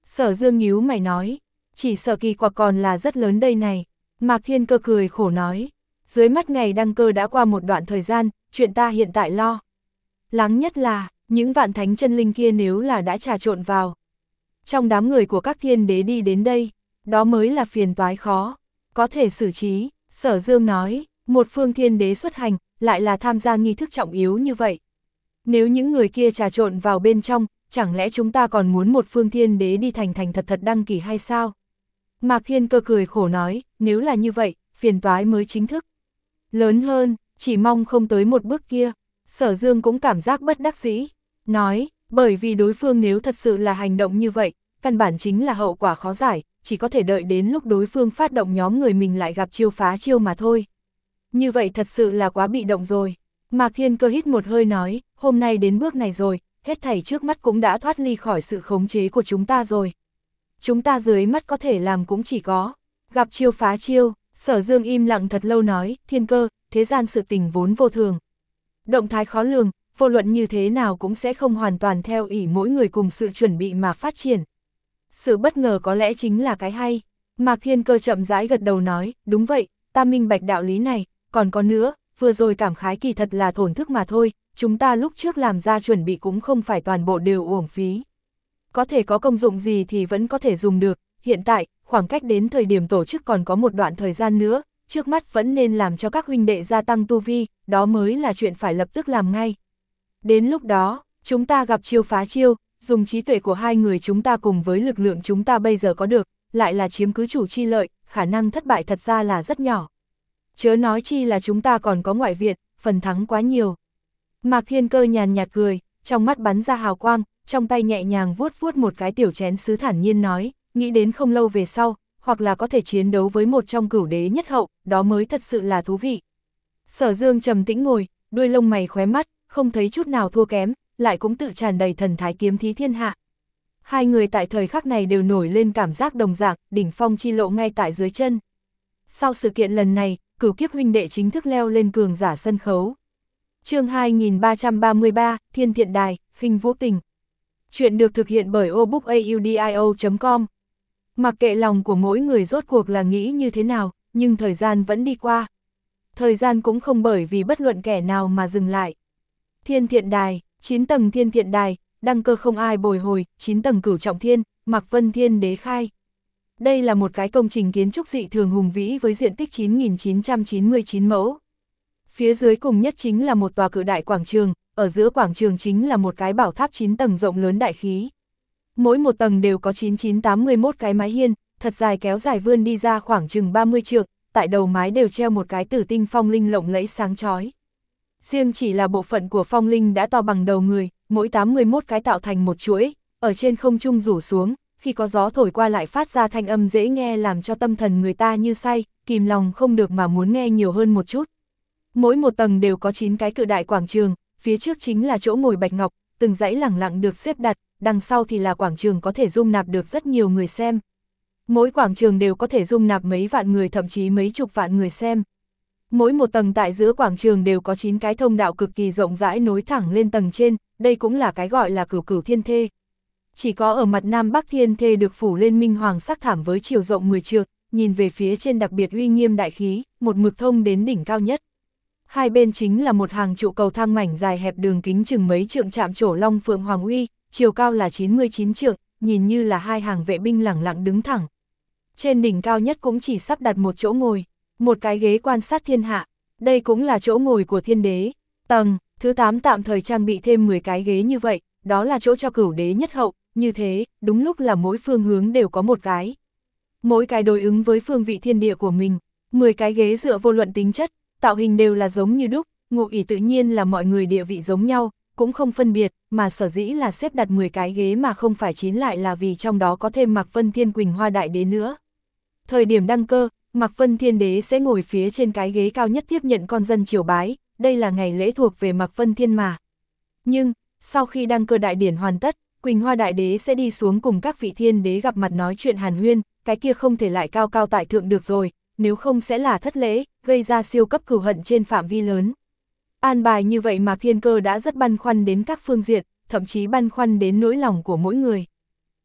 Sở Dương nhíu mày nói, chỉ sợ kỳ quặc còn là rất lớn đây này. Mạc Thiên Cơ cười khổ nói, dưới mắt ngày đăng cơ đã qua một đoạn thời gian, chuyện ta hiện tại lo lắng nhất là, những vạn thánh chân linh kia nếu là đã trà trộn vào trong đám người của các thiên đế đi đến đây, đó mới là phiền toái khó có thể xử trí. Sở Dương nói, một phương thiên đế xuất hành, lại là tham gia nghi thức trọng yếu như vậy. Nếu những người kia trà trộn vào bên trong, chẳng lẽ chúng ta còn muốn một phương thiên đế đi thành thành thật thật đăng ký hay sao? Mạc Thiên Cơ cười khổ nói, nếu là như vậy, phiền toái mới chính thức lớn hơn, chỉ mong không tới một bước kia. Sở Dương cũng cảm giác bất đắc dĩ, nói, bởi vì đối phương nếu thật sự là hành động như vậy, căn bản chính là hậu quả khó giải, chỉ có thể đợi đến lúc đối phương phát động nhóm người mình lại gặp chiêu phá chiêu mà thôi. Như vậy thật sự là quá bị động rồi. Mạc Thiên Cơ hít một hơi nói, hôm nay đến bước này rồi, hết thảy trước mắt cũng đã thoát ly khỏi sự khống chế của chúng ta rồi. Chúng ta dưới mắt có thể làm cũng chỉ có gặp chiêu phá chiêu. Sở Dương im lặng thật lâu nói, Thiên Cơ, thế gian sự tình vốn vô thường, động thái khó lường, vô luận như thế nào cũng sẽ không hoàn toàn theo ý mỗi người cùng sự chuẩn bị mà phát triển. Sự bất ngờ có lẽ chính là cái hay. Mạc Thiên Cơ chậm rãi gật đầu nói, đúng vậy, ta minh bạch đạo lý này, còn có nữa, vừa rồi cảm khái kỳ thật là thổn thức mà thôi, chúng ta lúc trước làm ra chuẩn bị cũng không phải toàn bộ đều uổng phí. Có thể có công dụng gì thì vẫn có thể dùng được, hiện tại, khoảng cách đến thời điểm tổ chức còn có một đoạn thời gian nữa, trước mắt vẫn nên làm cho các huynh đệ gia tăng tu vi, đó mới là chuyện phải lập tức làm ngay. Đến lúc đó, chúng ta gặp chiêu phá chiêu, dùng trí tuệ của hai người chúng ta cùng với lực lượng chúng ta bây giờ có được, lại là chiếm cứ chủ chi lợi, khả năng thất bại thật ra là rất nhỏ. Chớ nói chi là chúng ta còn có ngoại viện, phần thắng quá nhiều. Mạc Thiên Cơ nhàn nhạt cười, trong mắt bắn ra hào quang, trong tay nhẹ nhàng vuốt vuốt một cái tiểu chén sứ thản nhiên nói, nghĩ đến không lâu về sau, hoặc là có thể chiến đấu với một trong cửu đế nhất hậu, đó mới thật sự là thú vị. Sở Dương trầm tĩnh ngồi, đuôi lông mày khóe mắt, không thấy chút nào thua kém, lại cũng tự tràn đầy thần thái kiếm thí thiên hạ. Hai người tại thời khắc này đều nổi lên cảm giác đồng dạng, đỉnh phong chi lộ ngay tại dưới chân. Sau sự kiện lần này, cửu kiếp huynh đệ chính thức leo lên cường giả sân khấu. Chương hai nghìn ba trăm ba mươi ba, Thiên Thiện Đài, Khinh Vũ Tình. Chuyện được thực hiện bởi obookaudio chấm com. Mặc kệ lòng của mỗi người rốt cuộc là nghĩ như thế nào, nhưng thời gian vẫn đi qua. Thời gian cũng không bởi vì bất luận kẻ nào mà dừng lại. Thiên Thiện Đài, chín tầng Thiên Thiện Đài, đăng cơ không ai bồi hồi, chín tầng cửu trọng thiên, Mạc Vân Thiên Đế khai. Đây là một cái công trình kiến trúc dị thường hùng vĩ với diện tích chín nghìn chín trăm chín mươi chín mẫu. Phía dưới cùng nhất chính là một tòa cự đại quảng trường, ở giữa quảng trường chính là một cái bảo tháp chín tầng rộng lớn đại khí. Mỗi một tầng đều có chín chín tám mươi mốt cái mái hiên, thật dài kéo dài vươn đi ra khoảng chừng ba mươi trượng, tại đầu mái đều treo một cái tử tinh phong linh lộng lẫy sáng chói. Riêng chỉ là bộ phận của phong linh đã to bằng đầu người, mỗi tám mươi mốt cái tạo thành một chuỗi, ở trên không trung rủ xuống, khi có gió thổi qua lại phát ra thanh âm dễ nghe làm cho tâm thần người ta như say, kìm lòng không được mà muốn nghe nhiều hơn một chút. Mỗi một tầng đều có chín cái cự đại quảng trường, phía trước chính là chỗ ngồi bạch ngọc, từng dãy lẳng lặng được xếp đặt, đằng sau thì là quảng trường có thể dung nạp được rất nhiều người xem. Mỗi quảng trường đều có thể dung nạp mấy vạn người thậm chí mấy chục vạn người xem. Mỗi một tầng tại giữa quảng trường đều có chín cái thông đạo cực kỳ rộng rãi nối thẳng lên tầng trên, đây cũng là cái gọi là cửu cửu thiên thê. Chỉ có ở mặt Nam Bắc thiên thê được phủ lên minh hoàng sắc thảm với chiều rộng mười trượng, nhìn về phía trên đặc biệt uy nghiêm đại khí, một mực thông đến đỉnh cao nhất. Hai bên chính là một hàng trụ cầu thang mảnh dài hẹp đường kính chừng mấy trượng chạm trổ long phượng hoàng uy, chiều cao là chín mươi chín trượng, nhìn như là hai hàng vệ binh lẳng lặng đứng thẳng. Trên đỉnh cao nhất cũng chỉ sắp đặt một chỗ ngồi, một cái ghế quan sát thiên hạ, đây cũng là chỗ ngồi của thiên đế. Tầng thứ tám tạm thời trang bị thêm mười cái ghế như vậy, đó là chỗ cho cửu đế nhất hậu, như thế, đúng lúc là mỗi phương hướng đều có một cái. Mỗi cái đối ứng với phương vị thiên địa của mình, mười cái ghế dựa vô luận tính chất, tạo hình đều là giống như đúc, ngụ ý tự nhiên là mọi người địa vị giống nhau, cũng không phân biệt, mà sở dĩ là xếp đặt mười cái ghế mà không phải chín lại là vì trong đó có thêm Mạc Vân Thiên Quỳnh Hoa Đại Đế nữa. Thời điểm đăng cơ, Mạc Vân Thiên Đế sẽ ngồi phía trên cái ghế cao nhất tiếp nhận con dân triều bái, đây là ngày lễ thuộc về Mạc Vân Thiên mà. Nhưng, sau khi đăng cơ đại điển hoàn tất, Quỳnh Hoa Đại Đế sẽ đi xuống cùng các vị thiên đế gặp mặt nói chuyện hàn huyên, cái kia không thể lại cao cao tại thượng được rồi, nếu không sẽ là thất lễ, gây ra siêu cấp cửu hận trên phạm vi lớn. An bài như vậy Mạc Thiên Cơ đã rất băn khoăn đến các phương diện, thậm chí băn khoăn đến nỗi lòng của mỗi người.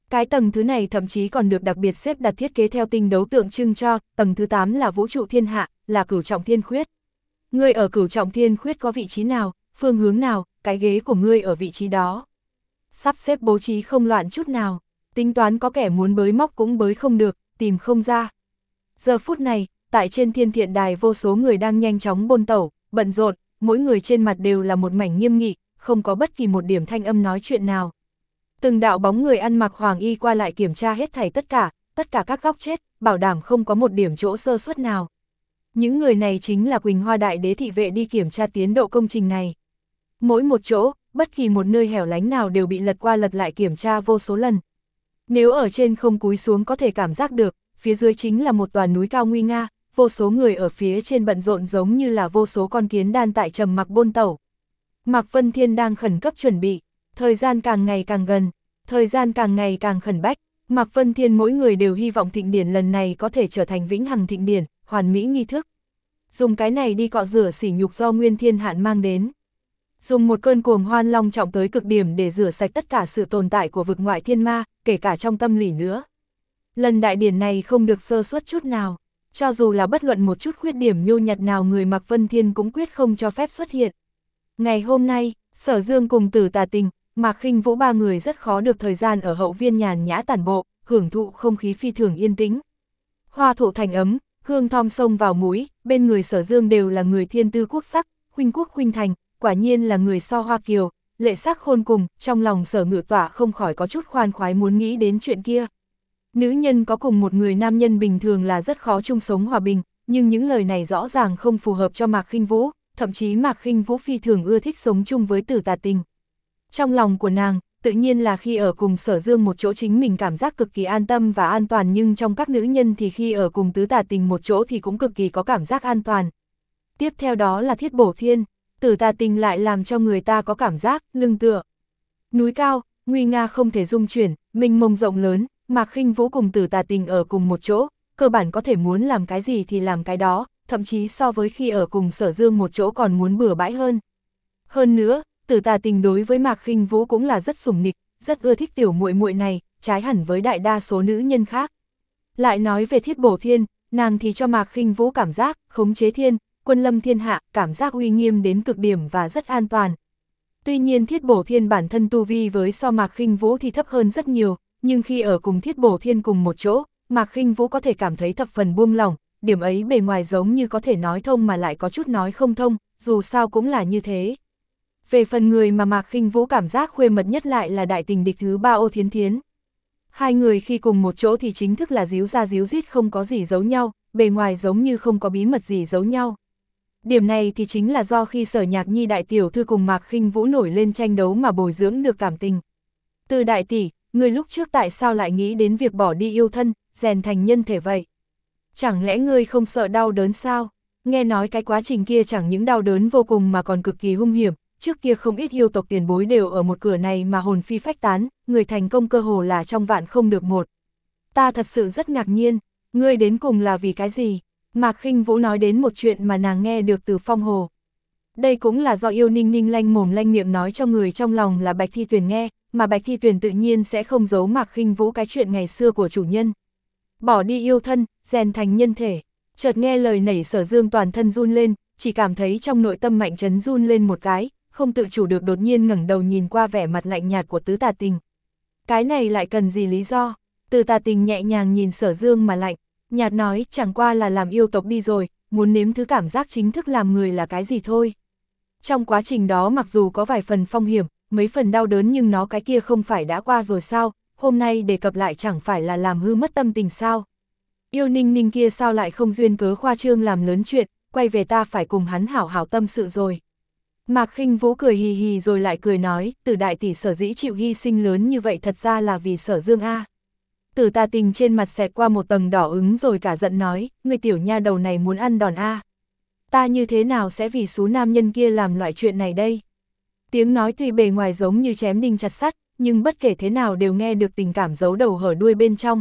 Cái tầng thứ này thậm chí còn được đặc biệt xếp đặt thiết kế theo tinh đấu tượng trưng cho, tầng thứ tám là vũ trụ thiên hạ, là cửu trọng thiên khuyết. Ngươi ở cửu trọng thiên khuyết có vị trí nào, phương hướng nào, cái ghế của ngươi ở vị trí đó. Sắp xếp bố trí không loạn chút nào, tính toán có kẻ muốn bới móc cũng bới không được, tìm không ra. Giờ phút này, tại trên thiên thiện đài vô số người đang nhanh chóng bôn tẩu, bận rộn, mỗi người trên mặt đều là một mảnh nghiêm nghị, không có bất kỳ một điểm thanh âm nói chuyện nào. Từng đạo bóng người ăn mặc hoàng y qua lại kiểm tra hết thảy tất cả, tất cả các góc chết, bảo đảm không có một điểm chỗ sơ suất nào. Những người này chính là Quỳnh Hoa Đại Đế thị vệ đi kiểm tra tiến độ công trình này. Mỗi một chỗ, bất kỳ một nơi hẻo lánh nào đều bị lật qua lật lại kiểm tra vô số lần. Nếu ở trên không cúi xuống có thể cảm giác được, phía dưới chính là một tòa núi cao nguy nga, vô số người ở phía trên bận rộn giống như là vô số con kiến đan tại trầm mặc bôn tẩu. Mạc Vân Thiên đang khẩn cấp chuẩn bị, thời gian càng ngày càng gần, thời gian càng ngày càng khẩn bách, Mạc Vân Thiên mỗi người đều hy vọng thịnh điển lần này có thể trở thành vĩnh hằng thịnh điển, hoàn mỹ nghi thức. Dùng cái này đi cọ rửa sỉ nhục do Nguyên Thiên Hạn mang đến. Dùng một cơn cuồng hoan long trọng tới cực điểm để rửa sạch tất cả sự tồn tại của vực ngoại thiên ma, kể cả trong tâm lý nữa. Lần đại điển này không được sơ suất chút nào, cho dù là bất luận một chút khuyết điểm nhô nhặt nào người Mạc Vân Thiên cũng quyết không cho phép xuất hiện. Ngày hôm nay, Sở Dương cùng Tử Tà Tình, Mạc Khinh Vũ ba người rất khó được thời gian ở hậu viên nhàn nhã tản bộ, hưởng thụ không khí phi thường yên tĩnh. Hoa thụ thành ấm, hương thom sông vào mũi, bên người Sở Dương đều là người thiên tư quốc sắc, khuynh quốc khuynh thành, quả nhiên là người so hoa kiều, lệ sắc khôn cùng, trong lòng Sở Ngự Tỏa không khỏi có chút khoan khoái muốn nghĩ đến chuyện kia. Nữ nhân có cùng một người nam nhân bình thường là rất khó chung sống hòa bình, nhưng những lời này rõ ràng không phù hợp cho Mạc Khinh Vũ, thậm chí Mạc Khinh Vũ phi thường ưa thích sống chung với Tử Tà Tình. Trong lòng của nàng, tự nhiên là khi ở cùng Sở Dương một chỗ chính mình cảm giác cực kỳ an tâm và an toàn, nhưng trong các nữ nhân thì khi ở cùng Tứ Tà Tình một chỗ thì cũng cực kỳ có cảm giác an toàn. Tiếp theo đó là Thiết Bổ Thiên, Tử Tà Tình lại làm cho người ta có cảm giác lưng tựa. Núi cao, nguy nga không thể dung chuyển, mênh mông rộng lớn, Mạc Khinh Vũ cùng Tử Tà Tình ở cùng một chỗ, cơ bản có thể muốn làm cái gì thì làm cái đó, thậm chí so với khi ở cùng Sở Dương một chỗ còn muốn bừa bãi hơn. Hơn nữa, Tử Tà Tình đối với Mạc Khinh Vũ cũng là rất sủng nịch, rất ưa thích tiểu muội muội này, trái hẳn với đại đa số nữ nhân khác. Lại nói về Thiết Bổ Thiên, nàng thì cho Mạc Khinh Vũ cảm giác khống chế thiên, quân lâm thiên hạ, cảm giác uy nghiêm đến cực điểm và rất an toàn. Tuy nhiên Thiết Bổ Thiên bản thân tu vi với so Mạc Khinh Vũ thì thấp hơn rất nhiều, nhưng khi ở cùng Thiết Bổ Thiên cùng một chỗ, Mạc Khinh Vũ có thể cảm thấy thập phần buông lỏng, điểm ấy bề ngoài giống như có thể nói thông mà lại có chút nói không thông, dù sao cũng là như thế. Về phần người mà Mạc Khinh Vũ cảm giác khuê mật nhất lại là đại tình địch thứ ba Ô Thiến Thiến. Hai người khi cùng một chỗ thì chính thức là díu ra díu dít, không có gì giấu nhau, bề ngoài giống như không có bí mật gì giấu nhau. Điểm này thì chính là do khi Sở Nhạc Nhi đại tiểu thư cùng Mạc Khinh Vũ nổi lên tranh đấu mà bồi dưỡng được cảm tình. Từ đại tỷ, người lúc trước tại sao lại nghĩ đến việc bỏ đi yêu thân, rèn thành nhân thể vậy? Chẳng lẽ ngươi không sợ đau đớn sao? Nghe nói cái quá trình kia chẳng những đau đớn vô cùng mà còn cực kỳ hung hiểm, trước kia không ít yêu tộc tiền bối đều ở một cửa này mà hồn phi phách tán, người thành công cơ hồ là trong vạn không được một. Ta thật sự rất ngạc nhiên, ngươi đến cùng là vì cái gì? Mạc Khinh Vũ nói đến một chuyện mà nàng nghe được từ Phong Hồ. Đây cũng là do Yêu Ninh Ninh lanh mồm lanh miệng nói cho người trong lòng là Bạch Thi Tuyền nghe, mà Bạch Thi Tuyền tự nhiên sẽ không giấu Mạc Khinh Vũ cái chuyện ngày xưa của chủ nhân. Bỏ đi yêu thân, rèn thành nhân thể. Chợt nghe lời nảy Sở Dương toàn thân run lên, chỉ cảm thấy trong nội tâm mạnh chấn run lên một cái, không tự chủ được đột nhiên ngẩng đầu nhìn qua vẻ mặt lạnh nhạt của Tứ Tà Tình. Cái này lại cần gì lý do? Tứ Tà Tình nhẹ nhàng nhìn Sở Dương mà lạnh, nhạt nói chẳng qua là làm yêu tộc đi rồi, muốn nếm thứ cảm giác chính thức làm người là cái gì thôi. Trong quá trình đó mặc dù có vài phần phong hiểm, mấy phần đau đớn nhưng nó cái kia không phải đã qua rồi sao, hôm nay đề cập lại chẳng phải là làm hư mất tâm tình sao. Yêu Ninh Ninh kia sao lại không duyên cớ khoa trương làm lớn chuyện, quay về ta phải cùng hắn hảo hảo tâm sự rồi. Mạc Khinh Vũ cười hì hì rồi lại cười nói, Tử đại tỷ sở dĩ chịu hy sinh lớn như vậy thật ra là vì Sở Dương a. Tử Tà Tình trên mặt xẹt qua một tầng đỏ ứng rồi cả giận nói, người tiểu nha đầu này muốn ăn đòn a. Ta như thế nào sẽ vì số nam nhân kia làm loại chuyện này đây? Tiếng nói tuy bề ngoài giống như chém đinh chặt sắt, nhưng bất kể thế nào đều nghe được tình cảm giấu đầu hở đuôi bên trong.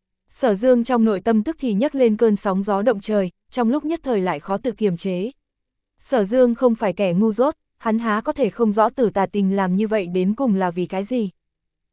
Sở Dương trong nội tâm tức thì nhấc lên cơn sóng gió động trời, trong lúc nhất thời lại khó tự kiềm chế. Sở Dương không phải kẻ ngu dốt, hắn há có thể không rõ Tử Tà Tình làm như vậy đến cùng là vì cái gì.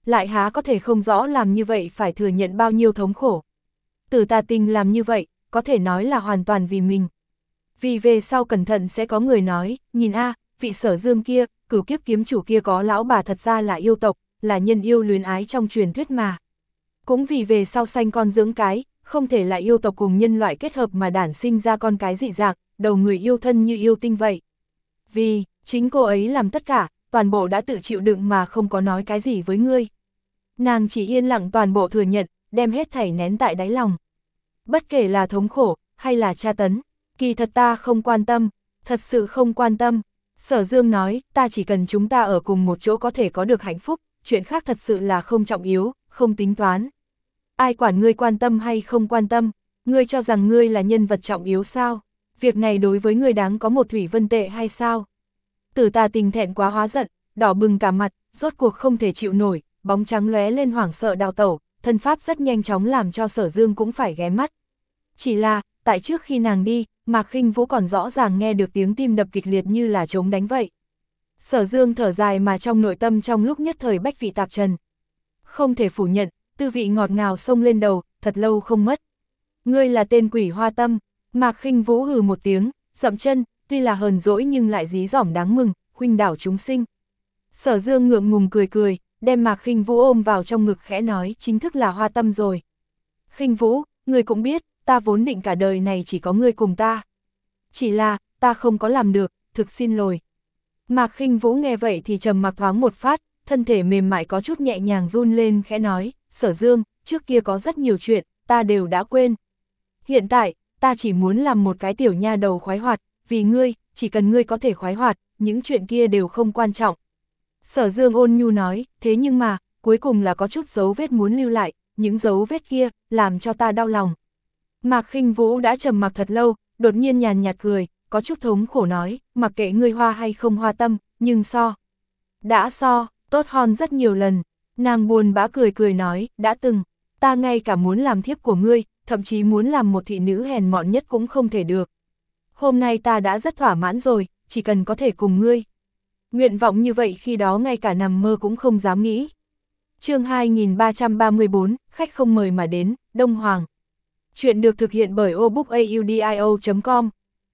lại há có thể không rõ làm như vậy phải thừa nhận bao nhiêu thống khổ. Tử Tà Tình làm như vậy, có thể nói là hoàn toàn vì mình. Vì về sau cẩn thận sẽ có người nói, nhìn a, vị Sở Dương kia, cửu kiếp kiếm chủ kia có lão bà thật ra là yêu tộc, là nhân yêu luyến ái trong truyền thuyết mà. Cũng vì về sau sanh con dưỡng cái, không thể là yêu tộc cùng nhân loại kết hợp mà đản sinh ra con cái dị dạng, đầu người yêu thân như yêu tinh vậy. Vì, chính cô ấy làm tất cả, toàn bộ đã tự chịu đựng mà không có nói cái gì với ngươi. Nàng chỉ yên lặng toàn bộ thừa nhận, đem hết thảy nén tại đáy lòng. Bất kể là thống khổ, hay là tra tấn, kỳ thật ta không quan tâm, thật sự không quan tâm. Sở Dương nói, ta chỉ cần chúng ta ở cùng một chỗ có thể có được hạnh phúc, chuyện khác thật sự là không trọng yếu, không tính toán. Ai quản ngươi quan tâm hay không quan tâm, ngươi cho rằng ngươi là nhân vật trọng yếu sao? Việc này đối với ngươi đáng có một thủy vân tệ hay sao? Tử Tà Tình thẹn quá hóa giận, đỏ bừng cả mặt, rốt cuộc không thể chịu nổi, bóng trắng lóe lên hoảng sợ đào tẩu, thân pháp rất nhanh chóng làm cho Sở Dương cũng phải ghé mắt. Chỉ là, tại trước khi nàng đi, Mạc Khinh Vũ còn rõ ràng nghe được tiếng tim đập kịch liệt như là trống đánh vậy. Sở Dương thở dài mà trong nội tâm trong lúc nhất thời bách vị tạp trần. Không thể phủ nhận, tư vị ngọt ngào xông lên đầu, thật lâu không mất. Ngươi là tên quỷ hoa tâm. Mạc Khinh Vũ hừ một tiếng, dậm chân, tuy là hờn dỗi nhưng lại dí dỏm đáng mừng, khuynh đảo chúng sinh. Sở Dương ngượng ngùng cười cười, đem Mạc Khinh Vũ ôm vào trong ngực khẽ nói, chính thức là hoa tâm rồi. Khinh Vũ, ngươi cũng biết, ta vốn định cả đời này chỉ có ngươi cùng ta. Chỉ là, ta không có làm được, thực xin lỗi. Mạc Khinh Vũ nghe vậy thì trầm mặc thoáng một phát, thân thể mềm mại có chút nhẹ nhàng run lên khẽ nói, Sở Dương, trước kia có rất nhiều chuyện, ta đều đã quên. Hiện tại, ta chỉ muốn làm một cái tiểu nha đầu khoái hoạt, vì ngươi, chỉ cần ngươi có thể khoái hoạt, những chuyện kia đều không quan trọng. Sở Dương ôn nhu nói, thế nhưng mà, cuối cùng là có chút dấu vết muốn lưu lại, những dấu vết kia, làm cho ta đau lòng. Mạc Khinh Vũ đã trầm mặc thật lâu, đột nhiên nhàn nhạt cười, có chút thống khổ nói, mặc kệ ngươi hoa hay không hoa tâm, nhưng so. Đã so, tốt hơn rất nhiều lần. Nàng buồn bã cười cười nói, đã từng, ta ngay cả muốn làm thiếp của ngươi, thậm chí muốn làm một thị nữ hèn mọn nhất cũng không thể được. Hôm nay ta đã rất thỏa mãn rồi, chỉ cần có thể cùng ngươi. Nguyện vọng như vậy khi đó ngay cả nằm mơ cũng không dám nghĩ. Chương hai nghìn ba trăm ba mươi bốn, khách không mời mà đến, Đông Hoàng. Chuyện được thực hiện bởi obookaudio chấm com.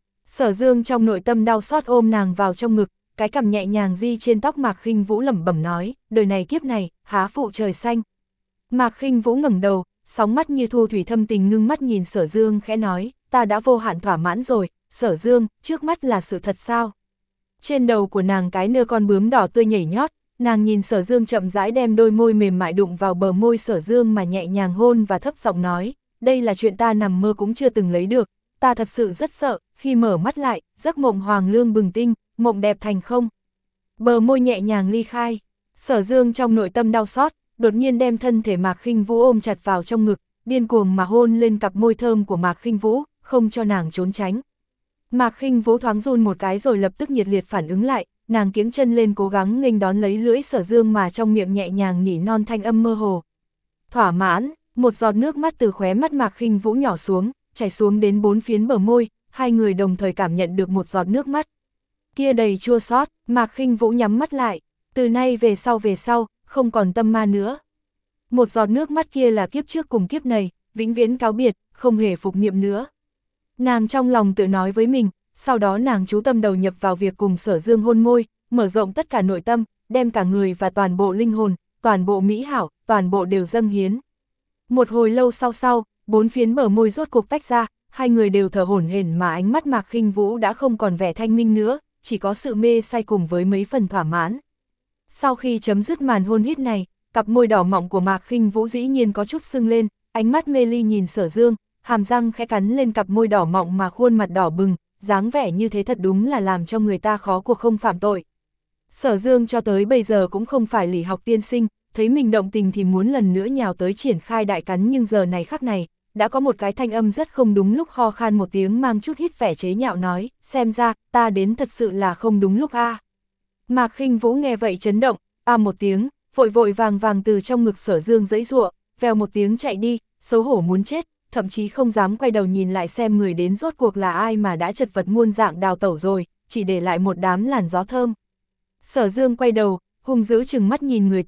Sở Dương trong nội tâm đau xót ôm nàng vào trong ngực, cái cằm nhẹ nhàng di trên tóc Mạc Khinh Vũ lẩm bẩm nói, đời này kiếp này, há phụ trời xanh. Mạc Khinh Vũ ngẩng đầu, sóng mắt như thu thủy thâm tình ngưng mắt nhìn Sở Dương khẽ nói, ta đã vô hạn thỏa mãn rồi, Sở Dương, trước mắt là sự thật sao? Trên đầu của nàng cái nơ con bướm đỏ tươi nhảy nhót, nàng nhìn Sở Dương chậm rãi đem đôi môi mềm mại đụng vào bờ môi Sở Dương mà nhẹ nhàng hôn và thấp giọng nói, đây là chuyện ta nằm mơ cũng chưa từng lấy được, ta thật sự rất sợ, khi mở mắt lại, giấc mộng hoàng lương bừng tinh, mộng đẹp thành không. Bờ môi nhẹ nhàng ly khai, Sở Dương trong nội tâm đau xót, đột nhiên đem thân thể Mạc Khinh Vũ ôm chặt vào trong ngực, điên cuồng mà hôn lên cặp môi thơm của Mạc Khinh Vũ, không cho nàng trốn tránh. Mạc Khinh Vũ thoáng run một cái rồi lập tức nhiệt liệt phản ứng lại, nàng kiếng chân lên cố gắng nghênh đón lấy lưỡi Sở Dương mà trong miệng nhẹ nhàng nỉ non thanh âm mơ hồ. Thỏa mãn, một giọt nước mắt từ khóe mắt Mạc Khinh Vũ nhỏ xuống, chảy xuống đến bốn phiến bờ môi, hai người đồng thời cảm nhận được một giọt nước mắt. Kia đầy chua xót, Mạc Khinh Vũ nhắm mắt lại, từ nay về sau về sau, không còn tâm ma nữa. Một giọt nước mắt kia là kiếp trước cùng kiếp này, vĩnh viễn cáo biệt, không hề phục niệm nữa. Nàng trong lòng tự nói với mình, sau đó nàng chú tâm đầu nhập vào việc cùng Sở Dương hôn môi, mở rộng tất cả nội tâm, đem cả người và toàn bộ linh hồn, toàn bộ mỹ hảo, toàn bộ đều dâng hiến. Một hồi lâu sau sau, bốn phiến bờ môi rốt cuộc tách ra, hai người đều thở hổn hển mà ánh mắt Mạc Khinh Vũ đã không còn vẻ thanh minh nữa, chỉ có sự mê say cùng với mấy phần thỏa mãn. Sau khi chấm dứt màn hôn hít này, cặp môi đỏ mọng của Mạc Khinh Vũ dĩ nhiên có chút sưng lên, ánh mắt mê ly nhìn Sở Dương, hàm răng khẽ cắn lên cặp môi đỏ mọng mà khuôn mặt đỏ bừng, dáng vẻ như thế thật đúng là làm cho người ta khó cuộc không phạm tội. Sở Dương cho tới bây giờ cũng không phải lì học tiên sinh, thấy mình động tình thì muốn lần nữa nhào tới triển khai đại cắn, nhưng giờ này khắc này, đã có một cái thanh âm rất không đúng lúc ho khan một tiếng mang chút hít vẻ chế nhạo nói, xem ra, ta đến thật sự là không đúng lúc a. À. Mạc Khinh Vũ nghe vậy chấn động, a à một tiếng, vội vội vàng vàng từ trong ngực Sở Dương giãy giụa, vèo một tiếng chạy đi, xấu hổ muốn chết, thậm chí không dám quay đầu nhìn lại xem người đến rốt cuộc là ai mà đã chật vật muôn dạng đào tẩu rồi, chỉ để lại một đám làn gió thơm. Sở Dương quay đầu, hung dữ chừng mắt nhìn người tới,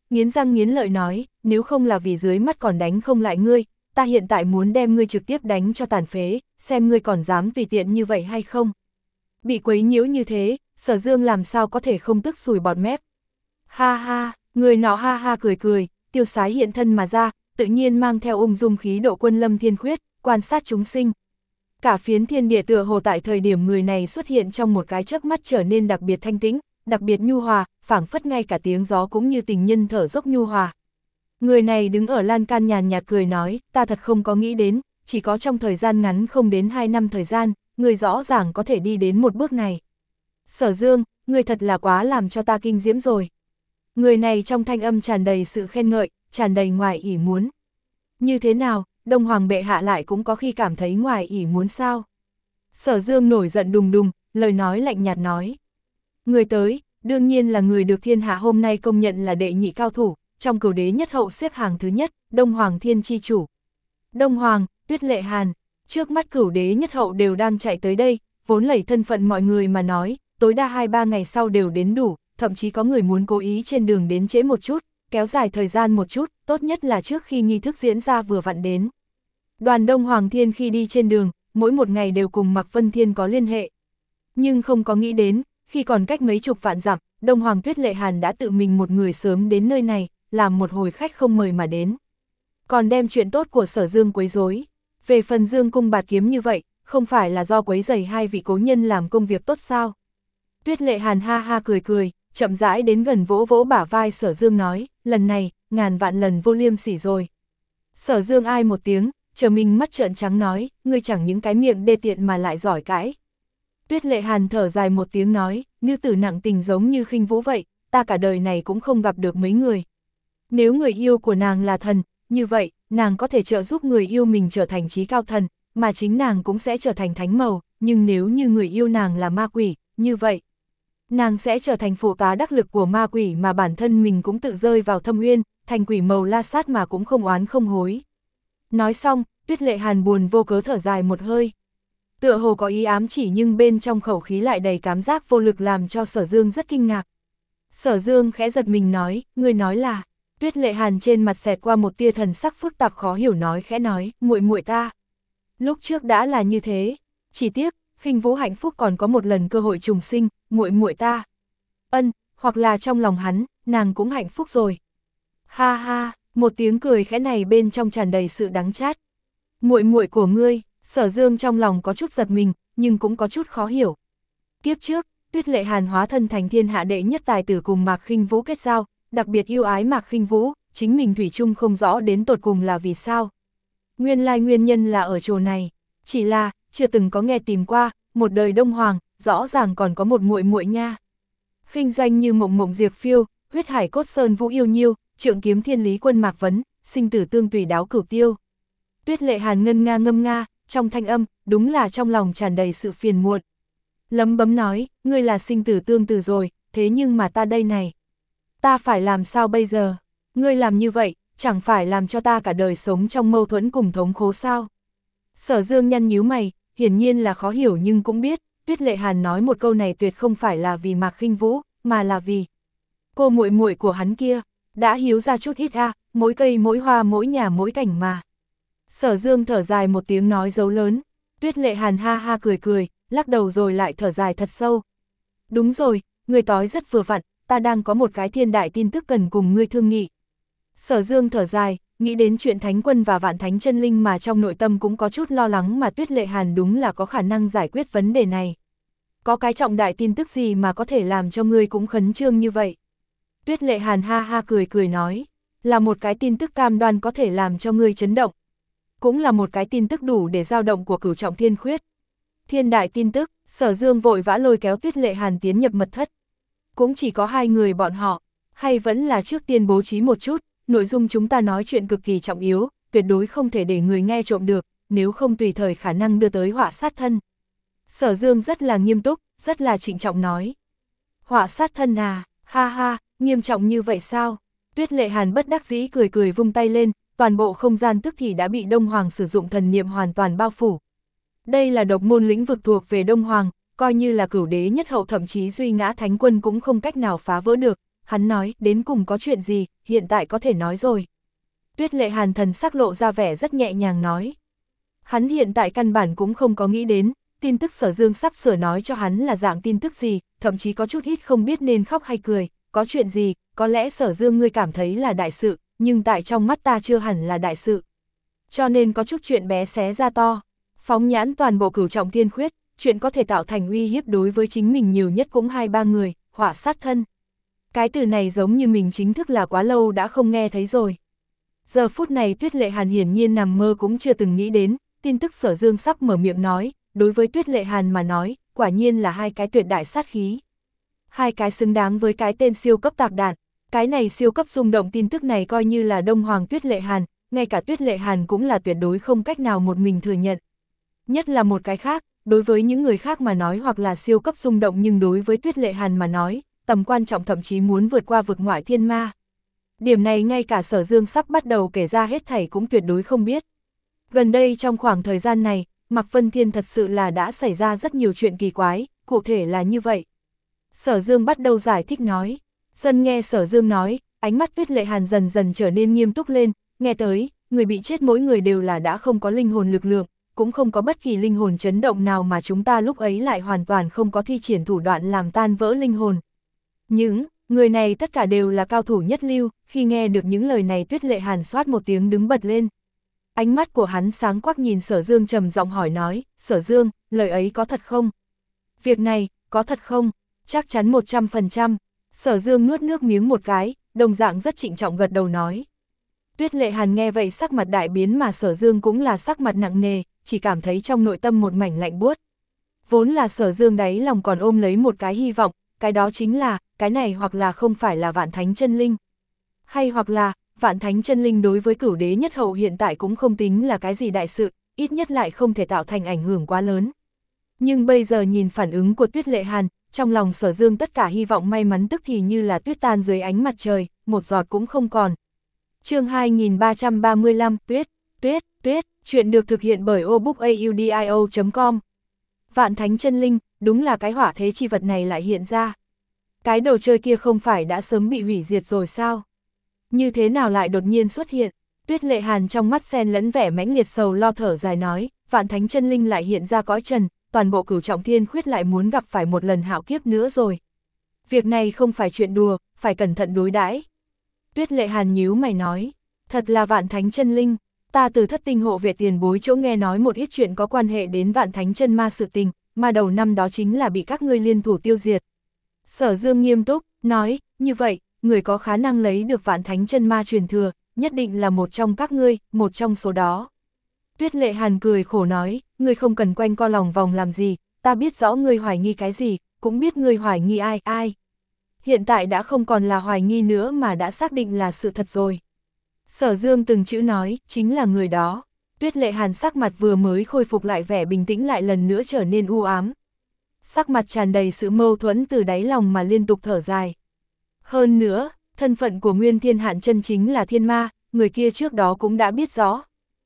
nghiến răng nghiến lợi nói, nếu không là vì dưới mắt còn đánh không lại ngươi, ta hiện tại muốn đem ngươi trực tiếp đánh cho tàn phế, xem ngươi còn dám tùy tiện như vậy hay không. Bị quấy nhiễu như thế, Sở Dương làm sao có thể không tức sùi bọt mép. Ha ha, người nọ ha ha cười cười, tiêu sái hiện thân mà ra, tự nhiên mang theo ung dung khí độ quân lâm thiên khuyết, quan sát chúng sinh. Cả phiến thiên địa tựa hồ tại thời điểm người này xuất hiện trong một cái chớp mắt trở nên đặc biệt thanh tĩnh, đặc biệt nhu hòa, phảng phất ngay cả tiếng gió cũng như tình nhân thở dốc nhu hòa. Người này đứng ở lan can nhàn nhạt cười nói, ta thật không có nghĩ đến, chỉ có trong thời gian ngắn không đến hai năm thời gian, người rõ ràng có thể đi đến một bước này. Sở Dương, người thật là quá làm cho ta kinh diễm rồi. Người này trong thanh âm tràn đầy sự khen ngợi, tràn đầy ngoài ỷ muốn. Như thế nào, Đông Hoàng bệ hạ lại cũng có khi cảm thấy ngoài ỷ muốn sao? Sở Dương nổi giận đùng đùng, lời nói lạnh nhạt nói. Người tới, đương nhiên là người được thiên hạ hôm nay công nhận là đệ nhị cao thủ, trong cửu đế nhất hậu xếp hàng thứ nhất, Đông Hoàng Thiên Chi Chủ. Đông Hoàng, Tuyết Lệ Hàn, trước mắt cửu đế nhất hậu đều đang chạy tới đây, vốn lẩy thân phận mọi người mà nói, tối đa hai ba ngày sau đều đến đủ, thậm chí có người muốn cố ý trên đường đến trễ một chút, kéo dài thời gian một chút, tốt nhất là trước khi nghi thức diễn ra vừa vặn đến. Đoàn Đông Hoàng Thiên khi đi trên đường, mỗi một ngày đều cùng Mạc Vân Thiên có liên hệ. Nhưng không có nghĩ đến, khi còn cách mấy chục vạn dặm, Đông Hoàng Tuyết Lệ Hàn đã tự mình một người sớm đến nơi này, làm một hồi khách không mời mà đến. Còn đem chuyện tốt của Sở Dương quấy rối. Về phần Dương cung bạt kiếm như vậy, không phải là do quấy rầy hai vị cố nhân làm công việc tốt sao? Tuyết Lệ Hàn ha ha cười cười, chậm rãi đến gần vỗ vỗ bả vai Sở Dương nói, lần này, ngàn vạn lần vô liêm sỉ rồi. Sở Dương ai một tiếng, chờ mình mắt trợn trắng nói, ngươi chẳng những cái miệng đê tiện mà lại giỏi cãi. Tuyết Lệ Hàn thở dài một tiếng nói, nữ tử nặng tình giống như Khinh Vũ vậy, ta cả đời này cũng không gặp được mấy người. Nếu người yêu của nàng là thần, như vậy, nàng có thể trợ giúp người yêu mình trở thành trí cao thần, mà chính nàng cũng sẽ trở thành thánh mầu, nhưng nếu như người yêu nàng là ma quỷ, như vậy, nàng sẽ trở thành phụ tá đắc lực của ma quỷ mà bản thân mình cũng tự rơi vào thâm uyên, thành quỷ màu la sát mà cũng không oán không hối. Nói xong, Tuyết Lệ Hàn buồn vô cớ thở dài một hơi. Tựa hồ có ý ám chỉ nhưng bên trong khẩu khí lại đầy cảm giác vô lực làm cho Sở Dương rất kinh ngạc. Sở Dương khẽ giật mình nói, ngươi nói là, Tuyết Lệ Hàn trên mặt xẹt qua một tia thần sắc phức tạp khó hiểu nói khẽ nói, muội muội ta. Lúc trước đã là như thế, chỉ tiếc, Khinh Vũ hạnh phúc còn có một lần cơ hội trùng sinh, muội muội ta. Ân, hoặc là trong lòng hắn, nàng cũng hạnh phúc rồi. Ha ha, một tiếng cười khẽ này bên trong tràn đầy sự đắng chát. Muội muội của ngươi, Sở Dương trong lòng có chút giật mình, nhưng cũng có chút khó hiểu. Kiếp trước, Tuyết Lệ Hàn hóa thân thành thiên hạ đệ nhất tài tử cùng Mạc Khinh Vũ kết giao, đặc biệt yêu ái Mạc Khinh Vũ, chính mình thủy chung không rõ đến tột cùng là vì sao. Nguyên lai nguyên nhân là ở chỗ này, chỉ là chưa từng có nghe tìm qua, một đời Đông Hoàng, rõ ràng còn có một muội muội nha. Khinh doanh như mộng mộng diệt phiêu, huyết hải cốt sơn vũ yêu nhiêu, trượng kiếm thiên lý quân Mạc Vấn, sinh tử tương tùy đáo cửu tiêu. Tuyết Lệ Hàn ngân nga ngâm nga, trong thanh âm, đúng là trong lòng tràn đầy sự phiền muộn. Lấm bấm nói, ngươi là sinh tử tương từ rồi, thế nhưng mà ta đây này. Ta phải làm sao bây giờ? Ngươi làm như vậy, chẳng phải làm cho ta cả đời sống trong mâu thuẫn cùng thống khổ sao? Sở Dương nhăn nhíu mày, hiển nhiên là khó hiểu nhưng cũng biết, Tuyết Lệ Hàn nói một câu này tuyệt không phải là vì Mạc Khinh Vũ, mà là vì cô muội muội của hắn kia, đã hiếu ra chút ít a, mỗi cây mỗi hoa mỗi nhà mỗi cảnh mà. Sở Dương thở dài một tiếng nói dấu lớn, Tuyết Lệ Hàn ha ha cười cười, lắc đầu rồi lại thở dài thật sâu. Đúng rồi, người tối rất vừa vặn, ta đang có một cái thiên đại tin tức cần cùng ngươi thương nghị. Sở Dương thở dài, nghĩ đến chuyện Thánh Quân và Vạn Thánh Chân Linh mà trong nội tâm cũng có chút lo lắng mà Tuyết Lệ Hàn đúng là có khả năng giải quyết vấn đề này. Có cái trọng đại tin tức gì mà có thể làm cho ngươi cũng khẩn trương như vậy? Tuyết Lệ Hàn ha ha cười cười nói, là một cái tin tức cam đoan có thể làm cho ngươi chấn động. Cũng là một cái tin tức đủ để dao động của cửu trọng thiên khuyết. Thiên đại tin tức, Sở Dương vội vã lôi kéo Tuyết Lệ Hàn tiến nhập mật thất. Cũng chỉ có hai người bọn họ, hay vẫn là trước tiên bố trí một chút, nội dung chúng ta nói chuyện cực kỳ trọng yếu, tuyệt đối không thể để người nghe trộm được, nếu không tùy thời khả năng đưa tới họa sát thân. Sở Dương rất là nghiêm túc, rất là trịnh trọng nói. Họa sát thân à, ha ha, nghiêm trọng như vậy sao? Tuyết Lệ Hàn bất đắc dĩ cười cười vung tay lên, toàn bộ không gian tức thì đã bị Đông Hoàng sử dụng thần niệm hoàn toàn bao phủ. Đây là độc môn lĩnh vực thuộc về Đông Hoàng, coi như là cửu đế nhất hậu thậm chí Duy Ngã Thánh Quân cũng không cách nào phá vỡ được, hắn nói, đến cùng có chuyện gì, hiện tại có thể nói rồi. Tuyết Lệ Hàn thần sắc lộ ra vẻ rất nhẹ nhàng nói. Hắn hiện tại căn bản cũng không có nghĩ đến, tin tức Sở Dương sắp sửa nói cho hắn là dạng tin tức gì, thậm chí có chút ít không biết nên khóc hay cười, có chuyện gì, có lẽ Sở Dương ngươi cảm thấy là đại sự, nhưng tại trong mắt ta chưa hẳn là đại sự. Cho nên có chút chuyện bé xé ra to, phóng nhãn toàn bộ Cửu Trọng Thiên Khuyết, chuyện có thể tạo thành uy hiếp đối với chính mình nhiều nhất cũng hai ba người, họa sát thân. Cái từ này giống như mình chính thức là quá lâu đã không nghe thấy rồi. Giờ phút này Tuyết Lệ Hàn hiển nhiên nằm mơ cũng chưa từng nghĩ đến, tin tức Sở Dương sắp mở miệng nói, đối với Tuyết Lệ Hàn mà nói, quả nhiên là hai cái tuyệt đại sát khí. Hai cái xứng đáng với cái tên siêu cấp tạc đạn, cái này siêu cấp rung động tin tức này coi như là Đông Hoàng Tuyết Lệ Hàn, ngay cả Tuyết Lệ Hàn cũng là tuyệt đối không cách nào một mình thừa nhận. Nhất là một cái khác, đối với những người khác mà nói hoặc là siêu cấp rung động nhưng đối với Tuyết Lệ Hàn mà nói, tầm quan trọng thậm chí muốn vượt qua vực ngoại thiên ma. Điểm này ngay cả Sở Dương sắp bắt đầu kể ra hết thảy cũng tuyệt đối không biết. Gần đây trong khoảng thời gian này, Mạc Vân Thiên thật sự là đã xảy ra rất nhiều chuyện kỳ quái, cụ thể là như vậy. Sở Dương bắt đầu giải thích nói. Dân nghe Sở Dương nói, ánh mắt Tuyết Lệ Hàn dần dần trở nên nghiêm túc lên, nghe tới, người bị chết mỗi người đều là đã không có linh hồn lực lượng, cũng không có bất kỳ linh hồn chấn động nào mà chúng ta lúc ấy lại hoàn toàn không có thi triển thủ đoạn làm tan vỡ linh hồn. Những người này tất cả đều là cao thủ nhất lưu, khi nghe được những lời này Tuyết Lệ Hàn xoát một tiếng đứng bật lên. Ánh mắt của hắn sáng quắc nhìn Sở Dương trầm giọng hỏi nói, Sở Dương, lời ấy có thật không? Việc này, có thật không? Chắc chắn một trăm phần trăm. Sở Dương nuốt nước miếng một cái, đồng dạng rất trịnh trọng gật đầu nói. Tuyết Lệ Hàn nghe vậy sắc mặt đại biến mà Sở Dương cũng là sắc mặt nặng nề, chỉ cảm thấy trong nội tâm một mảnh lạnh buốt. Vốn là Sở Dương đáy lòng còn ôm lấy một cái hy vọng, cái đó chính là, cái này hoặc là không phải là Vạn Thánh Chân Linh. Hay hoặc là, Vạn Thánh Chân Linh đối với Cửu Đế Nhất Hậu hiện tại cũng không tính là cái gì đại sự, ít nhất lại không thể tạo thành ảnh hưởng quá lớn. Nhưng bây giờ nhìn phản ứng của Tuyết Lệ Hàn, trong lòng Sở Dương tất cả hy vọng may mắn tức thì như là tuyết tan dưới ánh mặt trời, một giọt cũng không còn. Chương hai nghìn ba trăm ba mươi lăm, Tuyết, Tuyết, Tuyết, chuyện được thực hiện bởi obookaudio chấm com. Vạn Thánh Chân Linh, đúng là cái hỏa thế chi vật này lại hiện ra. Cái đồ chơi kia không phải đã sớm bị hủy diệt rồi sao? Như thế nào lại đột nhiên xuất hiện? Tuyết Lệ Hàn trong mắt xen lẫn vẻ mãnh liệt sầu lo thở dài nói, Vạn Thánh Chân Linh lại hiện ra cõi trần, toàn bộ Cửu Trọng Thiên Khuyết lại muốn gặp phải một lần hạo kiếp nữa rồi. Việc này không phải chuyện đùa, phải cẩn thận đối đãi. Tuyết Lệ Hàn nhíu mày nói, thật là Vạn Thánh Chân Linh, ta từ Thất Tinh Hộ Vệ tiền bối chỗ nghe nói một ít chuyện có quan hệ đến Vạn Thánh Chân Ma sự tình, mà đầu năm đó chính là bị các ngươi liên thủ tiêu diệt. Sở Dương nghiêm túc, nói, như vậy, người có khả năng lấy được Vạn Thánh Chân Ma truyền thừa, nhất định là một trong các ngươi, một trong số đó. Tuyết Lệ Hàn cười khổ nói, ngươi không cần quanh co lòng vòng làm gì, ta biết rõ ngươi hoài nghi cái gì, cũng biết ngươi hoài nghi ai, ai. Hiện tại đã không còn là hoài nghi nữa mà đã xác định là sự thật rồi. Sở Dương từng chữ nói, chính là người đó. Tuyết Lệ Hàn sắc mặt vừa mới khôi phục lại vẻ bình tĩnh lại lần nữa trở nên u ám. Sắc mặt tràn đầy sự mâu thuẫn từ đáy lòng mà liên tục thở dài. Hơn nữa, thân phận của Nguyên Thiên Hạn chân chính là thiên ma, người kia trước đó cũng đã biết rõ.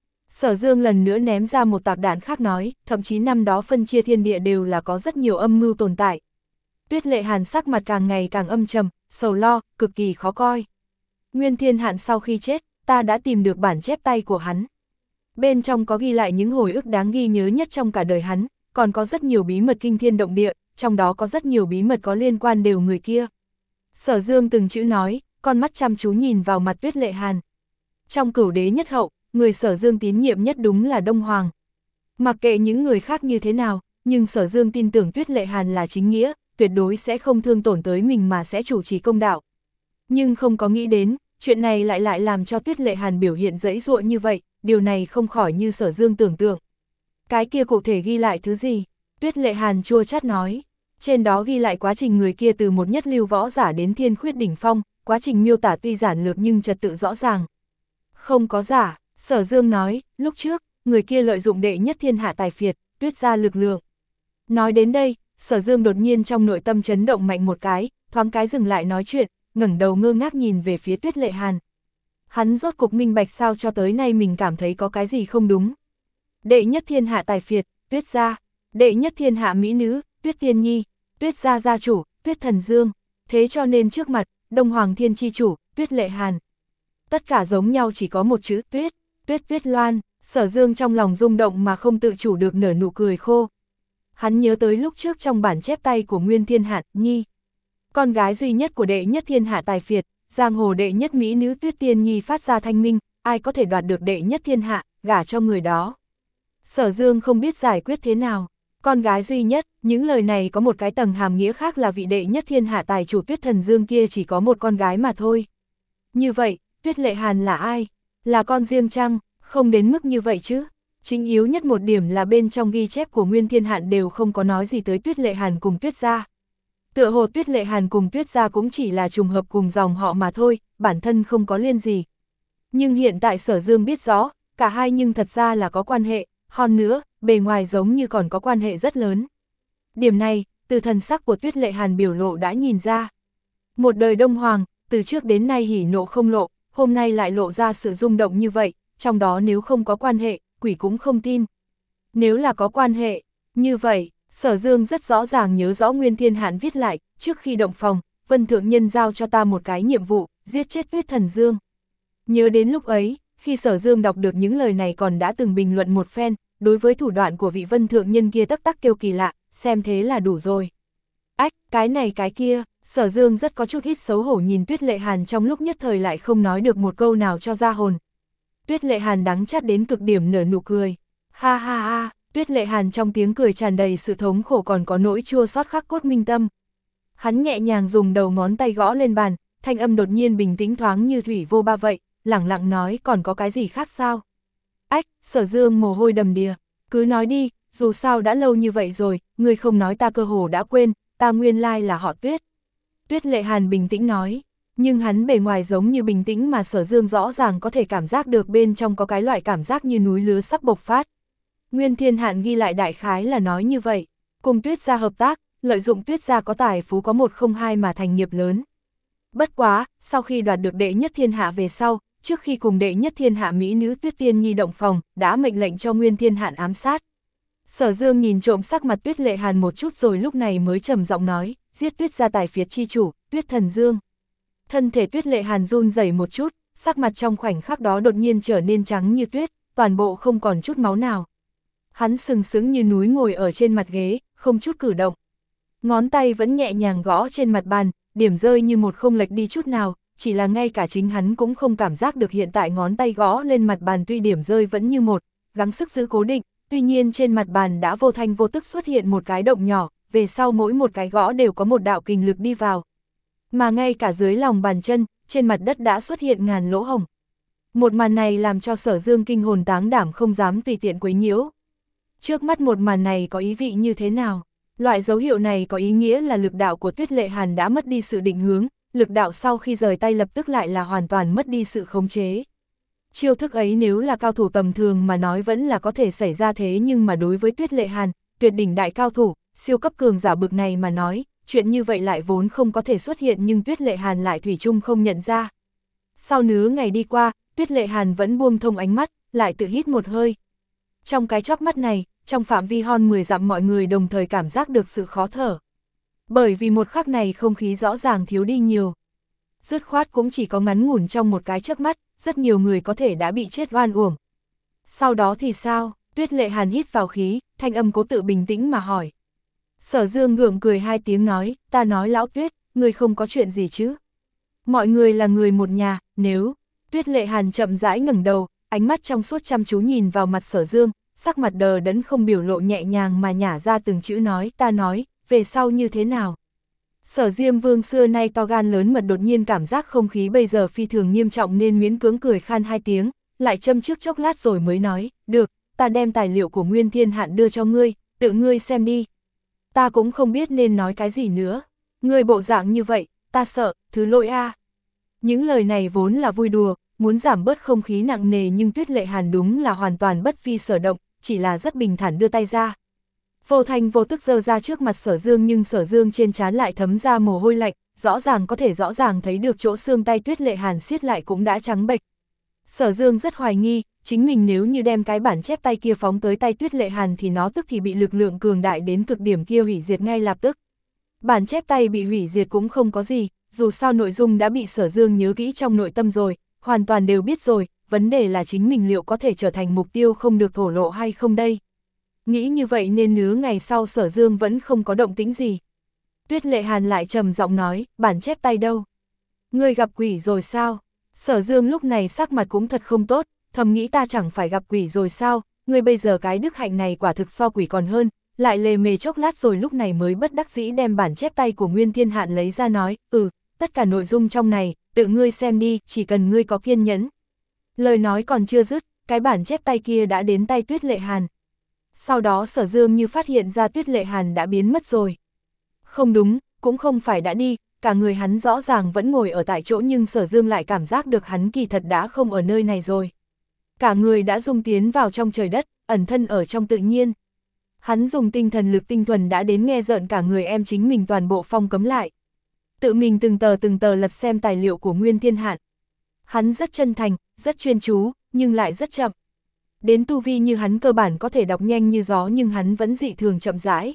Sở Dương lần nữa ném ra một tạc đạn khác nói, thậm chí năm đó phân chia thiên địa đều là có rất nhiều âm mưu tồn tại. Tuyết Lệ Hàn sắc mặt càng ngày càng âm trầm, sầu lo, cực kỳ khó coi. Nguyên Thiên Hạn sau khi chết, ta đã tìm được bản chép tay của hắn. Bên trong có ghi lại những hồi ức đáng ghi nhớ nhất trong cả đời hắn, còn có rất nhiều bí mật kinh thiên động địa, trong đó có rất nhiều bí mật có liên quan đều người kia. Sở Dương từng chữ nói, con mắt chăm chú nhìn vào mặt Tuyết Lệ Hàn. Trong Cửu Đế Nhất Hậu, người Sở Dương tín nhiệm nhất đúng là Đông Hoàng. Mặc kệ những người khác như thế nào, nhưng Sở Dương tin tưởng Tuyết Lệ Hàn là chính nghĩa, tuyệt đối sẽ không thương tổn tới mình mà sẽ chủ trì công đạo. Nhưng không có nghĩ đến, chuyện này lại lại làm cho Tuyết Lệ Hàn biểu hiện dãy dụa như vậy, điều này không khỏi như Sở Dương tưởng tượng. Cái kia cụ thể ghi lại thứ gì? Tuyết Lệ Hàn chua chát nói. Trên đó ghi lại quá trình người kia từ một nhất lưu võ giả đến thiên khuyết đỉnh phong, quá trình miêu tả tuy giản lược nhưng trật tự rõ ràng. Không có giả, Sở Dương nói, lúc trước, người kia lợi dụng đệ nhất thiên hạ tài phiệt, tuyết ra lực lượng. Nói đến đây, Sở Dương đột nhiên trong nội tâm chấn động mạnh một cái, thoáng cái dừng lại nói chuyện, ngẩng đầu ngơ ngác nhìn về phía Tuyết Lệ Hàn. Hắn rốt cục minh bạch sao cho tới nay mình cảm thấy có cái gì không đúng. Đệ nhất thiên hạ tài phiệt, Tuyết gia, đệ nhất thiên hạ mỹ nữ, Tuyết Tiên Nhi, Tuyết gia gia chủ, Tuyết Thần Dương. Thế cho nên trước mặt, Đông Hoàng Thiên Chi Chủ, Tuyết Lệ Hàn. Tất cả giống nhau chỉ có một chữ Tuyết, Tuyết Tuyết Loan, Sở Dương trong lòng rung động mà không tự chủ được nở nụ cười khô. Hắn nhớ tới lúc trước trong bản chép tay của Nguyên Thiên Hạ Nhi. Con gái duy nhất của đệ nhất thiên hạ tài phiệt, giang hồ đệ nhất mỹ nữ Tuyết Tiên Nhi phát ra thanh minh, ai có thể đoạt được đệ nhất thiên hạ, gả cho người đó. Sở Dương không biết giải quyết thế nào. Con gái duy nhất, những lời này có một cái tầng hàm nghĩa khác là vị đệ nhất thiên hạ tài chủ Tuyết Thần Dương kia chỉ có một con gái mà thôi. Như vậy, Tuyết Lệ Hàn là ai? Là con riêng chăng? Không đến mức như vậy chứ. Chính yếu nhất một điểm là bên trong ghi chép của Nguyên Thiên Hạn đều không có nói gì tới Tuyết Lệ Hàn cùng Tuyết gia. Tựa hồ Tuyết Lệ Hàn cùng Tuyết gia cũng chỉ là trùng hợp cùng dòng họ mà thôi, bản thân không có liên gì. Nhưng hiện tại Sở Dương biết rõ, cả hai nhưng thật ra là có quan hệ, hơn nữa, bề ngoài giống như còn có quan hệ rất lớn. Điểm này, từ thần sắc của Tuyết Lệ Hàn biểu lộ đã nhìn ra. Một đời Đông Hoàng, từ trước đến nay hỉ nộ không lộ, hôm nay lại lộ ra sự rung động như vậy, trong đó nếu không có quan hệ, quỷ cũng không tin. Nếu là có quan hệ, như vậy, Sở Dương rất rõ ràng nhớ rõ Nguyên Thiên Hạn viết lại, trước khi động phòng, Vân Thượng Nhân giao cho ta một cái nhiệm vụ, giết chết Tuyết Thần Dương. Nhớ đến lúc ấy, khi Sở Dương đọc được những lời này còn đã từng bình luận một phen, đối với thủ đoạn của vị Vân Thượng Nhân kia tắc tắc kêu kỳ lạ, xem thế là đủ rồi. Ách, cái này cái kia, Sở Dương rất có chút ít xấu hổ nhìn Tuyết Lệ Hàn trong lúc nhất thời lại không nói được một câu nào cho ra hồn. Tuyết Lệ Hàn đắng chát đến cực điểm nở nụ cười. Ha ha ha, Tuyết Lệ Hàn trong tiếng cười tràn đầy sự thống khổ còn có nỗi chua xót khắc cốt minh tâm. Hắn nhẹ nhàng dùng đầu ngón tay gõ lên bàn, thanh âm đột nhiên bình tĩnh thoáng như thủy vô ba vậy, lẳng lặng nói còn có cái gì khác sao? Ách, Sở Dương mồ hôi đầm đìa, cứ nói đi, dù sao đã lâu như vậy rồi, ngươi không nói ta cơ hồ đã quên, ta nguyên lai là họ Tuyết. Tuyết Lệ Hàn bình tĩnh nói, nhưng hắn bề ngoài giống như bình tĩnh mà Sở Dương rõ ràng có thể cảm giác được bên trong có cái loại cảm giác như núi lửa sắp bộc phát. Nguyên Thiên Hạn ghi lại đại khái là nói như vậy, cùng Tuyết gia hợp tác, lợi dụng Tuyết gia có tài phú có một không hai mà thành nghiệp lớn. Bất quá, sau khi đoạt được đệ nhất thiên hạ về sau, trước khi cùng đệ nhất thiên hạ mỹ nữ Tuyết Tiên Nhi động phòng, đã mệnh lệnh cho Nguyên Thiên Hạn ám sát. Sở Dương nhìn trộm sắc mặt Tuyết Lệ Hàn một chút rồi lúc này mới trầm giọng nói, giết Tuyết gia tài phiệt chi chủ, Tuyết Thần Dương. Thân thể Tuyết Lệ Hàn run rẩy một chút, sắc mặt trong khoảnh khắc đó đột nhiên trở nên trắng như tuyết, toàn bộ không còn chút máu nào. Hắn sừng sững như núi ngồi ở trên mặt ghế, không chút cử động. Ngón tay vẫn nhẹ nhàng gõ trên mặt bàn, điểm rơi như một không lệch đi chút nào, chỉ là ngay cả chính hắn cũng không cảm giác được hiện tại ngón tay gõ lên mặt bàn tuy điểm rơi vẫn như một, gắng sức giữ cố định, tuy nhiên trên mặt bàn đã vô thanh vô tức xuất hiện một cái động nhỏ, về sau mỗi một cái gõ đều có một đạo kình lực đi vào. Mà ngay cả dưới lòng bàn chân, trên mặt đất đã xuất hiện ngàn lỗ hổng. Một màn này làm cho Sở Dương kinh hồn táng đảm không dám tùy tiện quấy nhiễu. Trước mắt một màn này có ý vị như thế nào? Loại dấu hiệu này có ý nghĩa là lực đạo của Tuyết Lệ Hàn đã mất đi sự định hướng, lực đạo sau khi rời tay lập tức lại là hoàn toàn mất đi sự khống chế. Chiêu thức ấy nếu là cao thủ tầm thường mà nói vẫn là có thể xảy ra thế nhưng mà đối với Tuyết Lệ Hàn, tuyệt đỉnh đại cao thủ, siêu cấp cường giả bực này mà nói, chuyện như vậy lại vốn không có thể xuất hiện nhưng Tuyết Lệ Hàn lại thủy chung không nhận ra. Sau nửa ngày đi qua, Tuyết Lệ Hàn vẫn buông thông ánh mắt, lại tự hít một hơi. Trong cái chóp mắt này, trong phạm vi hơn mười dặm mọi người đồng thời cảm giác được sự khó thở. Bởi vì một khắc này không khí rõ ràng thiếu đi nhiều. Dứt khoát cũng chỉ có ngắn ngủn trong một cái chớp mắt, rất nhiều người có thể đã bị chết oan uổng. Sau đó thì sao? Tuyết Lệ Hàn hít vào khí, thanh âm cố tự bình tĩnh mà hỏi. Sở Dương gượng cười hai tiếng nói, ta nói lão Tuyết, người không có chuyện gì chứ? Mọi người là người một nhà, nếu... Tuyết Lệ Hàn chậm rãi ngẩng đầu, ánh mắt trong suốt chăm chú nhìn vào mặt Sở Dương, sắc mặt đờ đẫn không biểu lộ nhẹ nhàng mà nhả ra từng chữ nói, ta nói, về sau như thế nào? Sở Diêm Vương xưa nay to gan lớn mật đột nhiên cảm giác không khí bây giờ phi thường nghiêm trọng nên miễn cưỡng cười khan hai tiếng, lại châm trước chốc lát rồi mới nói, được, ta đem tài liệu của Nguyên Thiên Hạn đưa cho ngươi, tự ngươi xem đi. Ta cũng không biết nên nói cái gì nữa, ngươi bộ dạng như vậy, ta sợ, thứ lỗi a. À. Những lời này vốn là vui đùa, muốn giảm bớt không khí nặng nề nhưng Tuyết Lệ Hàn đúng là hoàn toàn bất vi sở động, chỉ là rất bình thản đưa tay ra. Vô thanh vô tức giơ ra trước mặt Sở Dương nhưng Sở Dương trên trán lại thấm ra mồ hôi lạnh, rõ ràng có thể rõ ràng thấy được chỗ xương tay Tuyết Lệ Hàn siết lại cũng đã trắng bệch. Sở Dương rất hoài nghi, chính mình nếu như đem cái bản chép tay kia phóng tới tay Tuyết Lệ Hàn thì nó tức thì bị lực lượng cường đại đến cực điểm kia hủy diệt ngay lập tức. Bản chép tay bị hủy diệt cũng không có gì, dù sao nội dung đã bị Sở Dương nhớ kỹ trong nội tâm rồi, hoàn toàn đều biết rồi, vấn đề là chính mình liệu có thể trở thành mục tiêu không được thổ lộ hay không đây. Nghĩ như vậy nên nửa ngày sau Sở Dương vẫn không có động tĩnh gì. Tuyết Lệ Hàn lại trầm giọng nói, bản chép tay đâu? Ngươi gặp quỷ rồi sao? Sở Dương lúc này sắc mặt cũng thật không tốt, thầm nghĩ ta chẳng phải gặp quỷ rồi sao, ngươi bây giờ cái đức hạnh này quả thực so quỷ còn hơn, lại lề mề chốc lát rồi lúc này mới bất đắc dĩ đem bản chép tay của Nguyên Thiên Hạn lấy ra nói, ừ, tất cả nội dung trong này, tự ngươi xem đi, chỉ cần ngươi có kiên nhẫn. Lời nói còn chưa dứt, cái bản chép tay kia đã đến tay Tuyết Lệ Hàn. Sau đó Sở Dương như phát hiện ra Tuyết Lệ Hàn đã biến mất rồi. Không đúng, cũng không phải đã đi, cả người hắn rõ ràng vẫn ngồi ở tại chỗ nhưng Sở Dương lại cảm giác được hắn kỳ thật đã không ở nơi này rồi. Cả người đã dung tiến vào trong trời đất, ẩn thân ở trong tự nhiên. Hắn dùng tinh thần lực tinh thuần đã đến nghe rợn cả người em chính mình toàn bộ phong cấm lại. Tự mình từng tờ từng tờ lật xem tài liệu của Nguyên Thiên Hạn. Hắn rất chân thành, rất chuyên chú, nhưng lại rất chậm. Đến tu vi như hắn cơ bản có thể đọc nhanh như gió nhưng hắn vẫn dị thường chậm rãi.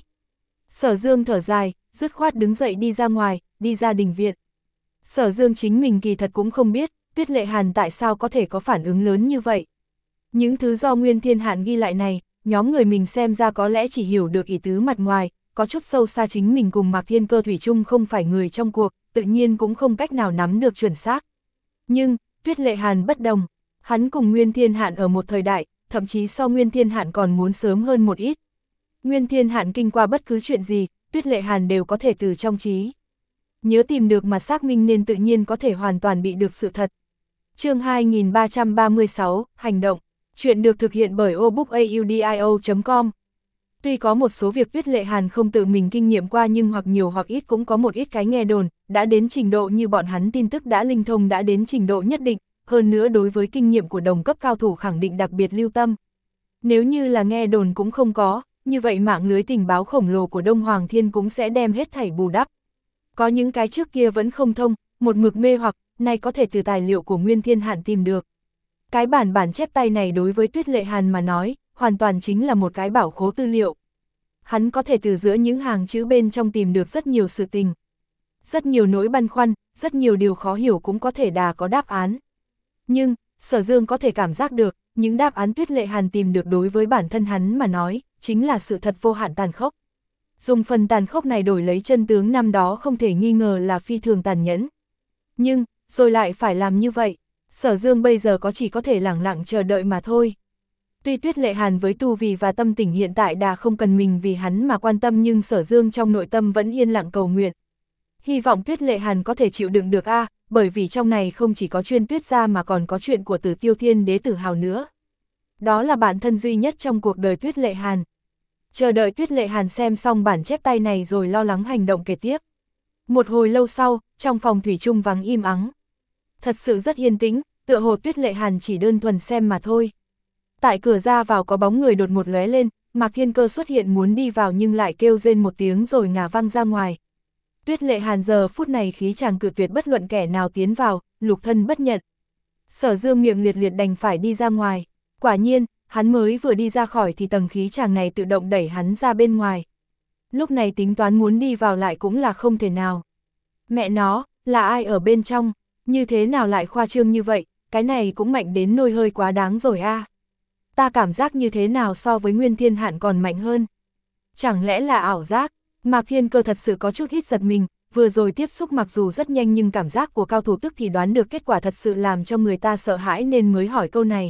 Sở Dương thở dài, dứt khoát đứng dậy đi ra ngoài, đi ra đình viện. Sở Dương chính mình kỳ thật cũng không biết, Tuyết Lệ Hàn tại sao có thể có phản ứng lớn như vậy. Những thứ do Nguyên Thiên Hạn ghi lại này, nhóm người mình xem ra có lẽ chỉ hiểu được ý tứ mặt ngoài, có chút sâu xa chính mình cùng Mạc Thiên Cơ thủy chung không phải người trong cuộc, tự nhiên cũng không cách nào nắm được chuẩn xác. Nhưng, Tuyết Lệ Hàn bất đồng, hắn cùng Nguyên Thiên Hạn ở một thời đại, thậm chí so Nguyên Thiên Hạn còn muốn sớm hơn một ít. Nguyên Thiên Hạn kinh qua bất cứ chuyện gì, Tuyết Lệ Hàn đều có thể từ trong trí nhớ tìm được mà xác minh nên tự nhiên có thể hoàn toàn bị được sự thật. Chương hai nghìn ba trăm ba mươi sáu, Hành động. Chuyện được thực hiện bởi obookaudio chấm com. Tuy có một số việc Tuyết Lệ Hàn không tự mình kinh nghiệm qua nhưng hoặc nhiều hoặc ít cũng có một ít cái nghe đồn, đã đến trình độ như bọn hắn tin tức đã linh thông đã đến trình độ nhất định, hơn nữa đối với kinh nghiệm của đồng cấp cao thủ khẳng định đặc biệt lưu tâm. Nếu như là nghe đồn cũng không có, như vậy mạng lưới tình báo khổng lồ của Đông Hoàng Thiên cũng sẽ đem hết thảy bù đắp. Có những cái trước kia vẫn không thông, một mực mê hoặc, nay có thể từ tài liệu của Nguyên Thiên Hạn tìm được. Cái bản bản chép tay này đối với Tuyết Lệ Hàn mà nói, hoàn toàn chính là một cái bảo khố tư liệu. Hắn có thể từ giữa những hàng chữ bên trong tìm được rất nhiều sự tình. Rất nhiều nỗi băn khoăn, rất nhiều điều khó hiểu cũng có thể đà có đáp án. Nhưng, Sở Dương có thể cảm giác được, những đáp án Tuyết Lệ Hàn tìm được đối với bản thân hắn mà nói, chính là sự thật vô hạn tàn khốc. Dùng phần tàn khốc này đổi lấy chân tướng năm đó không thể nghi ngờ là phi thường tàn nhẫn. Nhưng, rồi lại phải làm như vậy, Sở Dương bây giờ có chỉ có thể lẳng lặng chờ đợi mà thôi. Tuy Tuyết Lệ Hàn với tu vi và tâm tình hiện tại đã không cần mình vì hắn mà quan tâm nhưng Sở Dương trong nội tâm vẫn yên lặng cầu nguyện. Hy vọng Tuyết Lệ Hàn có thể chịu đựng được a, à, bởi vì trong này không chỉ có chuyên Tuyết gia mà còn có chuyện của Tử Tiêu Thiên Đế Tử Hào nữa. Đó là bản thân duy nhất trong cuộc đời Tuyết Lệ Hàn. Chờ đợi Tuyết Lệ Hàn xem xong bản chép tay này rồi lo lắng hành động kế tiếp. Một hồi lâu sau, trong phòng thủy chung vắng im ắng. Thật sự rất yên tĩnh, tựa hồ Tuyết Lệ Hàn chỉ đơn thuần xem mà thôi. Tại cửa ra vào có bóng người đột ngột lóe lên, Mạc Thiên Cơ xuất hiện muốn đi vào nhưng lại kêu rên một tiếng rồi ngả văng ra ngoài. Tuyết Lệ Hàn giờ phút này khí chàng cự tuyệt bất luận kẻ nào tiến vào, lục thân bất nhận. Sở Dương miệng liệt liệt đành phải đi ra ngoài. Quả nhiên, hắn mới vừa đi ra khỏi thì tầng khí chàng này tự động đẩy hắn ra bên ngoài. Lúc này tính toán muốn đi vào lại cũng là không thể nào. Mẹ nó, là ai ở bên trong, như thế nào lại khoa trương như vậy, cái này cũng mạnh đến nôi hơi quá đáng rồi a. À. Ta cảm giác như thế nào so với Nguyên Thiên Hạn còn mạnh hơn. Chẳng lẽ là ảo giác? Mạc Thiên Cơ thật sự có chút hít giật mình, vừa rồi tiếp xúc mặc dù rất nhanh nhưng cảm giác của cao thủ tức thì đoán được kết quả thật sự làm cho người ta sợ hãi nên mới hỏi câu này.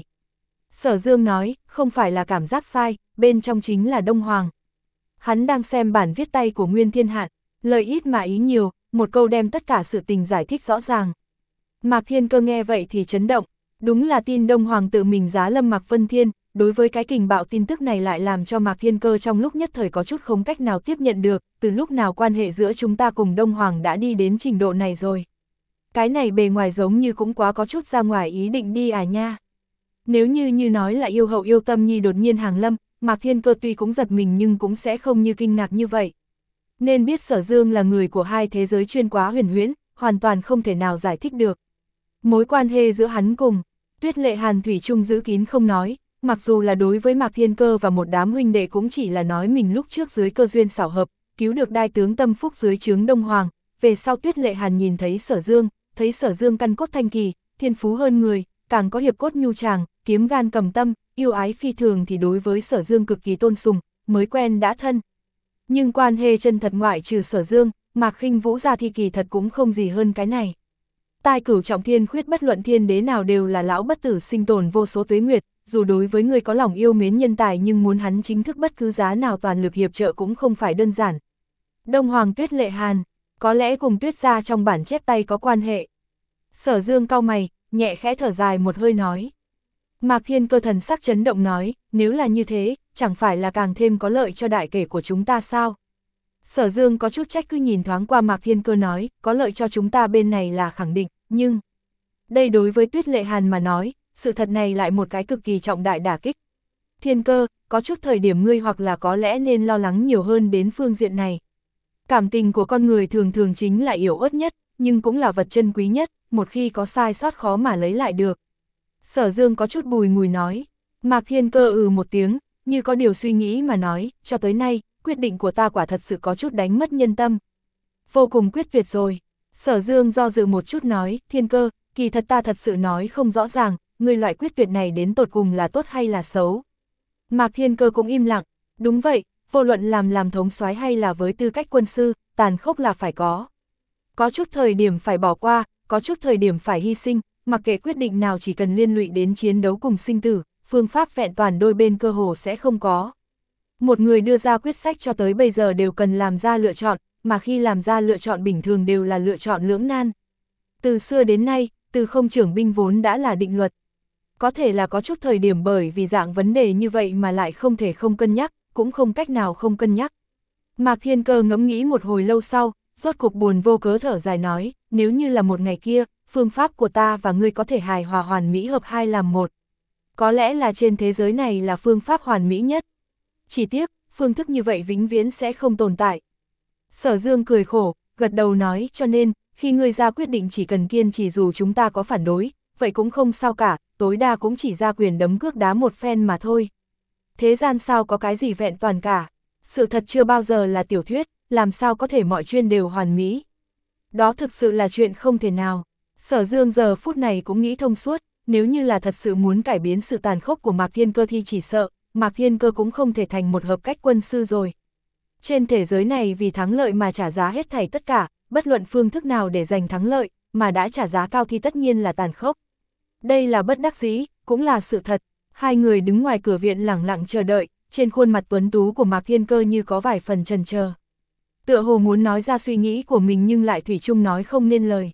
Sở Dương nói, không phải là cảm giác sai, bên trong chính là Đông Hoàng. Hắn đang xem bản viết tay của Nguyên Thiên Hạn, lời ít mà ý nhiều, một câu đem tất cả sự tình giải thích rõ ràng. Mạc Thiên Cơ nghe vậy thì chấn động, đúng là tin Đông Hoàng tự mình giá lâm Mạc Vân Thiên, đối với cái kình bạo tin tức này lại làm cho Mạc Thiên Cơ trong lúc nhất thời có chút không cách nào tiếp nhận được, từ lúc nào quan hệ giữa chúng ta cùng Đông Hoàng đã đi đến trình độ này rồi. Cái này bề ngoài giống như cũng quá có chút ra ngoài ý định đi à nha. Nếu như như nói là yêu hậu yêu tâm nhi đột nhiên hàng lâm, Mạc Thiên Cơ tuy cũng giật mình nhưng cũng sẽ không như kinh ngạc như vậy. Nên biết Sở Dương là người của hai thế giới chuyên quá huyền huyễn, hoàn toàn không thể nào giải thích được. Mối quan hệ giữa hắn cùng Tuyết Lệ Hàn thủy chung giữ kín không nói, mặc dù là đối với Mạc Thiên Cơ và một đám huynh đệ cũng chỉ là nói mình lúc trước dưới cơ duyên xảo hợp, cứu được đai tướng tâm phúc dưới trướng Đông Hoàng, về sau Tuyết Lệ Hàn nhìn thấy Sở Dương, thấy Sở Dương căn cốt thanh kỳ, thiên phú hơn người, càng có hiệp cốt nhu tràng, kiếm gan cầm tâm, yêu ái phi thường thì đối với Sở Dương cực kỳ tôn sùng, mới quen đã thân. Nhưng quan hệ chân thật ngoại trừ Sở Dương, Mạc Khinh Vũ ra thì kỳ thật cũng không gì hơn cái này. Tai cửu trọng thiên khuyết bất luận thiên đế nào đều là lão bất tử sinh tồn vô số tuế nguyệt, dù đối với người có lòng yêu mến nhân tài nhưng muốn hắn chính thức bất cứ giá nào toàn lực hiệp trợ cũng không phải đơn giản. Đông Hoàng Tuyết Lệ Hàn, có lẽ cùng Tuyết gia trong bản chép tay có quan hệ. Sở Dương cau mày, nhẹ khẽ thở dài một hơi nói. Mạc Thiên Cơ thần sắc chấn động nói, nếu là như thế, chẳng phải là càng thêm có lợi cho đại kể của chúng ta sao? Sở Dương có chút trách cứ nhìn thoáng qua Mạc Thiên Cơ nói, có lợi cho chúng ta bên này là khẳng định, nhưng... Đây đối với Tuyết Lệ Hàn mà nói, sự thật này lại một cái cực kỳ trọng đại đả kích. Thiên Cơ, có chút thời điểm ngươi hoặc là có lẽ nên lo lắng nhiều hơn đến phương diện này. Cảm tình của con người thường thường chính là yếu ớt nhất, nhưng cũng là vật chân quý nhất, một khi có sai sót khó mà lấy lại được. Sở Dương có chút bùi ngùi nói, Mạc Thiên Cơ ừ một tiếng, như có điều suy nghĩ mà nói, cho tới nay, quyết định của ta quả thật sự có chút đánh mất nhân tâm. Vô cùng quyết tuyệt rồi. Sở Dương do dự một chút nói, Thiên Cơ, kỳ thật ta thật sự nói không rõ ràng, ngươi loại quyết tuyệt này đến tột cùng là tốt hay là xấu. Mạc Thiên Cơ cũng im lặng, đúng vậy, vô luận làm làm thống soái hay là với tư cách quân sư, tàn khốc là phải có. Có chút thời điểm phải bỏ qua, có chút thời điểm phải hy sinh, mặc kệ quyết định nào chỉ cần liên lụy đến chiến đấu cùng sinh tử, phương pháp vẹn toàn đôi bên cơ hồ sẽ không có. Một người đưa ra quyết sách cho tới bây giờ đều cần làm ra lựa chọn, mà khi làm ra lựa chọn bình thường đều là lựa chọn lưỡng nan. Từ xưa đến nay, từ không trưởng binh vốn đã là định luật. Có thể là có chút thời điểm bởi vì dạng vấn đề như vậy mà lại không thể không cân nhắc, cũng không cách nào không cân nhắc. Mạc Thiên Cơ ngẫm nghĩ một hồi lâu sau, rốt cục buồn vô cớ thở dài nói, nếu như là một ngày kia, phương pháp của ta và ngươi có thể hài hòa hoàn mỹ hợp hai làm một. Có lẽ là trên thế giới này là phương pháp hoàn mỹ nhất. Chỉ tiếc, phương thức như vậy vĩnh viễn sẽ không tồn tại. Sở Dương cười khổ, gật đầu nói, cho nên, khi ngươi ra quyết định chỉ cần kiên trì dù chúng ta có phản đối, vậy cũng không sao cả, tối đa cũng chỉ ra quyền đấm cước đá một phen mà thôi. Thế gian sao có cái gì vẹn toàn cả, sự thật chưa bao giờ là tiểu thuyết, làm sao có thể mọi chuyện đều hoàn mỹ. Đó thực sự là chuyện không thể nào. Sở Dương giờ phút này cũng nghĩ thông suốt, nếu như là thật sự muốn cải biến sự tàn khốc của Mạc Thiên Cơ thì chỉ sợ, Mạc Thiên Cơ cũng không thể thành một hợp cách quân sư rồi. Trên thế giới này vì thắng lợi mà trả giá hết thảy tất cả, bất luận phương thức nào để giành thắng lợi, mà đã trả giá cao thì tất nhiên là tàn khốc. Đây là bất đắc dĩ, cũng là sự thật. Hai người đứng ngoài cửa viện lẳng lặng chờ đợi, trên khuôn mặt tuấn tú của Mạc Thiên Cơ như có vài phần chần chờ. Tựa hồ muốn nói ra suy nghĩ của mình nhưng lại thủy chung nói không nên lời.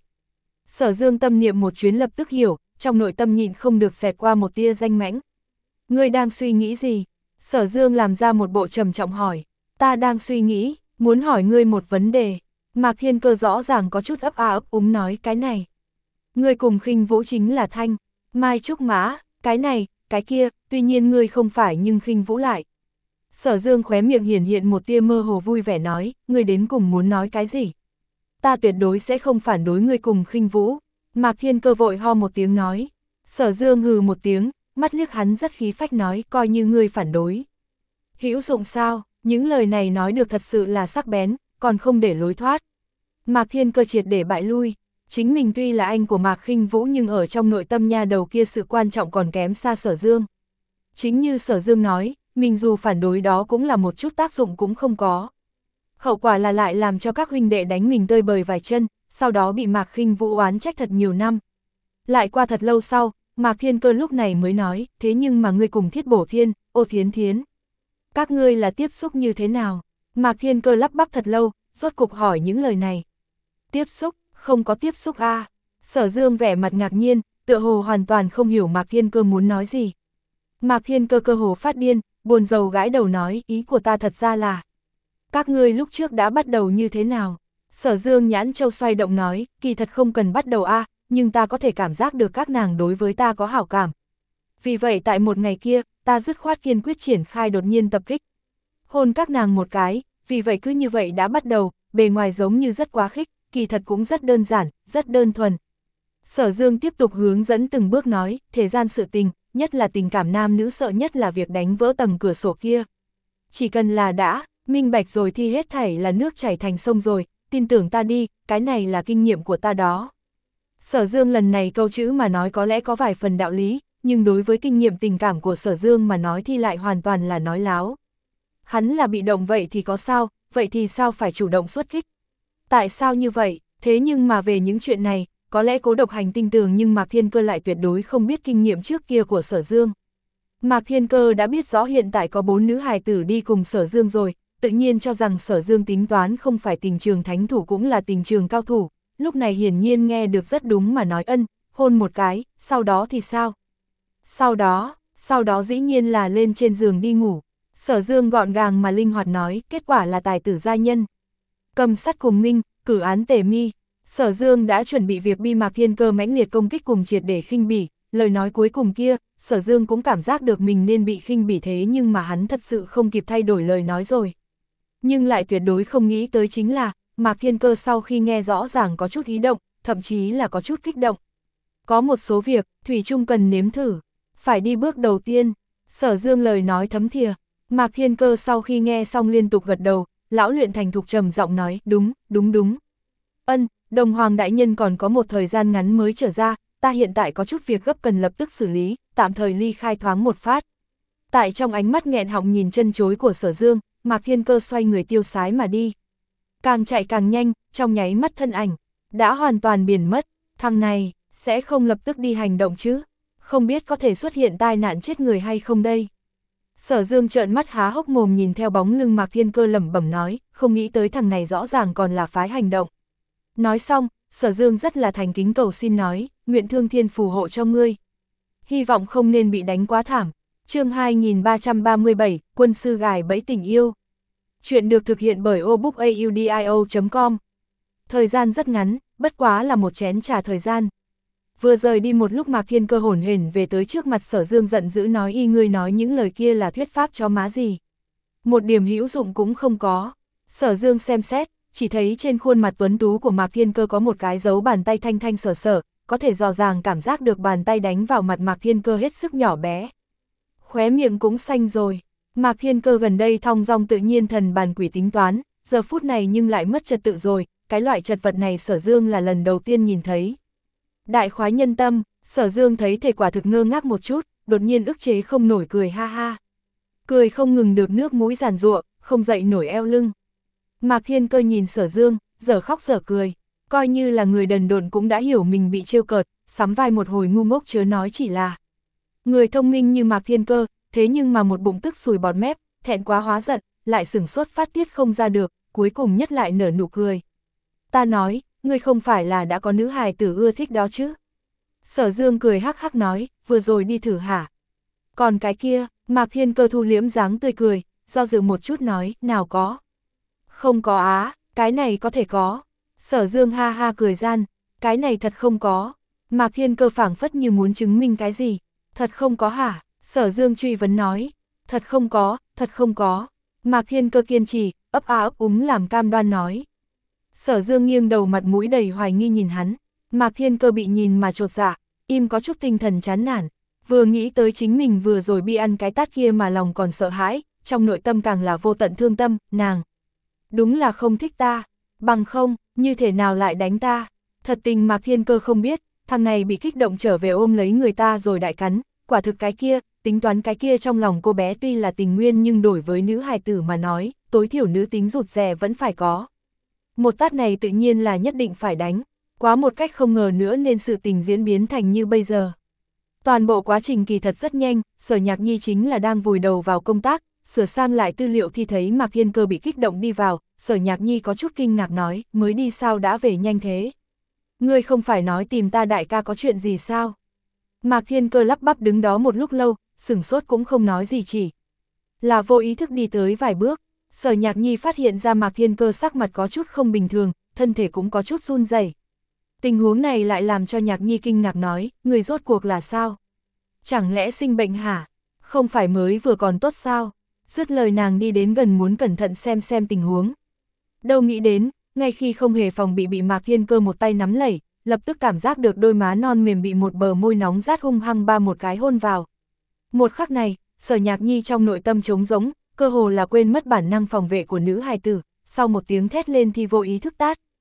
Sở Dương tâm niệm một chuyến lập tức hiểu, trong nội tâm nhịn không được xẹt qua một tia danh mãnh. Ngươi đang suy nghĩ gì? Sở Dương làm ra một bộ trầm trọng hỏi. Ta đang suy nghĩ, muốn hỏi ngươi một vấn đề. Mạc Thiên Cơ rõ ràng có chút ấp a ấp úng nói cái này. Ngươi cùng Khinh Vũ chính là Thanh, Mai Trúc Mã, cái này, cái kia, tuy nhiên ngươi không phải nhưng Khinh Vũ lại. Sở Dương khóe miệng hiển hiện một tia mơ hồ vui vẻ nói, ngươi đến cùng muốn nói cái gì? Ta tuyệt đối sẽ không phản đối ngươi cùng Khinh Vũ. Mạc Thiên Cơ vội ho một tiếng nói. Sở Dương hừ một tiếng, mắt liếc hắn rất khí phách nói, coi như ngươi phản đối. Hữu dụng sao? Những lời này nói được thật sự là sắc bén, còn không để lối thoát. Mạc Thiên Cơ triệt để bại lui. Chính mình tuy là anh của Mạc Khinh Vũ nhưng ở trong nội tâm nha đầu kia sự quan trọng còn kém xa Sở Dương. Chính như Sở Dương nói, mình dù phản đối đó cũng là một chút tác dụng cũng không có. Hậu quả là lại làm cho các huynh đệ đánh mình tơi bời vài chân, sau đó bị Mạc Khinh Vũ oán trách thật nhiều năm. Lại qua thật lâu sau, Mạc Thiên Cơ lúc này mới nói, thế nhưng mà ngươi cùng Thiết Bổ Thiên, Ô Thiến Thiến. Các ngươi là tiếp xúc như thế nào? Mạc Thiên Cơ lắp bắp thật lâu, rốt cục hỏi những lời này. Tiếp xúc, không có tiếp xúc a. À. Sở Dương vẻ mặt ngạc nhiên, tựa hồ hoàn toàn không hiểu Mạc Thiên Cơ muốn nói gì. Mạc Thiên Cơ cơ hồ phát điên, buồn rầu gãi đầu nói, ý của ta thật ra là. Các ngươi lúc trước đã bắt đầu như thế nào? Sở Dương nhãn châu xoay động nói, kỳ thật không cần bắt đầu a, à, nhưng ta có thể cảm giác được các nàng đối với ta có hảo cảm. Vì vậy tại một ngày kia, ta dứt khoát kiên quyết triển khai đột nhiên tập kích. Hôn các nàng một cái, vì vậy cứ như vậy đã bắt đầu, bề ngoài giống như rất quá khích, kỳ thật cũng rất đơn giản, rất đơn thuần. Sở Dương tiếp tục hướng dẫn từng bước nói, thế gian sự tình, nhất là tình cảm nam nữ sợ nhất là việc đánh vỡ tầng cửa sổ kia. Chỉ cần là đã, minh bạch rồi thì hết thảy là nước chảy thành sông rồi, tin tưởng ta đi, cái này là kinh nghiệm của ta đó. Sở Dương lần này câu chữ mà nói có lẽ có vài phần đạo lý, nhưng đối với kinh nghiệm tình cảm của Sở Dương mà nói thì lại hoàn toàn là nói láo. Hắn là bị động vậy thì có sao, vậy thì sao phải chủ động xuất kích? Tại sao như vậy? Thế nhưng mà về những chuyện này, có lẽ Cố Độc Hành tin tưởng nhưng Mạc Thiên Cơ lại tuyệt đối không biết kinh nghiệm trước kia của Sở Dương. Mạc Thiên Cơ đã biết rõ hiện tại có bốn nữ hài tử đi cùng Sở Dương rồi, tự nhiên cho rằng Sở Dương tính toán không phải tình trường thánh thủ cũng là tình trường cao thủ, lúc này hiển nhiên nghe được rất đúng mà nói ân, hôn một cái, sau đó thì sao? Sau đó, sau đó dĩ nhiên là lên trên giường đi ngủ. Sở Dương gọn gàng mà linh hoạt nói, kết quả là tài tử gia nhân. Cầm sắt cùng minh, cử án tề mi. Sở Dương đã chuẩn bị việc bi Mạc Thiên Cơ mãnh liệt công kích cùng triệt để khinh bỉ, lời nói cuối cùng kia, Sở Dương cũng cảm giác được mình nên bị khinh bỉ thế nhưng mà hắn thật sự không kịp thay đổi lời nói rồi. Nhưng lại tuyệt đối không nghĩ tới chính là, Mạc Thiên Cơ sau khi nghe rõ ràng có chút ý động, thậm chí là có chút kích động. Có một số việc, Thủy chung cần nếm thử, phải đi bước đầu tiên. Sở Dương lời nói thấm thìa, Mạc Thiên Cơ sau khi nghe xong liên tục gật đầu, lão luyện thành thục trầm giọng nói, đúng, đúng đúng. Ân, Đồng Hoàng đại nhân còn có một thời gian ngắn mới trở ra, ta hiện tại có chút việc gấp cần lập tức xử lý, tạm thời ly khai thoáng một phát. Tại trong ánh mắt nghẹn họng nhìn chân chối của Sở Dương, Mạc Thiên Cơ xoay người tiêu sái mà đi. Càng chạy càng nhanh, trong nháy mắt thân ảnh, đã hoàn toàn biến mất, thằng này, sẽ không lập tức đi hành động chứ, không biết có thể xuất hiện tai nạn chết người hay không đây. Sở Dương trợn mắt há hốc mồm nhìn theo bóng lưng Mạc Thiên Cơ lẩm bẩm nói, không nghĩ tới thằng này rõ ràng còn là phái hành động. Nói xong, Sở Dương rất là thành kính cầu xin nói, nguyện thương thiên phù hộ cho ngươi. Hy vọng không nên bị đánh quá thảm. Chương hai nghìn ba trăm ba mươi bảy, Quân sư gài bẫy tình yêu. Chuyện được thực hiện bởi obookaudio chấm com. Thời gian rất ngắn, bất quá là một chén trà thời gian. Vừa rời đi một lúc Mạc Thiên Cơ hổn hển về tới trước mặt Sở Dương giận dữ nói y ngươi nói những lời kia là thuyết pháp cho má gì. Một điểm hữu dụng cũng không có. Sở Dương xem xét, chỉ thấy trên khuôn mặt tuấn tú của Mạc Thiên Cơ có một cái dấu bàn tay thanh thanh sở sở, có thể dò dàng cảm giác được bàn tay đánh vào mặt Mạc Thiên Cơ hết sức nhỏ bé. Khóe miệng cũng xanh rồi. Mạc Thiên Cơ gần đây thong dong tự nhiên thần bàn quỷ tính toán, giờ phút này nhưng lại mất trật tự rồi, cái loại trật vật này Sở Dương là lần đầu tiên nhìn thấy. Đại khoái nhân tâm, Sở Dương thấy thể quả thực ngơ ngác một chút, đột nhiên ức chế không nổi cười ha ha. Cười không ngừng được nước mũi giàn giụa, không dậy nổi eo lưng. Mạc Thiên Cơ nhìn Sở Dương, giờ khóc giờ cười, coi như là người đần độn cũng đã hiểu mình bị trêu cợt, sắm vai một hồi ngu ngốc chớ nói chỉ là. Người thông minh như Mạc Thiên Cơ, thế nhưng mà một bụng tức sùi bọt mép, thẹn quá hóa giận, lại sửng sốt phát tiết không ra được, cuối cùng nhất lại nở nụ cười. Ta nói, ngươi không phải là đã có nữ hài tử ưa thích đó chứ? Sở Dương cười hắc hắc nói, vừa rồi đi thử hả? Còn cái kia, Mạc Thiên Cơ thu liếm dáng tươi cười, do dự một chút nói, nào có. Không có á, cái này có thể có. Sở Dương ha ha cười gian, cái này thật không có. Mạc Thiên Cơ phảng phất như muốn chứng minh cái gì. Thật không có hả? Sở Dương truy vấn nói, thật không có, thật không có. Mạc Thiên Cơ kiên trì, ấp a ấp úng làm cam đoan nói. Sở Dương nghiêng đầu mặt mũi đầy hoài nghi nhìn hắn, Mạc Thiên Cơ bị nhìn mà chột dạ, im có chút tinh thần chán nản, vừa nghĩ tới chính mình vừa rồi bị ăn cái tát kia mà lòng còn sợ hãi, trong nội tâm càng là vô tận thương tâm, nàng. Đúng là không thích ta, bằng không, như thế nào lại đánh ta, thật tình Mạc Thiên Cơ không biết, thằng này bị kích động trở về ôm lấy người ta rồi đại cắn, quả thực cái kia, tính toán cái kia trong lòng cô bé tuy là tình nguyên nhưng đổi với nữ hài tử mà nói, tối thiểu nữ tính rụt rè vẫn phải có. Một tát này tự nhiên là nhất định phải đánh, quá một cách không ngờ nữa nên sự tình diễn biến thành như bây giờ. Toàn bộ quá trình kỳ thật rất nhanh, Sở Nhạc Nhi chính là đang vùi đầu vào công tác, sửa sang lại tư liệu thì thấy Mạc Thiên Cơ bị kích động đi vào, Sở Nhạc Nhi có chút kinh ngạc nói, mới đi sao đã về nhanh thế? Ngươi không phải nói tìm ta đại ca có chuyện gì sao? Mạc Thiên Cơ lắp bắp đứng đó một lúc lâu, sửng sốt cũng không nói gì chỉ là vô ý thức đi tới vài bước. Sở Nhạc Nhi phát hiện ra Mạc Thiên Cơ sắc mặt có chút không bình thường, thân thể cũng có chút run rẩy. Tình huống này lại làm cho Nhạc Nhi kinh ngạc nói, người rốt cuộc là sao? Chẳng lẽ sinh bệnh hả? Không phải mới vừa còn tốt sao? Dứt lời nàng đi đến gần muốn cẩn thận xem xem tình huống. Đâu nghĩ đến, ngay khi không hề phòng bị bị Mạc Thiên Cơ một tay nắm lẩy, lập tức cảm giác được đôi má non mềm bị một bờ môi nóng rát hung hăng ba một cái hôn vào. Một khắc này, Sở Nhạc Nhi trong nội tâm trống rỗng, cơ hồ là quên mất bản năng phòng vệ của nữ hài tử, sau một tiếng thét lên thì vô ý thức tát.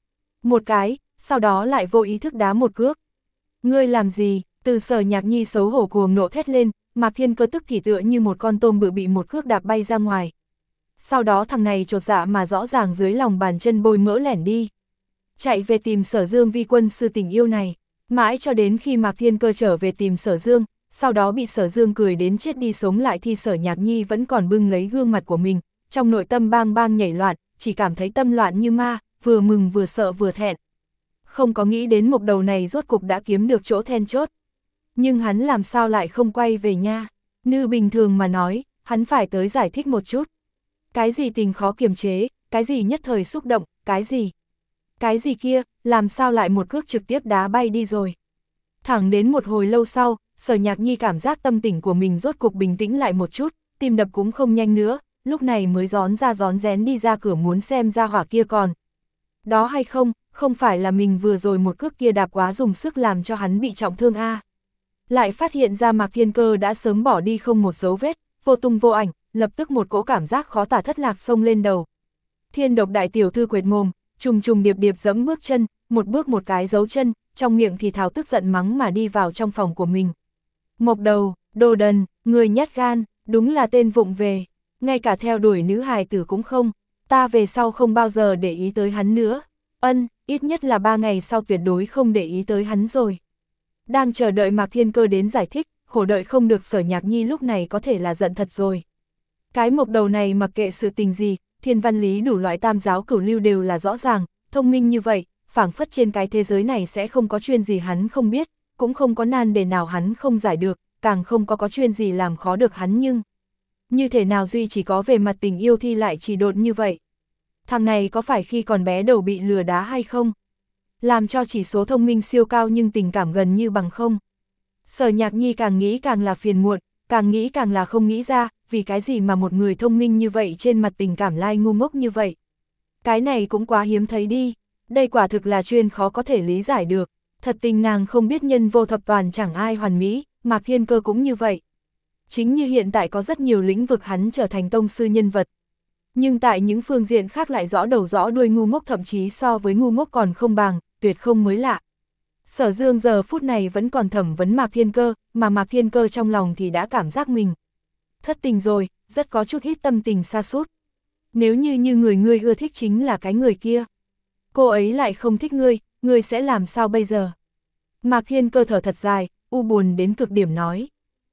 một cái, sau đó lại vô ý thức đá một cước. Ngươi làm gì? Từ Sở Nhạc Nhi xấu hổ cuồng nộ thét lên, Mạc Thiên Cơ tức thì tựa như một con tôm bự bị một cước đạp bay ra ngoài. Sau đó thằng này chột dạ mà rõ ràng dưới lòng bàn chân bôi mỡ lẻn đi. Chạy về tìm Sở Dương vi quân sư tình yêu này, mãi cho đến khi Mạc Thiên Cơ trở về tìm Sở Dương, sau đó bị Sở Dương cười đến chết đi sống lại thì Sở Nhạc Nhi vẫn còn bưng lấy gương mặt của mình, trong nội tâm bang bang nhảy loạn, chỉ cảm thấy tâm loạn như ma, vừa mừng vừa sợ vừa thẹn. Không có nghĩ đến một đầu này rốt cục đã kiếm được chỗ then chốt. Nhưng hắn làm sao lại không quay về nha? Như bình thường mà nói, hắn phải tới giải thích một chút. Cái gì tình khó kiềm chế, cái gì nhất thời xúc động, cái gì? Cái gì kia, làm sao lại một cước trực tiếp đá bay đi rồi? Thẳng đến một hồi lâu sau, Sở Nhạc Nhi cảm giác tâm tình của mình rốt cục bình tĩnh lại một chút, tim đập cũng không nhanh nữa, lúc này mới rón ra rón rén đi ra cửa muốn xem ra hỏa kia còn. Đó hay không, không phải là mình vừa rồi một cước kia đạp quá dùng sức làm cho hắn bị trọng thương a à. Lại phát hiện ra Mạc Thiên Cơ đã sớm bỏ đi không một dấu vết, vô tung vô ảnh, lập tức một cỗ cảm giác khó tả thất lạc xông lên đầu. Thiên Độc đại tiểu thư quệt mồm, trùng trùng điệp điệp dẫm bước chân, một bước một cái dấu chân, trong miệng thì thào tức giận mắng mà đi vào trong phòng của mình. Mộc Đầu, đồ đần, người nhát gan, đúng là tên vụng về, ngay cả theo đuổi nữ hài tử cũng không, ta về sau không bao giờ để ý tới hắn nữa. Ân, ít nhất là ba ngày sau tuyệt đối không để ý tới hắn rồi. Đang chờ đợi Mạc Thiên Cơ đến giải thích, khổ đợi không được Sở Nhạc Nhi lúc này có thể là giận thật rồi. Cái Mộc Đầu này mặc kệ sự tình gì, thiên văn lý đủ loại tam giáo cửu lưu đều là rõ ràng, thông minh như vậy, phảng phất trên cái thế giới này sẽ không có chuyên gì hắn không biết, cũng không có nan đề nào hắn không giải được, càng không có có chuyên gì làm khó được hắn nhưng... Như thế nào duy chỉ có về mặt tình yêu thì lại chỉ độn như vậy? Thằng này có phải khi còn bé đầu bị lừa đá hay không? Làm cho chỉ số thông minh siêu cao nhưng tình cảm gần như bằng không? Sở Nhạc Nhi càng nghĩ càng là phiền muộn, càng nghĩ càng là không nghĩ ra, vì cái gì mà một người thông minh như vậy trên mặt tình cảm lai ngu ngốc như vậy? Cái này cũng quá hiếm thấy đi, đây quả thực là chuyên khó có thể lý giải được, thật tình nàng không biết nhân vô thập toàn chẳng ai hoàn mỹ, Mạc Thiên Cơ cũng như vậy. Chính như hiện tại có rất nhiều lĩnh vực hắn trở thành tông sư nhân vật. Nhưng tại những phương diện khác lại rõ đầu rõ đuôi ngu ngốc, thậm chí so với ngu ngốc còn không bằng, tuyệt không mới lạ. Sở Dương giờ phút này vẫn còn thẩm vấn Mạc Thiên Cơ, mà Mạc Thiên Cơ trong lòng thì đã cảm giác mình thất tình rồi, rất có chút ít tâm tình sa sút. Nếu như như người ngươi ưa thích chính là cái người kia, cô ấy lại không thích ngươi, ngươi sẽ làm sao bây giờ? Mạc Thiên Cơ thở thật dài, u buồn đến cực điểm nói.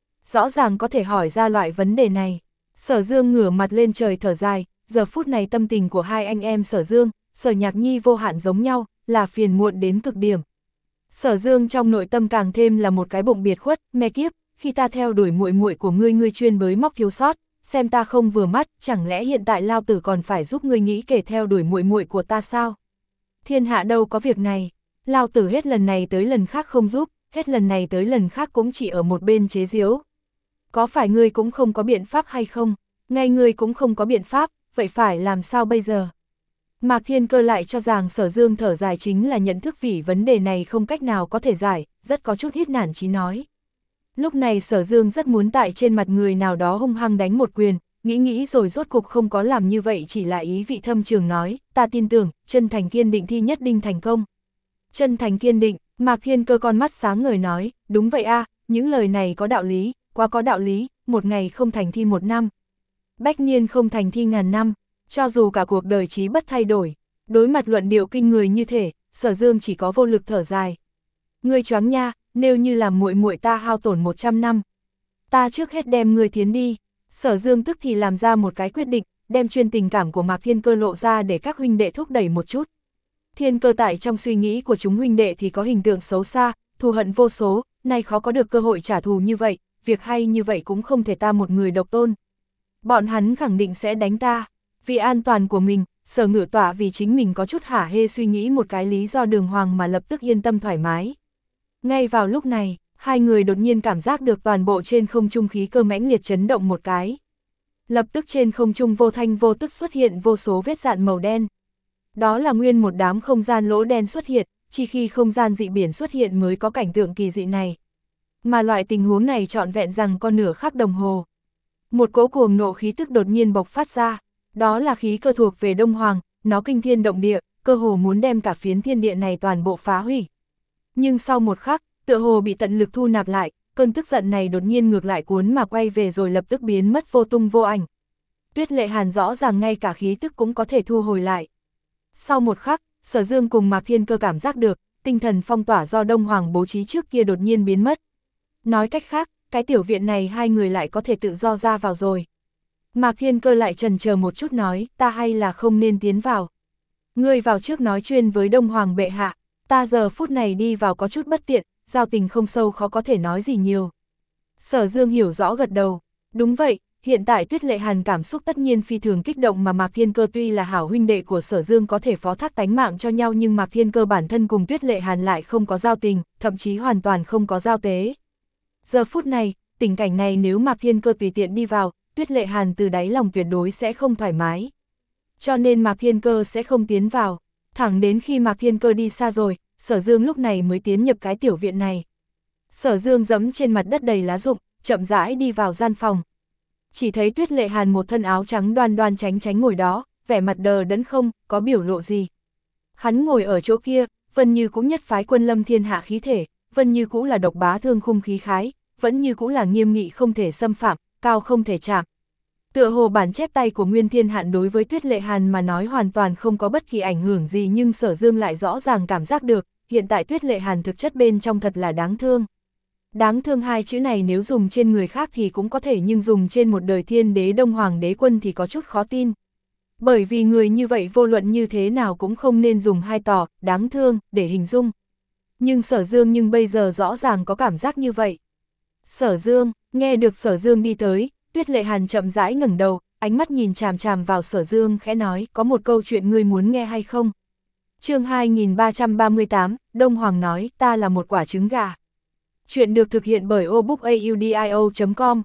Rõ ràng có thể hỏi ra loại vấn đề này. Sở Dương ngửa mặt lên trời thở dài, giờ phút này tâm tình của hai anh em Sở Dương, Sở Nhạc Nhi vô hạn giống nhau, là phiền muộn đến cực điểm. Sở Dương trong nội tâm càng thêm là một cái bụng biệt khuất, mẹ kiếp, khi ta theo đuổi muội muội của ngươi, ngươi chuyên bới móc thiếu sót, xem ta không vừa mắt, chẳng lẽ hiện tại lao tử còn phải giúp ngươi nghĩ kể theo đuổi muội muội của ta sao? Thiên hạ đâu có việc này, lao tử hết lần này tới lần khác không giúp, hết lần này tới lần khác cũng chỉ ở một bên chế giễu. Có phải ngươi cũng không có biện pháp hay không? Ngay ngươi cũng không có biện pháp, vậy phải làm sao bây giờ? Mạc Thiên Cơ lại cho rằng Sở Dương thở dài chính là nhận thức vì vấn đề này không cách nào có thể giải, rất có chút hít nản chí nói. Lúc này Sở Dương rất muốn tại trên mặt người nào đó hung hăng đánh một quyền, nghĩ nghĩ rồi rốt cục không có làm như vậy, chỉ là ý vị thâm trường nói, ta tin tưởng, chân thành kiên định thi nhất định thành công. Chân thành kiên định, Mạc Thiên Cơ con mắt sáng ngời nói, đúng vậy a, những lời này có đạo lý, quá có đạo lý, một ngày không thành thi một năm. Bách niên không thành thi ngàn năm, cho dù cả cuộc đời chí bất thay đổi. Đối mặt luận điệu kinh người như thế, Sở Dương chỉ có vô lực thở dài. Ngươi choáng nha, nếu như làm muội muội ta hao tổn một trăm năm. Ta trước hết đem ngươi thiến đi. Sở Dương tức thì làm ra một cái quyết định, đem chuyên tình cảm của Mạc Thiên Cơ lộ ra để các huynh đệ thúc đẩy một chút. Thiên Cơ tại trong suy nghĩ của chúng huynh đệ thì có hình tượng xấu xa, thù hận vô số, nay khó có được cơ hội trả thù như vậy, việc hay như vậy cũng không thể ta một người độc tôn. Bọn hắn khẳng định sẽ đánh ta. Vì an toàn của mình, Sở Ngự Tọa vì chính mình có chút hả hê suy nghĩ một cái lý do đường hoàng mà lập tức yên tâm thoải mái. Ngay vào lúc này, hai người đột nhiên cảm giác được toàn bộ trên không trung khí cơ mãnh liệt chấn động một cái. Lập tức trên không trung vô thanh vô tức xuất hiện vô số vết dạn màu đen. Đó là nguyên một đám không gian lỗ đen xuất hiện, chỉ khi không gian dị biển xuất hiện mới có cảnh tượng kỳ dị này. Mà loại tình huống này trọn vẹn rằng con nửa khắc đồng hồ. Một cỗ cuồng nộ khí tức đột nhiên bộc phát ra, đó là khí cơ thuộc về Đông Hoàng, nó kinh thiên động địa, cơ hồ muốn đem cả phiến thiên địa này toàn bộ phá hủy. Nhưng sau một khắc, tựa hồ bị tận lực thu nạp lại, cơn tức giận này đột nhiên ngược lại cuốn mà quay về rồi lập tức biến mất vô tung vô ảnh. Tuyết Lệ Hàn rõ ràng ngay cả khí tức cũng có thể thu hồi lại. Sau một khắc, Sở Dương cùng Mạc Thiên Cơ cảm giác được, tinh thần phong tỏa do Đông Hoàng bố trí trước kia đột nhiên biến mất. Nói cách khác, cái tiểu viện này hai người lại có thể tự do ra vào rồi. Mạc Thiên Cơ lại chần chờ một chút nói, ta hay là không nên tiến vào. Ngươi vào trước nói chuyện với Đông Hoàng bệ hạ, ta giờ phút này đi vào có chút bất tiện, giao tình không sâu khó có thể nói gì nhiều. Sở Dương hiểu rõ gật đầu, đúng vậy, hiện tại Tuyết Lệ Hàn cảm xúc tất nhiên phi thường kích động mà Mạc Thiên Cơ tuy là hảo huynh đệ của Sở Dương có thể phó thác tánh mạng cho nhau nhưng Mạc Thiên Cơ bản thân cùng Tuyết Lệ Hàn lại không có giao tình, thậm chí hoàn toàn không có giao tế. Giờ phút này, tình cảnh này nếu Mạc Thiên Cơ tùy tiện đi vào, Tuyết Lệ Hàn từ đáy lòng tuyệt đối sẽ không thoải mái. Cho nên Mạc Thiên Cơ sẽ không tiến vào, thẳng đến khi Mạc Thiên Cơ đi xa rồi, Sở Dương lúc này mới tiến nhập cái tiểu viện này. Sở Dương giẫm trên mặt đất đầy lá rụng, chậm rãi đi vào gian phòng. Chỉ thấy Tuyết Lệ Hàn một thân áo trắng đoan đoan chánh chánh ngồi đó, vẻ mặt đờ đẫn không có biểu lộ gì. Hắn ngồi ở chỗ kia, Vân Như cũng nhất phái quân lâm thiên hạ khí thể, Vân Như cũng là độc bá thương khung khí khái, vẫn như cũng là nghiêm nghị không thể xâm phạm, cao không thể chạm. Tựa hồ bản chép tay của Nguyên Thiên Hạn đối với Tuyết Lệ Hàn mà nói hoàn toàn không có bất kỳ ảnh hưởng gì nhưng Sở Dương lại rõ ràng cảm giác được, hiện tại Tuyết Lệ Hàn thực chất bên trong thật là đáng thương. Đáng thương hai chữ này nếu dùng trên người khác thì cũng có thể nhưng dùng trên một đời thiên đế Đông Hoàng đế quân thì có chút khó tin. Bởi vì người như vậy vô luận như thế nào cũng không nên dùng hai tỏ, đáng thương, để hình dung. Nhưng Sở Dương nhưng bây giờ rõ ràng có cảm giác như vậy. Sở Dương, nghe được Sở Dương đi tới, Tuyết Lệ Hàn chậm rãi ngẩng đầu, ánh mắt nhìn chằm chằm vào Sở Dương khẽ nói, có một câu chuyện ngươi muốn nghe hay không? Chương hai nghìn ba trăm ba mươi tám, Đông Hoàng nói, ta là một quả trứng gà. Chuyện được thực hiện bởi obookaudio chấm com.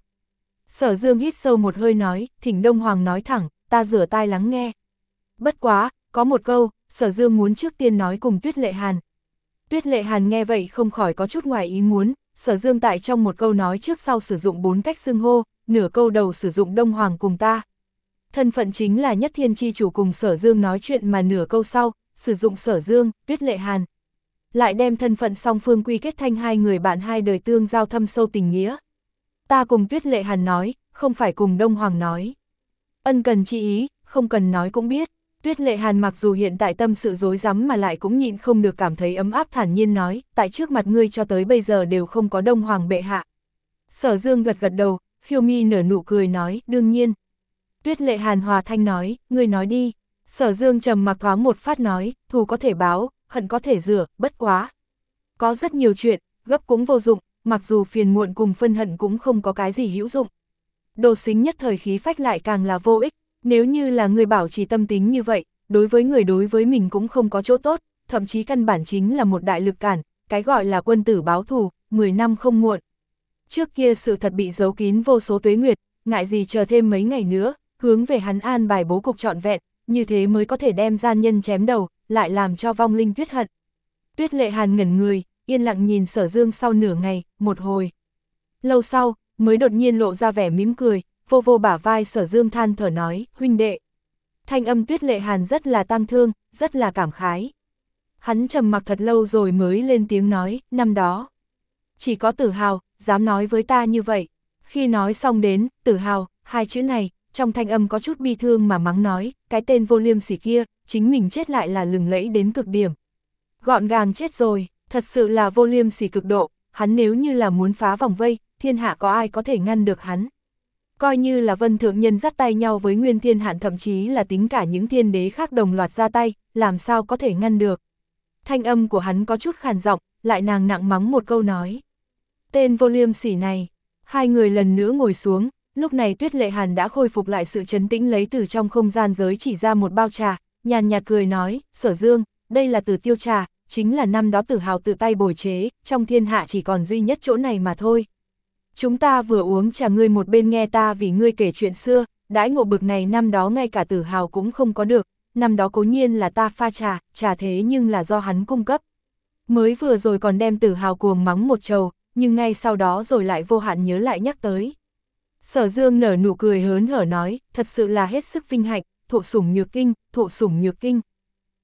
Sở Dương hít sâu một hơi nói, thỉnh Đông Hoàng nói thẳng, ta rửa tai lắng nghe. Bất quá, có một câu, Sở Dương muốn trước tiên nói cùng Tuyết Lệ Hàn. Tuyết Lệ Hàn nghe vậy không khỏi có chút ngoài ý muốn, Sở Dương tại trong một câu nói trước sau sử dụng bốn cách xưng hô, nửa câu đầu sử dụng Đông Hoàng cùng ta. Thân phận chính là Nhất Thiên Chi Chủ cùng Sở Dương nói chuyện mà nửa câu sau, sử dụng Sở Dương, Tuyết Lệ Hàn. Lại đem thân phận song phương quy kết thành hai người bạn hai đời tương giao thâm sâu tình nghĩa. Ta cùng Tuyết Lệ Hàn nói, không phải cùng Đông Hoàng nói. Ân cần chi ý, không cần nói cũng biết. Tuyết Lệ Hàn mặc dù hiện tại tâm sự rối rắm mà lại cũng nhịn không được cảm thấy ấm áp thản nhiên nói, tại trước mặt ngươi cho tới bây giờ đều không có Đông Hoàng bệ hạ. Sở Dương gật gật đầu, khiêu mi nở nụ cười nói, đương nhiên. Tuyết Lệ Hàn hòa thanh nói, ngươi nói đi. Sở Dương trầm mặc thoáng một phát nói, thù có thể báo, hận có thể rửa, bất quá. Có rất nhiều chuyện, gấp cũng vô dụng, mặc dù phiền muộn cùng phân hận cũng không có cái gì hữu dụng. Đồ xính nhất thời khí phách lại càng là vô ích, nếu như là người bảo trì tâm tính như vậy, đối với người đối với mình cũng không có chỗ tốt, thậm chí căn bản chính là một đại lực cản, cái gọi là quân tử báo thù, mười năm không muộn. Trước kia sự thật bị giấu kín vô số tuế nguyệt, ngại gì chờ thêm mấy ngày nữa, hướng về hắn an bài bố cục trọn vẹn, như thế mới có thể đem gian nhân chém đầu, lại làm cho vong linh tuyết hận. Tuyết Lệ Hàn ngẩn người, yên lặng nhìn Sở Dương sau nửa ngày, một hồi. Lâu sau, mới đột nhiên lộ ra vẻ mỉm cười, vô vô bả vai Sở Dương than thở nói, huynh đệ. Thanh âm Tuyết Lệ Hàn rất là tang thương, rất là cảm khái. Hắn trầm mặc thật lâu rồi mới lên tiếng nói, năm đó. Chỉ có Tử Hào, dám nói với ta như vậy. Khi nói xong đến, Tử Hào, hai chữ này, trong thanh âm có chút bi thương mà mắng nói, cái tên vô liêm sỉ kia, chính mình chết lại là lừng lẫy đến cực điểm. Gọn gàng chết rồi, thật sự là vô liêm sỉ cực độ, hắn nếu như là muốn phá vòng vây, thiên hạ có ai có thể ngăn được hắn. Coi như là Vân Thượng Nhân dắt tay nhau với Nguyên Thiên Hạn thậm chí là tính cả những thiên đế khác đồng loạt ra tay, làm sao có thể ngăn được. Thanh âm của hắn có chút khàn giọng, lại nàng nặng mắng một câu nói. Tên vô liêm sỉ này, hai người lần nữa ngồi xuống, lúc này Tuyết Lệ Hàn đã khôi phục lại sự trấn tĩnh lấy từ trong không gian giới chỉ ra một bao trà, nhàn nhạt cười nói, Sở Dương, đây là Tử Tiêu trà, chính là năm đó Tử Hào tự tay bồi chế, trong thiên hạ chỉ còn duy nhất chỗ này mà thôi. Chúng ta vừa uống trà ngươi một bên nghe ta vì ngươi kể chuyện xưa, đãi ngộ bực này năm đó ngay cả Tử Hào cũng không có được, năm đó cố nhiên là ta pha trà, trà thế nhưng là do hắn cung cấp. Mới vừa rồi còn đem Tử Hào cuồng mắng một trầu, nhưng ngay sau đó rồi lại vô hạn nhớ lại nhắc tới. Sở Dương nở nụ cười hớn hở nói, thật sự là hết sức vinh hạnh, thụ sủng nhược kinh, thụ sủng nhược kinh.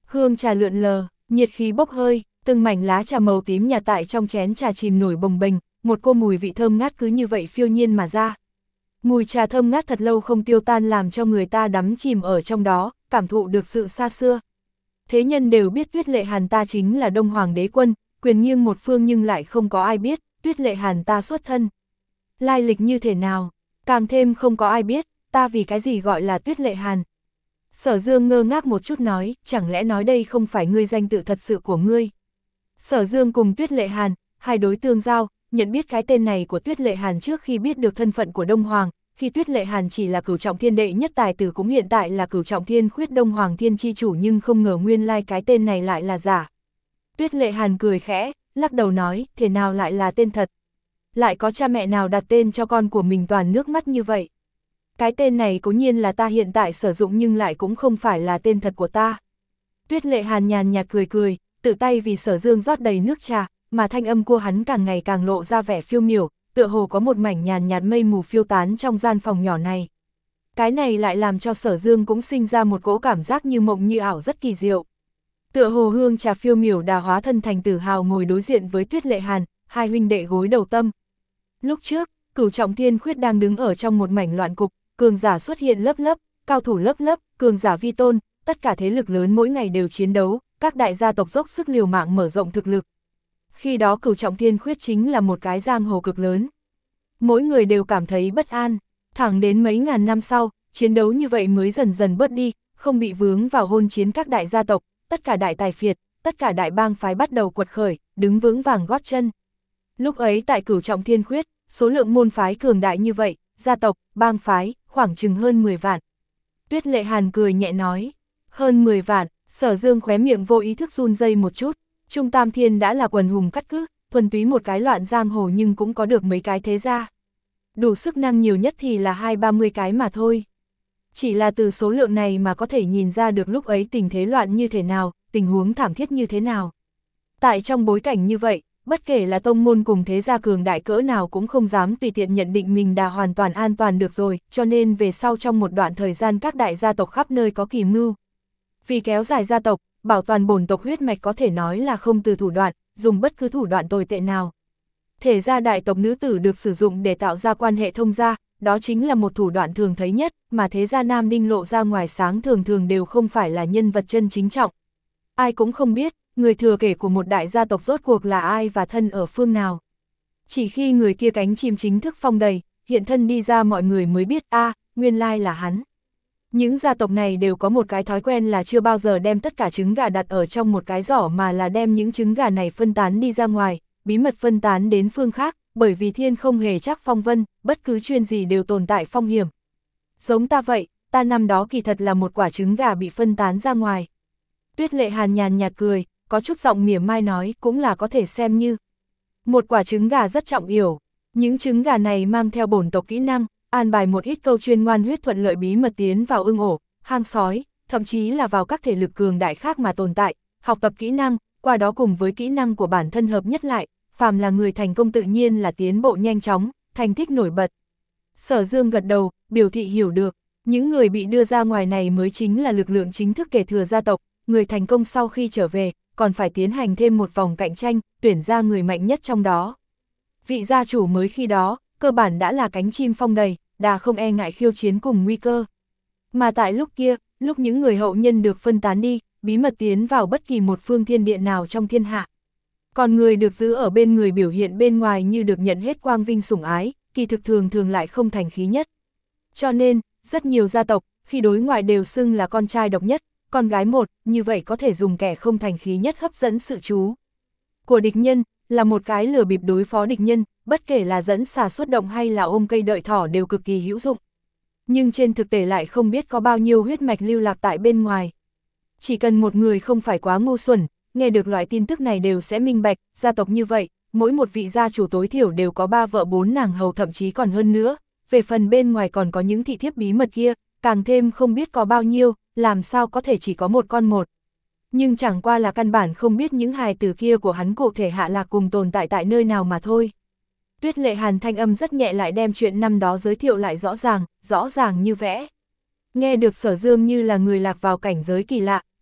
Hương trà lượn lờ, nhiệt khí bốc hơi, từng mảnh lá trà màu tím nhạt tại trong chén trà chìm nổi bồng bềnh, một cô mùi vị thơm ngát cứ như vậy phiêu nhiên mà ra. Mùi trà thơm ngát thật lâu không tiêu tan làm cho người ta đắm chìm ở trong đó, cảm thụ được sự xa xưa. Thế nhân đều biết Tuyết Lệ Hàn ta chính là Đông Hoàng đế quân, quyền nghiêng một phương nhưng lại không có ai biết, Tuyết Lệ Hàn ta xuất thân. Lai lịch như thế nào, càng thêm không có ai biết, ta vì cái gì gọi là Tuyết Lệ Hàn. Sở Dương ngơ ngác một chút nói, chẳng lẽ nói đây không phải ngươi danh tự thật sự của ngươi. Sở Dương cùng Tuyết Lệ Hàn, hai đối tương giao, nhận biết cái tên này của Tuyết Lệ Hàn trước khi biết được thân phận của Đông Hoàng, khi Tuyết Lệ Hàn chỉ là cửu trọng thiên đệ nhất tài tử cũng hiện tại là cửu trọng thiên khuyết Đông Hoàng thiên chi chủ nhưng không ngờ nguyên lai cái tên này lại là giả. Tuyết Lệ Hàn cười khẽ, lắc đầu nói, thế nào lại là tên thật? Lại có cha mẹ nào đặt tên cho con của mình toàn nước mắt như vậy? Cái tên này cố nhiên là ta hiện tại sử dụng nhưng lại cũng không phải là tên thật của ta. Tuyết Lệ Hàn nhàn nhạt cười cười, tự tay vì Sở Dương rót đầy nước trà, mà thanh âm của hắn càng ngày càng lộ ra vẻ phiêu miểu, tựa hồ có một mảnh nhàn nhạt mây mù phiêu tán trong gian phòng nhỏ này. Cái này lại làm cho Sở Dương cũng sinh ra một cỗ cảm giác như mộng như ảo rất kỳ diệu. Tựa hồ hương trà phiêu miểu đà hóa thân thành Tử Hào ngồi đối diện với Tuyết Lệ Hàn, hai huynh đệ gối đầu tâm. Lúc trước, cửu trọng thiên khuyết đang đứng ở trong một mảnh loạn cục, cường giả xuất hiện lớp lớp, cao thủ lớp lớp, cường giả vi tôn, tất cả thế lực lớn mỗi ngày đều chiến đấu, các đại gia tộc dốc sức liều mạng mở rộng thực lực. Khi đó cửu trọng thiên khuyết chính là một cái giang hồ cực lớn. Mỗi người đều cảm thấy bất an, thẳng đến mấy ngàn năm sau, chiến đấu như vậy mới dần dần bớt đi, không bị vướng vào hôn chiến các đại gia tộc, tất cả đại tài phiệt, tất cả đại bang phái bắt đầu quật khởi, đứng vững vàng gót chân. Lúc ấy tại cửu trọng thiên khuyết, số lượng môn phái cường đại như vậy, gia tộc, bang phái, khoảng chừng hơn mười vạn. Tuyết Lệ Hàn cười nhẹ nói, hơn mười vạn, Sở Dương khóe miệng vô ý thức run rây một chút, Trung Tam Thiên đã là quần hùng cắt cứ, thuần túy một cái loạn giang hồ nhưng cũng có được mấy cái thế gia. Đủ sức năng nhiều nhất thì là hai ba mươi cái mà thôi. Chỉ là từ số lượng này mà có thể nhìn ra được lúc ấy tình thế loạn như thế nào, tình huống thảm thiết như thế nào. Tại trong bối cảnh như vậy, bất kể là tông môn cùng thế gia cường đại cỡ nào cũng không dám tùy tiện nhận định mình đã hoàn toàn an toàn được rồi, cho nên về sau trong một đoạn thời gian các đại gia tộc khắp nơi có kỳ mưu. Vì kéo dài gia tộc, bảo toàn bổn tộc huyết mạch có thể nói là không từ thủ đoạn, dùng bất cứ thủ đoạn tồi tệ nào. Thể gia đại tộc nữ tử được sử dụng để tạo ra quan hệ thông gia, đó chính là một thủ đoạn thường thấy nhất, mà thế gia nam đinh lộ ra ngoài sáng thường thường đều không phải là nhân vật chân chính trọng. Ai cũng không biết, người thừa kể của một đại gia tộc rốt cuộc là ai và thân ở phương nào. Chỉ khi người kia cánh chim chính thức phong đầy, hiện thân đi ra mọi người mới biết a à, nguyên lai là hắn. Những gia tộc này đều có một cái thói quen là chưa bao giờ đem tất cả trứng gà đặt ở trong một cái giỏ mà là đem những trứng gà này phân tán đi ra ngoài, bí mật phân tán đến phương khác, bởi vì thiên không hề chắc phong vân, bất cứ chuyên gì đều tồn tại phong hiểm. Giống ta vậy, ta năm đó kỳ thật là một quả trứng gà bị phân tán ra ngoài. Tuyết Lệ Hàn nhàn nhạt cười, có chút giọng mỉa mai nói cũng là có thể xem như một quả trứng gà rất trọng yếu. Những trứng gà này mang theo bổn tộc kỹ năng, an bài một ít câu chuyên ngoan huyết thuận lợi bí mật tiến vào ưng ổ, hang sói, thậm chí là vào các thể lực cường đại khác mà tồn tại, học tập kỹ năng, qua đó cùng với kỹ năng của bản thân hợp nhất lại, phàm là người thành công tự nhiên là tiến bộ nhanh chóng, thành tích nổi bật. Sở Dương gật đầu, biểu thị hiểu được, những người bị đưa ra ngoài này mới chính là lực lượng chính thức kể thừa gia tộc, người thành công sau khi trở về, còn phải tiến hành thêm một vòng cạnh tranh, tuyển ra người mạnh nhất trong đó. Vị gia chủ mới khi đó, cơ bản đã là cánh chim phong đầy, đã không e ngại khiêu chiến cùng nguy cơ. Mà tại lúc kia, lúc những người hậu nhân được phân tán đi, bí mật tiến vào bất kỳ một phương thiên địa nào trong thiên hạ. Còn người được giữ ở bên người biểu hiện bên ngoài như được nhận hết quang vinh sủng ái, kỳ thực thường thường lại không thành khí nhất. Cho nên, rất nhiều gia tộc, khi đối ngoại đều xưng là con trai độc nhất, con gái một, như vậy có thể dùng kẻ không thành khí nhất hấp dẫn sự chú của địch nhân, là một cái lừa bịp đối phó địch nhân, bất kể là dẫn xà xuất động hay là ôm cây đợi thỏ đều cực kỳ hữu dụng. Nhưng trên thực tế lại không biết có bao nhiêu huyết mạch lưu lạc tại bên ngoài. Chỉ cần một người không phải quá ngu xuẩn, nghe được loại tin tức này đều sẽ minh bạch, gia tộc như vậy, mỗi một vị gia chủ tối thiểu đều có ba vợ bốn nàng hầu thậm chí còn hơn nữa, về phần bên ngoài còn có những thị thiếp bí mật kia, càng thêm không biết có bao nhiêu, làm sao có thể chỉ có một con một. Nhưng chẳng qua là căn bản không biết những hài tử kia của hắn cụ thể hạ lạc cùng tồn tại tại nơi nào mà thôi. Tuyết Lệ Hàn thanh âm rất nhẹ lại đem chuyện năm đó giới thiệu lại rõ ràng, rõ ràng như vẽ. Nghe được Sở Dương như là người lạc vào cảnh giới kỳ lạ,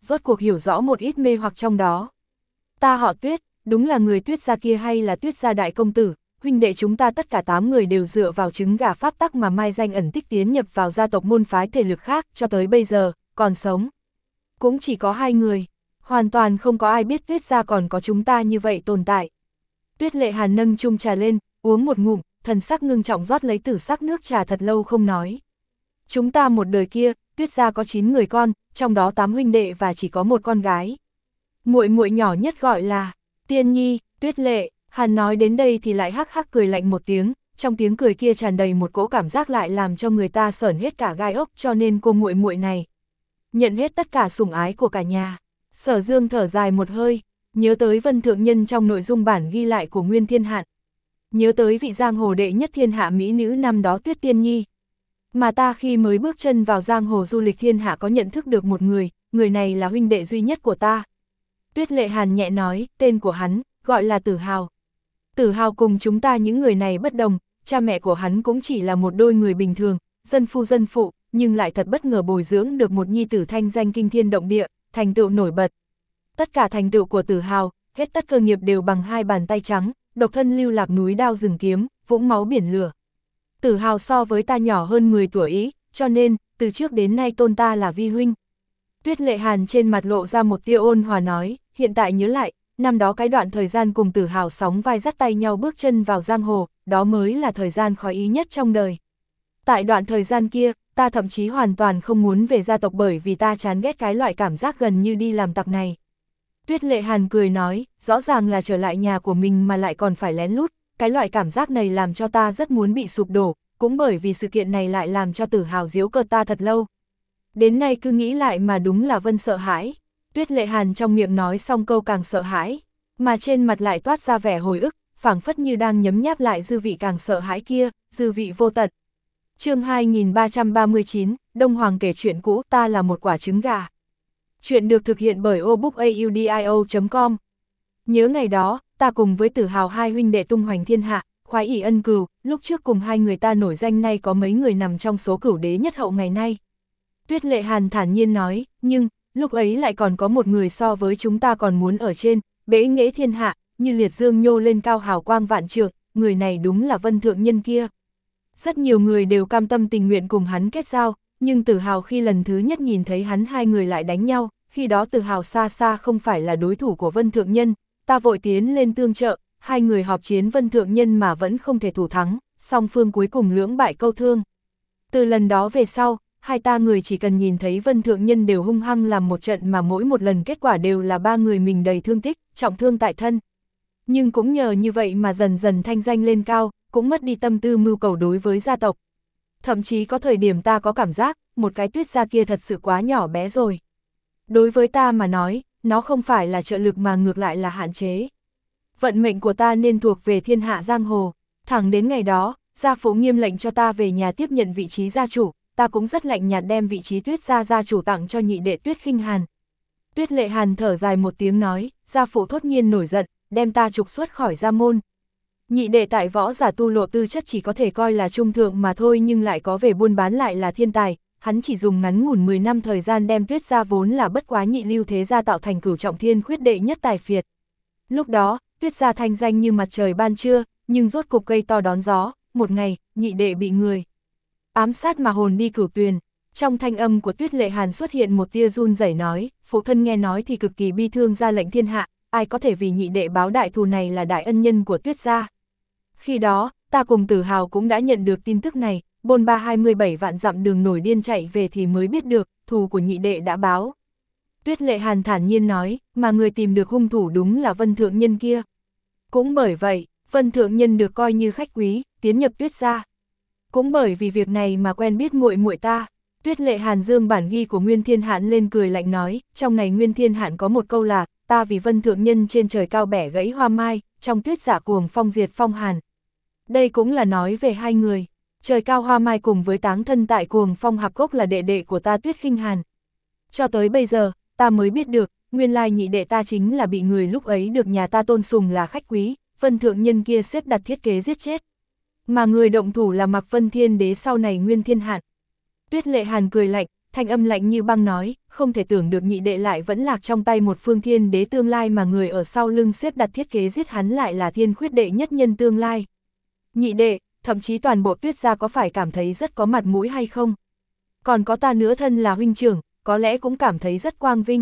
rốt cuộc hiểu rõ một ít mê hoặc trong đó. Ta họ Tuyết, đúng là người Tuyết gia kia hay là Tuyết gia đại công tử, huynh đệ chúng ta tất cả tám người đều dựa vào trứng gà pháp tắc mà mai danh ẩn tích tiến nhập vào gia tộc môn phái thể lực khác, cho tới bây giờ, còn sống. Cũng chỉ có hai người, hoàn toàn không có ai biết Tuyết gia còn có chúng ta như vậy tồn tại. Tuyết Lệ Hàn nâng chung trà lên, uống một ngụm, thần sắc ngưng trọng rót lấy tử sắc nước trà thật lâu không nói. Chúng ta một đời kia, Tuyết gia có chín người con, trong đó tám huynh đệ và chỉ có một con gái. Muội muội nhỏ nhất gọi là Tiên Nhi. Tuyết Lệ Hàn nói đến đây thì lại hắc hắc cười lạnh một tiếng, trong tiếng cười kia tràn đầy một cỗ cảm giác lại làm cho người ta sởn hết cả gai ốc, cho nên cô muội muội này nhận hết tất cả sủng ái của cả nhà. Sở Dương thở dài một hơi, nhớ tới Vân Thượng Nhân trong nội dung bản ghi lại của Nguyên Thiên Hạn, nhớ tới vị giang hồ đệ nhất thiên hạ mỹ nữ năm đó Tuyết Tiên Nhi. Mà ta khi mới bước chân vào giang hồ du lịch thiên hạ có nhận thức được một người, người này là huynh đệ duy nhất của ta. Tuyết Lệ Hàn nhẹ nói, tên của hắn, gọi là Tử Hào. Tử Hào cùng chúng ta những người này bất đồng, cha mẹ của hắn cũng chỉ là một đôi người bình thường, dân phu dân phụ, nhưng lại thật bất ngờ bồi dưỡng được một nhi tử thanh danh kinh thiên động địa, thành tựu nổi bật. Tất cả thành tựu của Tử Hào, hết tất cơ nghiệp đều bằng hai bàn tay trắng, độc thân lưu lạc núi đao rừng kiếm, vũng máu biển lửa. Tử Hào so với ta nhỏ hơn mười tuổi ý, cho nên, từ trước đến nay tôn ta là vi huynh. Tuyết Lệ Hàn trên mặt lộ ra một tia ôn hòa nói, hiện tại nhớ lại, năm đó cái đoạn thời gian cùng Tử Hào sóng vai dắt tay nhau bước chân vào giang hồ, đó mới là thời gian khó ý nhất trong đời. Tại đoạn thời gian kia, ta thậm chí hoàn toàn không muốn về gia tộc bởi vì ta chán ghét cái loại cảm giác gần như đi làm tặc này. Tuyết Lệ Hàn cười nói, rõ ràng là trở lại nhà của mình mà lại còn phải lén lút, cái loại cảm giác này làm cho ta rất muốn bị sụp đổ, cũng bởi vì sự kiện này lại làm cho Tử Hào giễu cợt ta thật lâu. Đến nay cứ nghĩ lại mà đúng là Vân sợ hãi. Tuyết Lệ Hàn trong miệng nói xong câu càng sợ hãi, mà trên mặt lại toát ra vẻ hồi ức, phảng phất như đang nhấm nháp lại dư vị càng sợ hãi kia, dư vị vô tận. Chương hai nghìn ba trăm ba mươi chín, Đông Hoàng kể chuyện cũ, ta là một quả trứng gà. Chuyện được thực hiện bởi obookaudio chấm com. Nhớ ngày đó, ta cùng với Tử Hào hai huynh đệ tung hoành thiên hạ, khoái ỷ ân cừu, lúc trước cùng hai người ta nổi danh, nay có mấy người nằm trong số cửu đế nhất hậu ngày nay. Tuyết Lệ Hàn thản nhiên nói, nhưng, lúc ấy lại còn có một người so với chúng ta còn muốn ở trên, bẽ nghễ thiên hạ, như liệt dương nhô lên cao hào quang vạn trượng, người này đúng là Vân Thượng Nhân kia. Rất nhiều người đều cam tâm tình nguyện cùng hắn kết giao, nhưng Tử Hào khi lần thứ nhất nhìn thấy hắn hai người lại đánh nhau, khi đó Tử Hào xa xa không phải là đối thủ của Vân Thượng Nhân, ta vội tiến lên tương trợ, hai người họp chiến Vân Thượng Nhân mà vẫn không thể thủ thắng, song phương cuối cùng lưỡng bại câu thương. Từ lần đó về sau, hai ta người chỉ cần nhìn thấy Vân Thượng Nhân đều hung hăng làm một trận mà mỗi một lần kết quả đều là ba người mình đầy thương tích, trọng thương tại thân. Nhưng cũng nhờ như vậy mà dần dần thanh danh lên cao, cũng mất đi tâm tư mưu cầu đối với gia tộc. Thậm chí có thời điểm ta có cảm giác, một cái Tuyết gia kia thật sự quá nhỏ bé rồi. Đối với ta mà nói, nó không phải là trợ lực mà ngược lại là hạn chế. Vận mệnh của ta nên thuộc về thiên hạ giang hồ. Thẳng đến ngày đó, gia phụ nghiêm lệnh cho ta về nhà tiếp nhận vị trí gia chủ, ta cũng rất lạnh nhạt đem vị trí Tuyết gia gia chủ tặng cho nhị đệ Tuyết Khinh Hàn. Tuyết Lệ Hàn thở dài một tiếng nói, gia phụ thốt nhiên nổi giận, đem ta trục xuất khỏi gia môn. Nhị đệ tại võ giả tu lộ tư chất chỉ có thể coi là trung thượng mà thôi, nhưng lại có về buôn bán lại là thiên tài, hắn chỉ dùng ngắn ngủn mười năm thời gian đem Tuyết gia vốn là bất quá nhị lưu thế gia tạo thành cửu trọng thiên khuyết đệ nhất tài phiệt. Lúc đó, Tuyết gia thanh danh như mặt trời ban trưa, nhưng rốt cục cây to đón gió, một ngày, nhị đệ bị người ám sát mà hồn đi cửu tuyền. Trong thanh âm của Tuyết Lệ Hàn xuất hiện một tia run rẩy nói, phụ thân nghe nói thì cực kỳ bi thương, ra lệnh thiên hạ, ai có thể vì nhị đệ báo đại thù này là đại ân nhân của Tuyết gia. Khi đó, ta cùng Tử Hào cũng đã nhận được tin tức này, bôn ba hai mươi bảy vạn dặm đường nổi điên chạy về thì mới biết được, thù của nhị đệ đã báo. Tuyết Lệ Hàn thản nhiên nói, mà người tìm được hung thủ đúng là Vân Thượng Nhân kia. Cũng bởi vậy, Vân Thượng Nhân được coi như khách quý, tiến nhập Tuyết gia. Cũng bởi vì việc này mà quen biết muội muội ta. Tuyết Lệ Hàn dương bản ghi của Nguyên Thiên Hạn lên cười lạnh nói, trong này Nguyên Thiên Hạn có một câu là, ta vì Vân Thượng Nhân trên trời cao bẻ gãy hoa mai, trong tuyết giả cuồng phong diệt phong hàn. Đây cũng là nói về hai người, trời cao hoa mai cùng với táng thân tại cuồng phong hạp cốc là đệ đệ của ta Tuyết Khinh Hàn. Cho tới bây giờ, ta mới biết được, nguyên lai nhị đệ ta chính là bị người lúc ấy được nhà ta tôn sùng là khách quý, Vân Thượng Nhân kia xếp đặt thiết kế giết chết. Mà người động thủ là Mạc Vân Thiên Đế sau này Nguyên Thiên Hạn. Tuyết Lệ Hàn cười lạnh, thanh âm lạnh như băng nói, không thể tưởng được nhị đệ lại vẫn lạc trong tay một phương thiên đế tương lai mà người ở sau lưng xếp đặt thiết kế giết hắn lại là thiên khuyết đệ nhất nhân tương lai. Nhị đệ, thậm chí toàn bộ Tuyết gia có phải cảm thấy rất có mặt mũi hay không? Còn có ta nữa thân là huynh trưởng, có lẽ cũng cảm thấy rất quang vinh.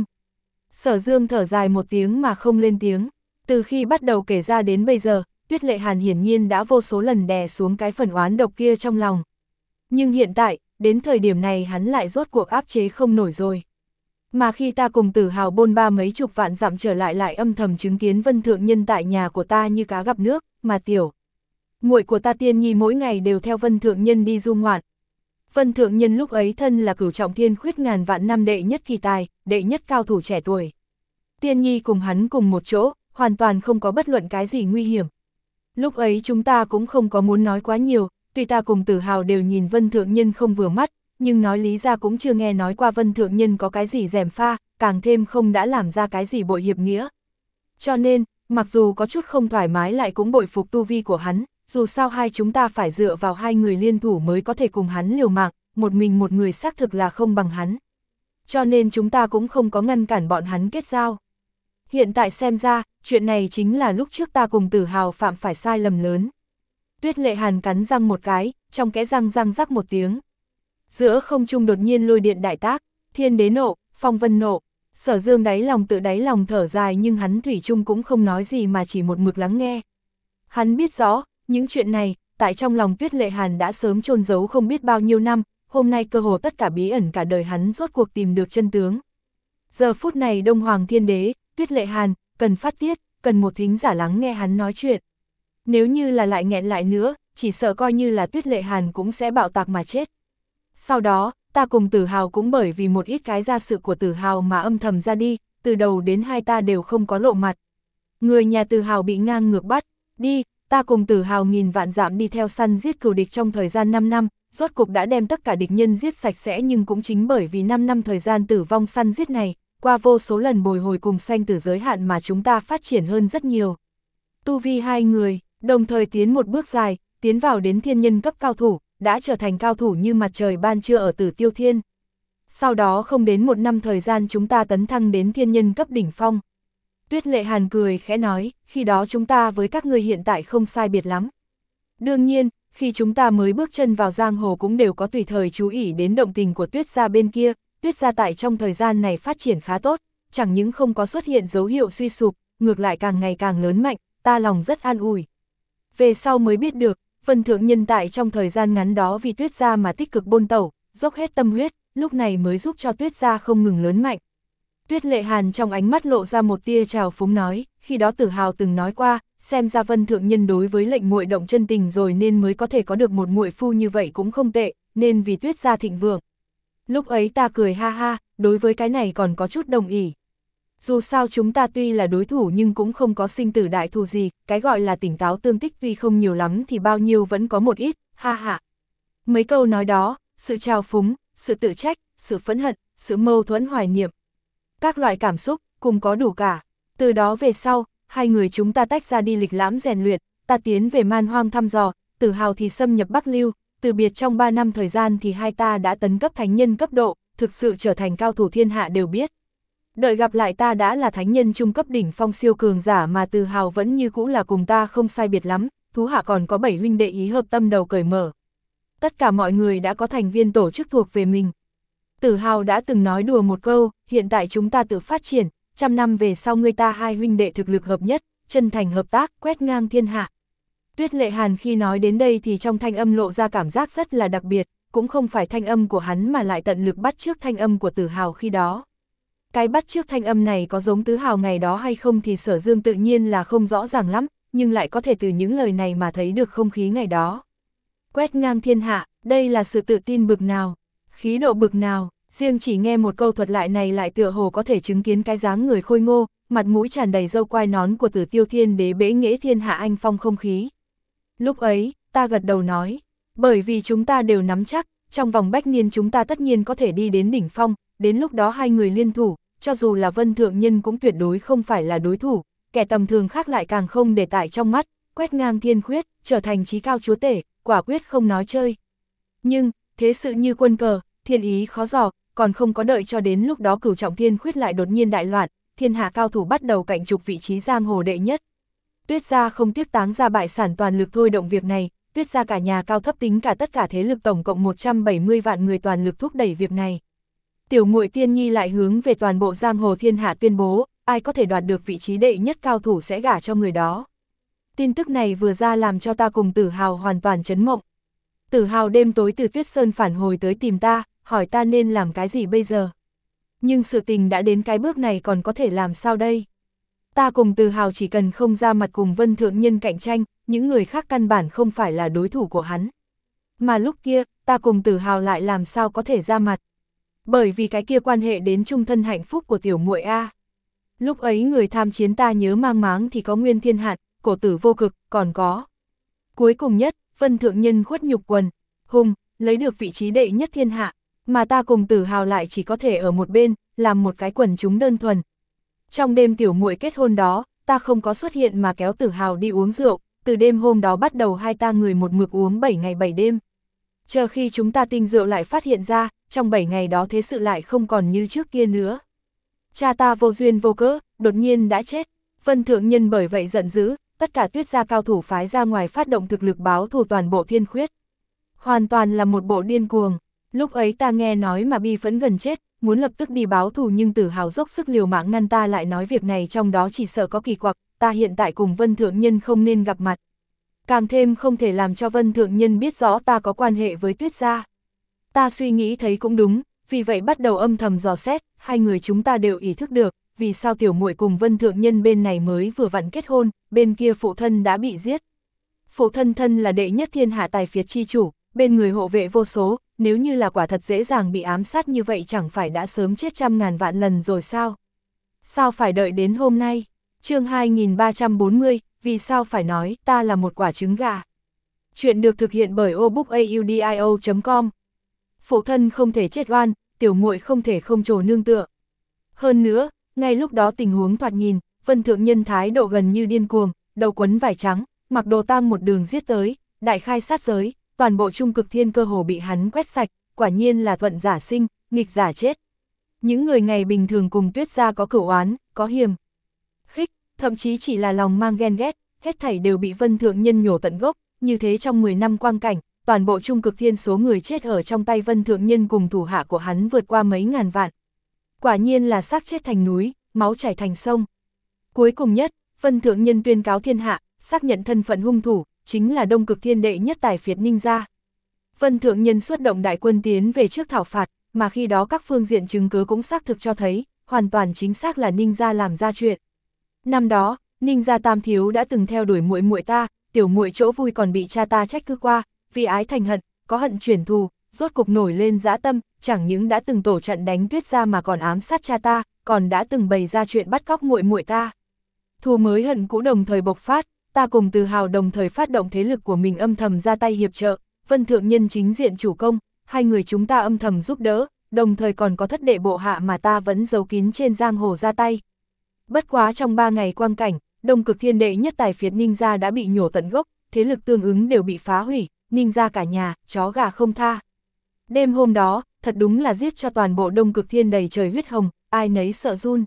Sở Dương thở dài một tiếng mà không lên tiếng, từ khi bắt đầu kể ra đến bây giờ, Tuyết Lệ Hàn hiển nhiên đã vô số lần đè xuống cái phần oán độc kia trong lòng. Nhưng hiện tại, đến thời điểm này hắn lại rốt cuộc áp chế không nổi rồi. Mà khi ta cùng Tử Hào bôn ba mấy chục vạn dặm trở lại lại âm thầm chứng kiến Vân Thượng Nhân tại nhà của ta như cá gặp nước, mà tiểu muội của ta Tiên Nhi mỗi ngày đều theo Vân Thượng Nhân đi du ngoạn. Vân Thượng Nhân lúc ấy thân là cửu trọng thiên khuyết ngàn vạn năm đệ nhất kỳ tài, đệ nhất cao thủ trẻ tuổi. Tiên Nhi cùng hắn cùng một chỗ, hoàn toàn không có bất luận cái gì nguy hiểm. Lúc ấy chúng ta cũng không có muốn nói quá nhiều, tuy ta cùng Tử Hào đều nhìn Vân Thượng Nhân không vừa mắt, nhưng nói lý ra cũng chưa nghe nói qua Vân Thượng Nhân có cái gì gièm pha, càng thêm không đã làm ra cái gì bội hiệp nghĩa. Cho nên, mặc dù có chút không thoải mái lại cũng bội phục tu vi của hắn, dù sao hai chúng ta phải dựa vào hai người liên thủ mới có thể cùng hắn liều mạng, một mình một người xác thực là không bằng hắn. Cho nên chúng ta cũng không có ngăn cản bọn hắn kết giao. Hiện tại xem ra, chuyện này chính là lúc trước ta cùng Tử Hào phạm phải sai lầm lớn. Tuyết Lệ Hàn cắn răng một cái, trong kẽ răng răng rắc một tiếng. Giữa không trung đột nhiên lôi điện đại tác, thiên đế nộ, phong vân nộ. Sở Dương đáy lòng tự đáy lòng thở dài nhưng hắn thủy chung cũng không nói gì mà chỉ một mực lắng nghe. Hắn biết rõ, những chuyện này, tại trong lòng Tuyết Lệ Hàn đã sớm chôn giấu không biết bao nhiêu năm, hôm nay cơ hồ tất cả bí ẩn cả đời hắn rốt cuộc tìm được chân tướng. Giờ phút này Đông Hoàng Thiên Đế, Tuyết Lệ Hàn, cần phát tiết, cần một thính giả lắng nghe hắn nói chuyện. Nếu như là lại nghẹn lại nữa, chỉ sợ coi như là Tuyết Lệ Hàn cũng sẽ bạo tạc mà chết. Sau đó, ta cùng Tử Hào cũng bởi vì một ít cái gia sự của Tử Hào mà âm thầm ra đi, từ đầu đến hai ta đều không có lộ mặt. Người nhà Tử Hào bị ngang ngược bắt, đi, ta cùng Tử Hào nghìn vạn dặm đi theo săn giết cừu địch trong thời gian năm năm, rốt cục đã đem tất cả địch nhân giết sạch sẽ nhưng cũng chính bởi vì năm năm thời gian tử vong săn giết này, qua vô số lần bồi hồi cùng sanh tử giới hạn mà chúng ta phát triển hơn rất nhiều. Tu vi hai người, đồng thời tiến một bước dài, tiến vào đến thiên nhân cấp cao thủ, đã trở thành cao thủ như mặt trời ban trưa ở Tử Tiêu Thiên. Sau đó không đến một năm thời gian chúng ta tấn thăng đến thiên nhân cấp đỉnh phong. Tuyết Lệ Hàn cười khẽ nói, khi đó chúng ta với các ngươi hiện tại không sai biệt lắm. Đương nhiên, khi chúng ta mới bước chân vào giang hồ cũng đều có tùy thời chú ý đến động tình của Tuyết gia bên kia, Tuyết gia tại trong thời gian này phát triển khá tốt, chẳng những không có xuất hiện dấu hiệu suy sụp, ngược lại càng ngày càng lớn mạnh, ta lòng rất an ủi. Về sau mới biết được, Vân Thượng Nhân tại trong thời gian ngắn đó vì Tuyết gia mà tích cực bôn tẩu, dốc hết tâm huyết, lúc này mới giúp cho Tuyết gia không ngừng lớn mạnh. Tuyết Lệ Hàn trong ánh mắt lộ ra một tia trào phúng nói, khi đó Tử Hào từng nói qua, xem ra Vân Thượng Nhân đối với lệnh muội động chân tình rồi nên mới có thể có được một muội phu như vậy cũng không tệ, nên vì Tuyết gia thịnh vượng. Lúc ấy ta cười ha ha, đối với cái này còn có chút đồng ý. Dù sao chúng ta tuy là đối thủ nhưng cũng không có sinh tử đại thù gì, cái gọi là tỉnh táo tương tích tuy không nhiều lắm thì bao nhiêu vẫn có một ít, ha ha. Mấy câu nói đó, sự trào phúng, sự tự trách, sự phẫn hận, sự mâu thuẫn hoài niệm. Các loại cảm xúc, cùng có đủ cả. Từ đó về sau, hai người chúng ta tách ra đi lịch lãm rèn luyện, ta tiến về man hoang thăm dò, Tử Hào thì xâm nhập Bắc Lưu, từ biệt trong ba năm thời gian thì hai ta đã tấn cấp thánh nhân cấp độ, thực sự trở thành cao thủ thiên hạ đều biết. Đợi gặp lại ta đã là thánh nhân trung cấp đỉnh phong siêu cường giả mà Tử Hào vẫn như cũ là cùng ta không sai biệt lắm, thú hạ còn có bảy huynh đệ ý hợp tâm đầu cởi mở. Tất cả mọi người đã có thành viên tổ chức thuộc về mình. Tử Hào đã từng nói đùa một câu, hiện tại chúng ta tự phát triển, trăm năm về sau người ta hai huynh đệ thực lực hợp nhất, chân thành hợp tác, quét ngang thiên hạ. Tuyết Lệ Hàn khi nói đến đây thì trong thanh âm lộ ra cảm giác rất là đặc biệt, cũng không phải thanh âm của hắn mà lại tận lực bắt chước thanh âm của Tử Hào khi đó. Cái bắt chước thanh âm này có giống Tứ Hào ngày đó hay không thì Sở Dương tự nhiên là không rõ ràng lắm, nhưng lại có thể từ những lời này mà thấy được không khí ngày đó. Quét ngang thiên hạ, đây là sự tự tin bực nào, khí độ bực nào, riêng chỉ nghe một câu thuật lại này lại tựa hồ có thể chứng kiến cái dáng người khôi ngô, mặt mũi tràn đầy râu quai nón của Tử Tiêu Thiên Đế bẽ nghễ thiên hạ anh phong không khí. Lúc ấy, ta gật đầu nói, bởi vì chúng ta đều nắm chắc, trong vòng bách niên chúng ta tất nhiên có thể đi đến đỉnh phong, đến lúc đó hai người liên thủ, cho dù là Vân Thượng Nhân cũng tuyệt đối không phải là đối thủ, kẻ tầm thường khác lại càng không để tại trong mắt, quét ngang thiên khuyết, trở thành chí cao chúa tể, quả quyết không nói chơi. Nhưng, thế sự như quân cờ, thiên ý khó dò, còn không có đợi cho đến lúc đó Cửu Trọng Thiên Khuyết lại đột nhiên đại loạn, thiên hạ cao thủ bắt đầu cạnh trục vị trí giang hồ đệ nhất. Tuyết gia không tiếc táng ra bại sản toàn lực thôi động việc này, Tuyết gia cả nhà cao thấp tính cả tất cả thế lực tổng cộng một trăm bảy mươi vạn người toàn lực thúc đẩy việc này. Tiểu muội Tiên Nhi lại hướng về toàn bộ giang hồ thiên hạ tuyên bố, ai có thể đoạt được vị trí đệ nhất cao thủ sẽ gả cho người đó. Tin tức này vừa ra làm cho ta cùng Tử Hào hoàn toàn chấn mộng. Tử Hào đêm tối từ Tuyết Sơn phản hồi tới tìm ta, hỏi ta nên làm cái gì bây giờ. Nhưng sự tình đã đến cái bước này còn có thể làm sao đây? Ta cùng Tử Hào chỉ cần không ra mặt cùng Vân Thượng Nhân cạnh tranh, những người khác căn bản không phải là đối thủ của hắn. Mà lúc kia, ta cùng Tử Hào lại làm sao có thể ra mặt? Bởi vì cái kia quan hệ đến chung thân hạnh phúc của tiểu muội a. Lúc ấy người tham chiến ta nhớ mang máng thì có Nguyên Thiên Hạn, Cổ Tử Vô Cực, còn có. Cuối cùng nhất, Vân Thượng Nhân khuất nhục quần, hùng, lấy được vị trí đệ nhất thiên hạ, mà ta cùng Tử Hào lại chỉ có thể ở một bên, làm một cái quần chúng đơn thuần. Trong đêm tiểu muội kết hôn đó, ta không có xuất hiện mà kéo Tử Hào đi uống rượu, từ đêm hôm đó bắt đầu hai ta người một mực uống bảy ngày bảy đêm. Chờ khi chúng ta tinh rượu lại phát hiện ra, trong bảy ngày đó thế sự lại không còn như trước kia nữa. Cha ta vô duyên vô cớ, đột nhiên đã chết. Vân Thượng Nhân bởi vậy giận dữ, tất cả Tuyết gia cao thủ phái ra ngoài phát động thực lực báo thù toàn bộ Thiên Khuyết. Hoàn toàn là một bộ điên cuồng. Lúc ấy ta nghe nói mà bi phẫn gần chết, muốn lập tức đi báo thù nhưng Tử Hào dốc sức liều mạng ngăn ta lại nói việc này trong đó chỉ sợ có kỳ quặc, ta hiện tại cùng Vân Thượng Nhân không nên gặp mặt. Càng thêm không thể làm cho Vân Thượng Nhân biết rõ ta có quan hệ với Tuyết gia. Ta suy nghĩ thấy cũng đúng, vì vậy bắt đầu âm thầm dò xét, hai người chúng ta đều ý thức được, vì sao tiểu muội cùng Vân Thượng Nhân bên này mới vừa vặn kết hôn, bên kia phụ thân đã bị giết. Phụ thân thân là đệ nhất thiên hạ tài phiệt chi chủ, bên người hộ vệ vô số, nếu như là quả thật dễ dàng bị ám sát như vậy chẳng phải đã sớm chết trăm ngàn vạn lần rồi sao? Sao phải đợi đến hôm nay? Chương hai nghìn ba trăm bốn mươi, vì sao phải nói ta là một quả trứng gà? Chuyện được thực hiện bởi obookaudio chấm com. Phụ thân không thể chết oan, tiểu muội không thể không trổ nương tựa. Hơn nữa, ngay lúc đó tình huống thoạt nhìn, Vân Thượng Nhân thái độ gần như điên cuồng, đầu quấn vải trắng, mặc đồ tang một đường giết tới, đại khai sát giới, toàn bộ trung cực thiên cơ hồ bị hắn quét sạch, quả nhiên là thuận giả sinh, nghịch giả chết. Những người ngày bình thường cùng Tuyết gia có cửu oán, có hiềm khích, thậm chí chỉ là lòng mang ghen ghét, hết thảy đều bị Vân Thượng Nhân nhổ tận gốc, như thế trong mười năm quang cảnh, toàn bộ trung cực thiên số người chết ở trong tay Vân Thượng Nhân cùng thủ hạ của hắn vượt qua mấy ngàn vạn. Quả nhiên là xác chết thành núi, máu chảy thành sông. Cuối cùng nhất, Vân Thượng Nhân tuyên cáo thiên hạ, xác nhận thân phận hung thủ, chính là Đông Cực Thiên đệ nhất tài phiệt Ninh gia. Vân Thượng Nhân xuất động đại quân tiến về trước thảo phạt, mà khi đó các phương diện chứng cứ cũng xác thực cho thấy, hoàn toàn chính xác là Ninh gia làm ra chuyện. Năm đó, Ninh gia tam thiếu đã từng theo đuổi muội muội ta, tiểu muội chỗ vui còn bị cha ta trách cứ qua, vì ái thành hận, có hận chuyển thù, rốt cục nổi lên dã tâm, chẳng những đã từng tổ trận đánh Tuyết gia mà còn ám sát cha ta, còn đã từng bày ra chuyện bắt cóc muội muội ta. Thù mới hận cũ đồng thời bộc phát, ta cùng Từ Hào đồng thời phát động thế lực của mình âm thầm ra tay hiệp trợ, Vân Thượng Nhân chính diện chủ công, hai người chúng ta âm thầm giúp đỡ, đồng thời còn có thất đệ bộ hạ mà ta vẫn giấu kín trên giang hồ ra tay. Bất quá trong ba ngày quang cảnh, Đông Cực Thiên đệ nhất tài phiệt Ninh gia đã bị nhổ tận gốc, thế lực tương ứng đều bị phá hủy, Ninh gia cả nhà, chó gà không tha. Đêm hôm đó, thật đúng là giết cho toàn bộ Đông Cực Thiên đầy trời huyết hồng, ai nấy sợ run.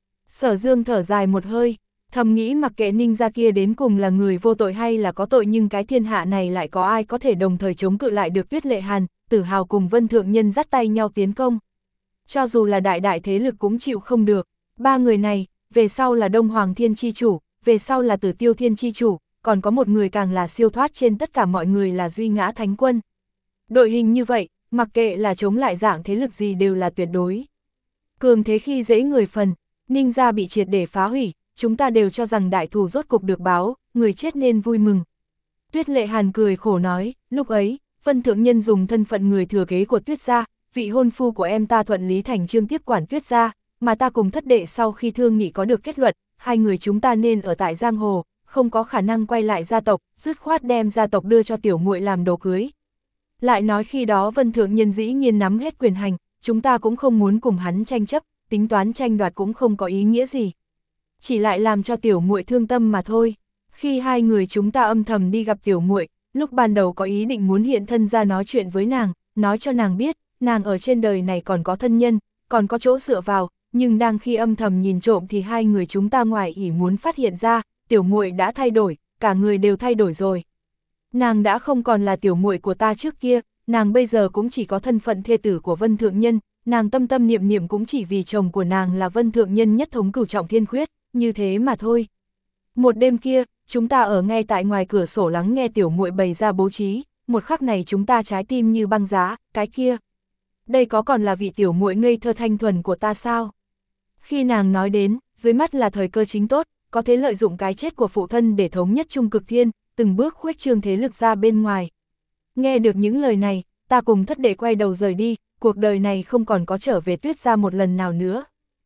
Sở Dương thở dài một hơi, thầm nghĩ mặc kệ Ninh gia kia đến cùng là người vô tội hay là có tội nhưng cái thiên hạ này lại có ai có thể đồng thời chống cự lại được Tuyết Lệ Hàn, Tử Hào cùng Vân Thượng Nhân dắt tay nhau tiến công. Cho dù là đại đại thế lực cũng chịu không được, ba người này, về sau là Đông Hoàng Thiên chi chủ, về sau là Tử Tiêu Thiên chi chủ, còn có một người càng là siêu thoát trên tất cả mọi người là Duy Ngã Thánh Quân. Đội hình như vậy, mặc kệ là chống lại dạng thế lực gì đều là tuyệt đối. Cường thế khi dễ người phần, Ninh gia bị triệt để phá hủy, chúng ta đều cho rằng đại thù rốt cục được báo, người chết nên vui mừng. Tuyết Lệ Hàn cười khổ nói, lúc ấy, Vân Thượng Nhân dùng thân phận người thừa kế của Tuyết gia, vị hôn phu của em ta thuận lý thành chương tiếp quản Tuyết gia, mà ta cùng thất đệ sau khi thương nghị có được kết luận, hai người chúng ta nên ở tại giang hồ, không có khả năng quay lại gia tộc, dứt khoát đem gia tộc đưa cho tiểu muội làm đồ cưới. Lại nói khi đó Vân Thượng Nhân dĩ nhiên nắm hết quyền hành, chúng ta cũng không muốn cùng hắn tranh chấp, tính toán tranh đoạt cũng không có ý nghĩa gì. Chỉ lại làm cho tiểu muội thương tâm mà thôi. Khi hai người chúng ta âm thầm đi gặp tiểu muội, lúc ban đầu có ý định muốn hiện thân ra nói chuyện với nàng, nói cho nàng biết, nàng ở trên đời này còn có thân nhân, còn có chỗ dựa vào, nhưng đang khi âm thầm nhìn trộm thì hai người chúng ta ngoài ỷ muốn phát hiện ra, tiểu muội đã thay đổi, cả người đều thay đổi rồi. Nàng đã không còn là tiểu muội của ta trước kia, nàng bây giờ cũng chỉ có thân phận thê tử của Vân Thượng Nhân, nàng tâm tâm niệm niệm cũng chỉ vì chồng của nàng là Vân Thượng Nhân nhất thống cửu trọng thiên khuyết, như thế mà thôi. Một đêm kia, chúng ta ở ngay tại ngoài cửa sổ lắng nghe tiểu muội bày ra bố trí, một khắc này chúng ta trái tim như băng giá, cái kia. Đây có còn là vị tiểu muội ngây thơ thanh thuần của ta sao? Khi nàng nói đến, dưới mắt là thời cơ chính tốt, có thể lợi dụng cái chết của phụ thân để thống nhất Trung Cực Thiên, từng bước khuếch trương thế lực ra bên ngoài. Nghe được những lời này, ta cùng thất đệ quay đầu rời đi, cuộc đời này không còn có trở về Tuyết gia một lần nào nữa.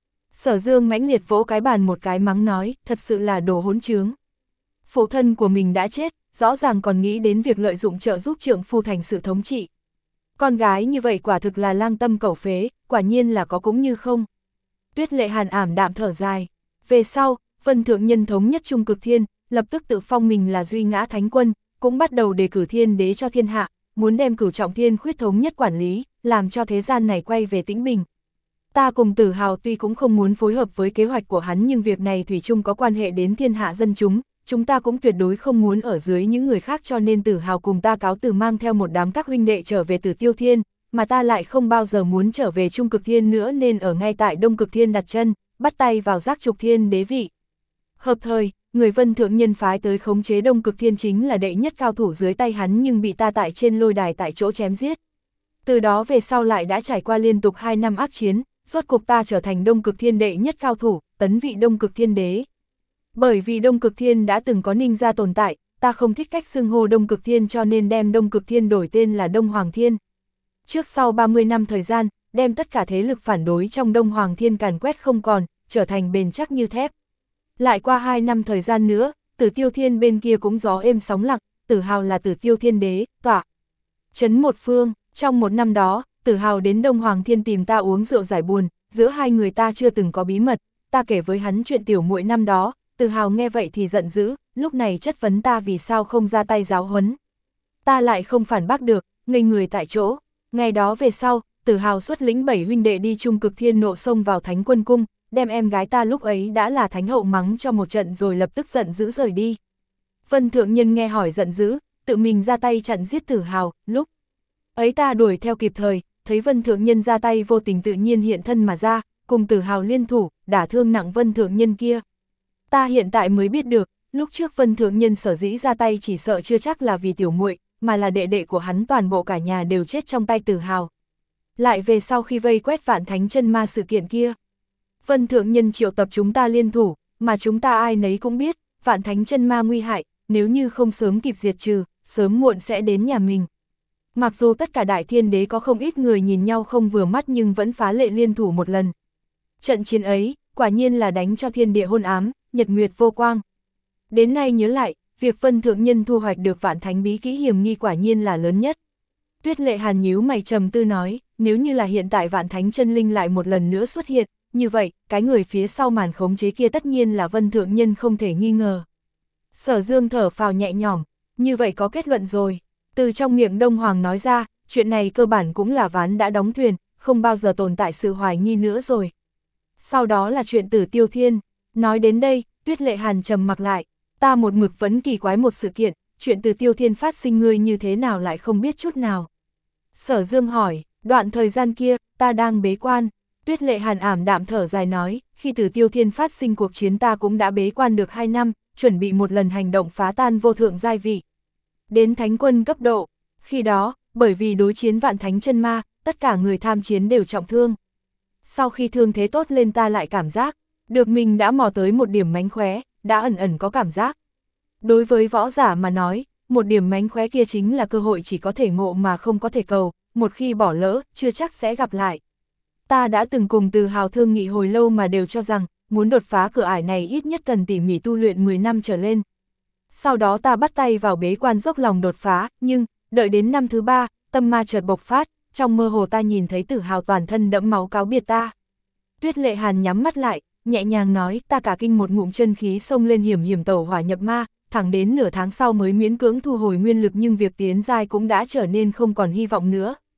Sở Dương mãnh liệt vỗ cái bàn một cái mắng nói, thật sự là đồ hỗn trướng. Phụ thân của mình đã chết, rõ ràng còn nghĩ đến việc lợi dụng trợ giúp trượng phu thành sự thống trị. Con gái như vậy quả thực là lang tâm cẩu phế, quả nhiên là có cũng như không. Tuyết Lệ Hàn ảm đạm thở dài. Về sau, Vân Thượng Nhân thống nhất Trung Cực Thiên, lập tức tự phong mình là Duy Ngã Thánh Quân, cũng bắt đầu đề cử thiên đế cho thiên hạ, muốn đem cửu trọng thiên khuyết thống nhất quản lý, làm cho thế gian này quay về tĩnh bình. Ta cùng Tử Hào tuy cũng không muốn phối hợp với kế hoạch của hắn, nhưng việc này thủy chung có quan hệ đến thiên hạ dân chúng, chúng ta cũng tuyệt đối không muốn ở dưới những người khác, cho nên Tử Hào cùng ta cáo từ mang theo một đám các huynh đệ trở về Tử Tiêu Thiên, mà ta lại không bao giờ muốn trở về Trung Cực Thiên nữa, nên ở ngay tại Đông Cực Thiên đặt chân, bắt tay vào giác trục thiên đế vị. Hợp thời, người Vân Thượng Nhân phái tới khống chế Đông Cực Thiên chính là đệ nhất cao thủ dưới tay hắn, nhưng bị ta tại trên lôi đài tại chỗ chém giết. Từ đó về sau lại đã trải qua liên tục hai năm ác chiến, rốt cuộc ta trở thành Đông Cực Thiên đệ nhất cao thủ, tấn vị Đông Cực Thiên đế. Bởi vì Đông Cực Thiên đã từng có ninh gia tồn tại, ta không thích cách xưng hô Đông Cực Thiên, cho nên đem Đông Cực Thiên đổi tên là Đông Hoàng Thiên. Trước sau ba mươi năm thời gian, đem tất cả thế lực phản đối trong Đông Hoàng Thiên càn quét không còn, trở thành bền chắc như thép. Lại qua hai năm thời gian nữa, Tử Tiêu Thiên bên kia cũng gió êm sóng lặng, Tử Hào là Tử Tiêu Thiên đế, tỏa chấn một phương. Trong một năm đó, Tử Hào đến Đông Hoàng Thiên tìm ta uống rượu giải buồn, giữa hai người ta chưa từng có bí mật, ta kể với hắn chuyện tiểu muội năm đó, Tử Hào nghe vậy thì giận dữ, lúc này chất vấn ta vì sao không ra tay giáo huấn. Ta lại không phản bác được, ngây người tại chỗ. Ngày đó về sau, Tử Hào xuất lĩnh bảy huynh đệ đi Trung Cực Thiên nộ xông vào Thánh Quân Cung, đem em gái ta lúc ấy đã là Thánh Hậu mắng cho một trận rồi lập tức giận dữ rời đi. Vân Thượng Nhân nghe hỏi giận dữ, tự mình ra tay chặn giết Tử Hào, lúc ấy ta đuổi theo kịp thời, thấy Vân Thượng Nhân ra tay vô tình tự nhiên hiện thân mà ra, cùng Tử Hào liên thủ, đả thương nặng Vân Thượng Nhân kia. Ta hiện tại mới biết được, lúc trước Vân Thượng Nhân sở dĩ ra tay chỉ sợ chưa chắc là vì tiểu muội, mà là đệ đệ của hắn toàn bộ cả nhà đều chết trong tay Tử Hào. Lại về sau khi vây quét Vạn Thánh Chân Ma sự kiện kia, Vân Thượng Nhân triệu tập chúng ta liên thủ, mà chúng ta ai nấy cũng biết, Vạn Thánh Chân Ma nguy hại, nếu như không sớm kịp diệt trừ, sớm muộn sẽ đến nhà mình. Mặc dù tất cả đại thiên đế có không ít người nhìn nhau không vừa mắt nhưng vẫn phá lệ liên thủ một lần. Trận chiến ấy, quả nhiên là đánh cho thiên địa hôn ám, nhật nguyệt vô quang. Đến nay nhớ lại, việc Vân Thượng Nhân thu hoạch được Vạn Thánh bí kỹ hiểm nghi quả nhiên là lớn nhất. Tuyết Lệ Hàn nhíu mày trầm tư nói, nếu như là hiện tại Vạn Thánh chân linh lại một lần nữa xuất hiện, như vậy, cái người phía sau màn khống chế kia tất nhiên là Vân Thượng Nhân không thể nghi ngờ. Sở Dương thở phào nhẹ nhõm, như vậy có kết luận rồi. Từ trong miệng Đông Hoàng nói ra, chuyện này cơ bản cũng là ván đã đóng thuyền, không bao giờ tồn tại sự hoài nghi nữa rồi. Sau đó là chuyện Tử Tiêu Thiên. Nói đến đây, Tuyết Lệ Hàn trầm mặc lại. Ta một mực vẫn kỳ quái một sự kiện, chuyện Tử Tiêu Thiên phát sinh ngươi như thế nào lại không biết chút nào. Sở Dương hỏi, đoạn thời gian kia, ta đang bế quan. Tuyết Lệ Hàn ảm đạm thở dài nói, khi Tử Tiêu Thiên phát sinh cuộc chiến ta cũng đã bế quan được hai năm, chuẩn bị một lần hành động phá tan vô thượng giai vị. Đến Thánh Quân cấp độ, khi đó, bởi vì đối chiến Vạn Thánh Chân Ma, tất cả người tham chiến đều trọng thương. Sau khi thương thế tốt lên ta lại cảm giác, được mình đã mò tới một điểm mánh khóe, đã ẩn ẩn có cảm giác. Đối với võ giả mà nói, một điểm mánh khóe kia chính là cơ hội chỉ có thể ngộ mà không có thể cầu, một khi bỏ lỡ, chưa chắc sẽ gặp lại. Ta đã từng cùng Từ Hào thương nghị hồi lâu mà đều cho rằng, muốn đột phá cửa ải này ít nhất cần tỉ mỉ tu luyện mười năm trở lên. Sau đó ta bắt tay vào bế quan dốc lòng đột phá, nhưng, đợi đến năm thứ ba, tâm ma chợt bộc phát, trong mơ hồ ta nhìn thấy Tử Hào toàn thân đẫm máu cáo biệt ta. Tuyết Lệ Hàn nhắm mắt lại, nhẹ nhàng nói, ta cả kinh một ngụm chân khí xông lên hiểm hiểm tẩu hỏa nhập ma, thẳng đến nửa tháng sau mới miễn cưỡng thu hồi nguyên lực, nhưng việc tiến giai cũng đã trở nên không còn hy vọng nữa.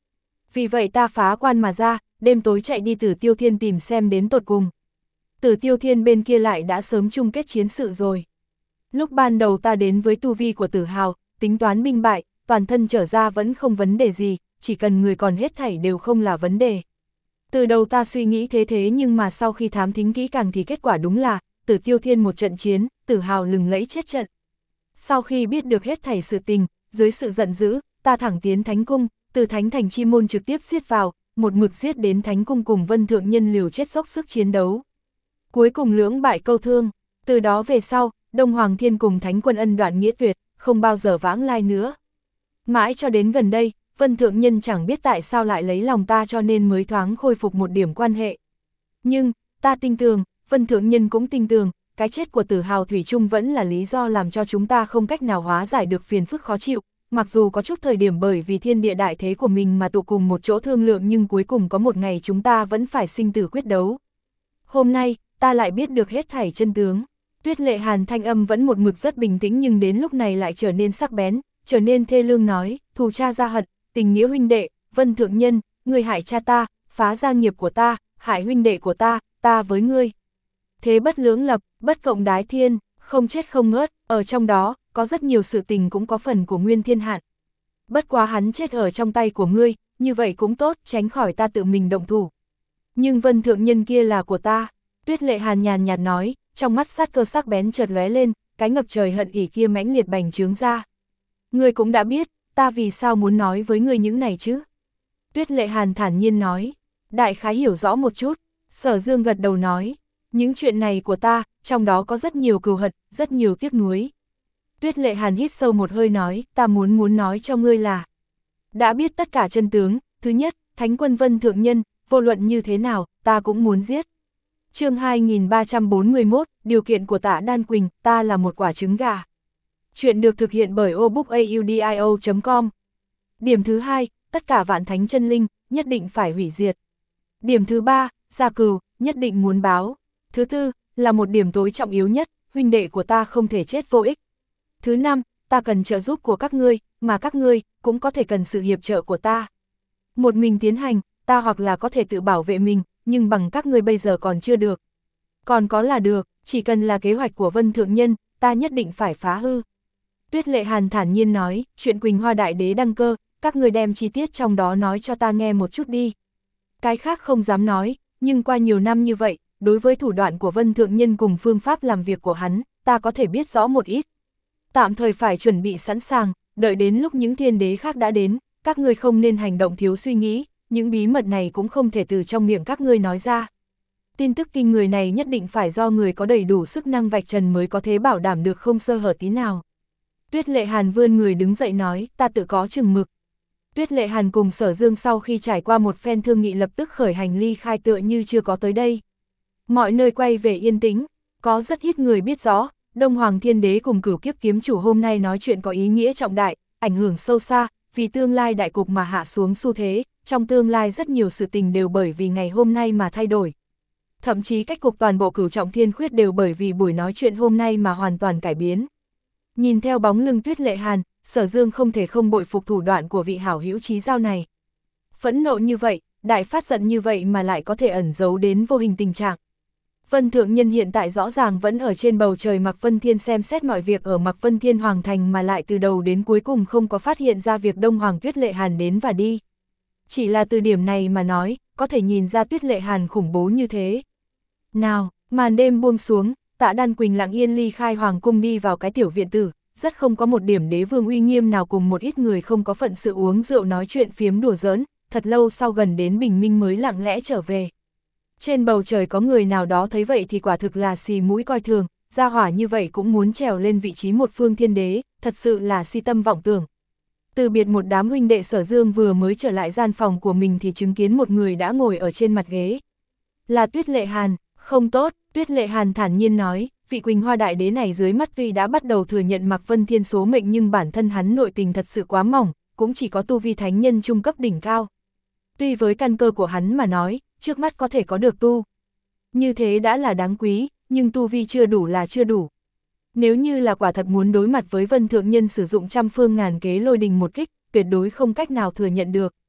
Vì vậy ta phá quan mà ra, đêm tối chạy đi Tử Tiêu Thiên tìm xem đến tột cùng. Tử Tiêu Thiên bên kia lại đã sớm chung kết chiến sự rồi. Lúc ban đầu ta đến với tu vi của Tử Hào, tính toán minh bại, toàn thân trở ra vẫn không vấn đề gì, chỉ cần người còn hết thảy đều không là vấn đề. Từ đầu ta suy nghĩ thế thế nhưng mà sau khi thám thính kỹ càng thì kết quả đúng là, Tử Tiêu Thiên một trận chiến, Tử Hào lừng lẫy chết trận. Sau khi biết được hết thảy sự tình, dưới sự giận dữ, ta thẳng tiến Thánh Cung, từ Thánh Thành Chi Môn trực tiếp giết vào, một mực giết đến Thánh Cung cùng Vân Thượng Nhân liều chết dốc sức chiến đấu. Cuối cùng lưỡng bại câu thương, từ đó về sau, Đông Hoàng Thiên cùng Thánh Quân ân đoạn nghĩa tuyệt, không bao giờ vãng lai nữa. Mãi cho đến gần đây, Vân Thượng Nhân chẳng biết tại sao lại lấy lòng ta cho nên mới thoáng khôi phục một điểm quan hệ. Nhưng, ta tin tưởng, Vân Thượng Nhân cũng tin tưởng, cái chết của Tử Hào thủy chung vẫn là lý do làm cho chúng ta không cách nào hóa giải được phiền phức khó chịu, mặc dù có chút thời điểm bởi vì thiên địa đại thế của mình mà tụ cùng một chỗ thương lượng nhưng cuối cùng có một ngày chúng ta vẫn phải sinh tử quyết đấu. Hôm nay, ta lại biết được hết thảy chân tướng. Tuyết Lệ Hàn thanh âm vẫn một mực rất bình tĩnh nhưng đến lúc này lại trở nên sắc bén, trở nên thê lương nói, thù cha ra hận, tình nghĩa huynh đệ, Vân Thượng Nhân, ngươi hại cha ta, phá gia nghiệp của ta, hại huynh đệ của ta, ta với ngươi. Thế bất lưỡng lập, bất cộng đái thiên, không chết không ngớt, ở trong đó, có rất nhiều sự tình cũng có phần của Nguyên Thiên Hạn. Bất quá hắn chết ở trong tay của ngươi, như vậy cũng tốt, tránh khỏi ta tự mình động thủ. Nhưng Vân Thượng Nhân kia là của ta, Tuyết Lệ Hàn nhàn nhạt nói, trong mắt sát cơ sắc bén chợt lóe lên, cái ngập trời hận ỉ kia mãnh liệt bành trướng ra. Ngươi cũng đã biết, ta vì sao muốn nói với ngươi những này chứ? Tuyết Lệ Hàn thản nhiên nói, đại khái hiểu rõ một chút, Sở Dương gật đầu nói, những chuyện này của ta, trong đó có rất nhiều cừu hận, rất nhiều tiếc nuối. Tuyết Lệ Hàn hít sâu một hơi nói, ta muốn muốn nói cho ngươi là, đã biết tất cả chân tướng, thứ nhất, Thánh Quân Vân Thượng Nhân, vô luận như thế nào, ta cũng muốn giết. Chương hai nghìn ba trăm bốn mươi mốt, điều kiện của Tạ Đan Quỳnh, ta là một quả trứng gà. Chuyện được thực hiện bởi obookaudio chấm com. Điểm thứ hai, tất cả vạn thánh chân linh, nhất định phải hủy diệt. Điểm thứ ba, gia cừu, nhất định muốn báo. Thứ tư, là một điểm tối trọng yếu nhất, huynh đệ của ta không thể chết vô ích. Thứ năm, ta cần trợ giúp của các ngươi, mà các ngươi cũng có thể cần sự hiệp trợ của ta. Một mình tiến hành, ta hoặc là có thể tự bảo vệ mình, nhưng bằng các ngươi bây giờ còn chưa được. Còn có là được, chỉ cần là kế hoạch của Vân Thượng Nhân, ta nhất định phải phá hư. Tuyết Lệ Hàn thản nhiên nói, chuyện Quỳnh Hoa Đại Đế đăng cơ, các ngươi đem chi tiết trong đó nói cho ta nghe một chút đi. Cái khác không dám nói, nhưng qua nhiều năm như vậy, đối với thủ đoạn của Vân Thượng Nhân cùng phương pháp làm việc của hắn, ta có thể biết rõ một ít. Tạm thời phải chuẩn bị sẵn sàng, đợi đến lúc những thiên đế khác đã đến, các ngươi không nên hành động thiếu suy nghĩ, những bí mật này cũng không thể từ trong miệng các ngươi nói ra. Tin tức kinh người này nhất định phải do người có đầy đủ sức năng vạch trần mới có thể bảo đảm được không sơ hở tí nào. Tuyết Lệ Hàn vươn người đứng dậy nói, ta tự có chừng mực. Tuyết Lệ Hàn cùng Sở Dương sau khi trải qua một phen thương nghị lập tức khởi hành ly khai tựa như chưa có tới đây. Mọi nơi quay về yên tĩnh, có rất ít người biết rõ, Đông Hoàng Thiên Đế cùng Cửu Kiếp Kiếm Chủ hôm nay nói chuyện có ý nghĩa trọng đại, ảnh hưởng sâu xa, vì tương lai đại cục mà hạ xuống xu thế, trong tương lai rất nhiều sự tình đều bởi vì ngày hôm nay mà thay đổi. Thậm chí cách cục toàn bộ Cửu Trọng Thiên Khuyết đều bởi vì buổi nói chuyện hôm nay mà hoàn toàn cải biến. Nhìn theo bóng lưng Tuyết Lệ Hàn, Sở Dương không thể không bội phục thủ đoạn của vị hảo hữu chí giao này. Phẫn nộ như vậy, đại phát giận như vậy mà lại có thể ẩn giấu đến vô hình tình trạng. Vân Thượng Nhân hiện tại rõ ràng vẫn ở trên bầu trời Mạc Vân Thiên xem xét mọi việc ở Mạc Vân Thiên Hoàng Thành mà lại từ đầu đến cuối cùng không có phát hiện ra việc Đông Hoàng Tuyết Lệ Hàn đến và đi. Chỉ là từ điểm này mà nói, có thể nhìn ra Tuyết Lệ Hàn khủng bố như thế. Nào, màn đêm buông xuống, Tạ Đan Quỳnh lặng yên ly khai Hoàng Cung đi vào cái tiểu viện tử, rất không có một điểm đế vương uy nghiêm nào cùng một ít người không có phận sự uống rượu nói chuyện phiếm đùa giỡn, thật lâu sau gần đến bình minh mới lặng lẽ trở về. Trên bầu trời có người nào đó thấy vậy thì quả thực là xì mũi coi thường, gia hỏa như vậy cũng muốn trèo lên vị trí một phương thiên đế, thật sự là si tâm vọng tưởng. Từ biệt một đám huynh đệ Sở Dương vừa mới trở lại gian phòng của mình thì chứng kiến một người đã ngồi ở trên mặt ghế. Là Tuyết Lệ Hàn, không tốt, Tuyết Lệ Hàn thản nhiên nói, vị Quỳnh Hoa Đại Đế này dưới mắt tuy đã bắt đầu thừa nhận Mạc Vân Thiên số mệnh nhưng bản thân hắn nội tình thật sự quá mỏng, cũng chỉ có tu vi thánh nhân trung cấp đỉnh cao. Tuy với căn cơ của hắn mà nói, trước mắt có thể có được tu. Như thế đã là đáng quý, nhưng tu vi chưa đủ là chưa đủ. Nếu như là quả thật muốn đối mặt với Vân Thượng Nhân sử dụng trăm phương ngàn kế lôi đình một kích, tuyệt đối không cách nào thừa nhận được.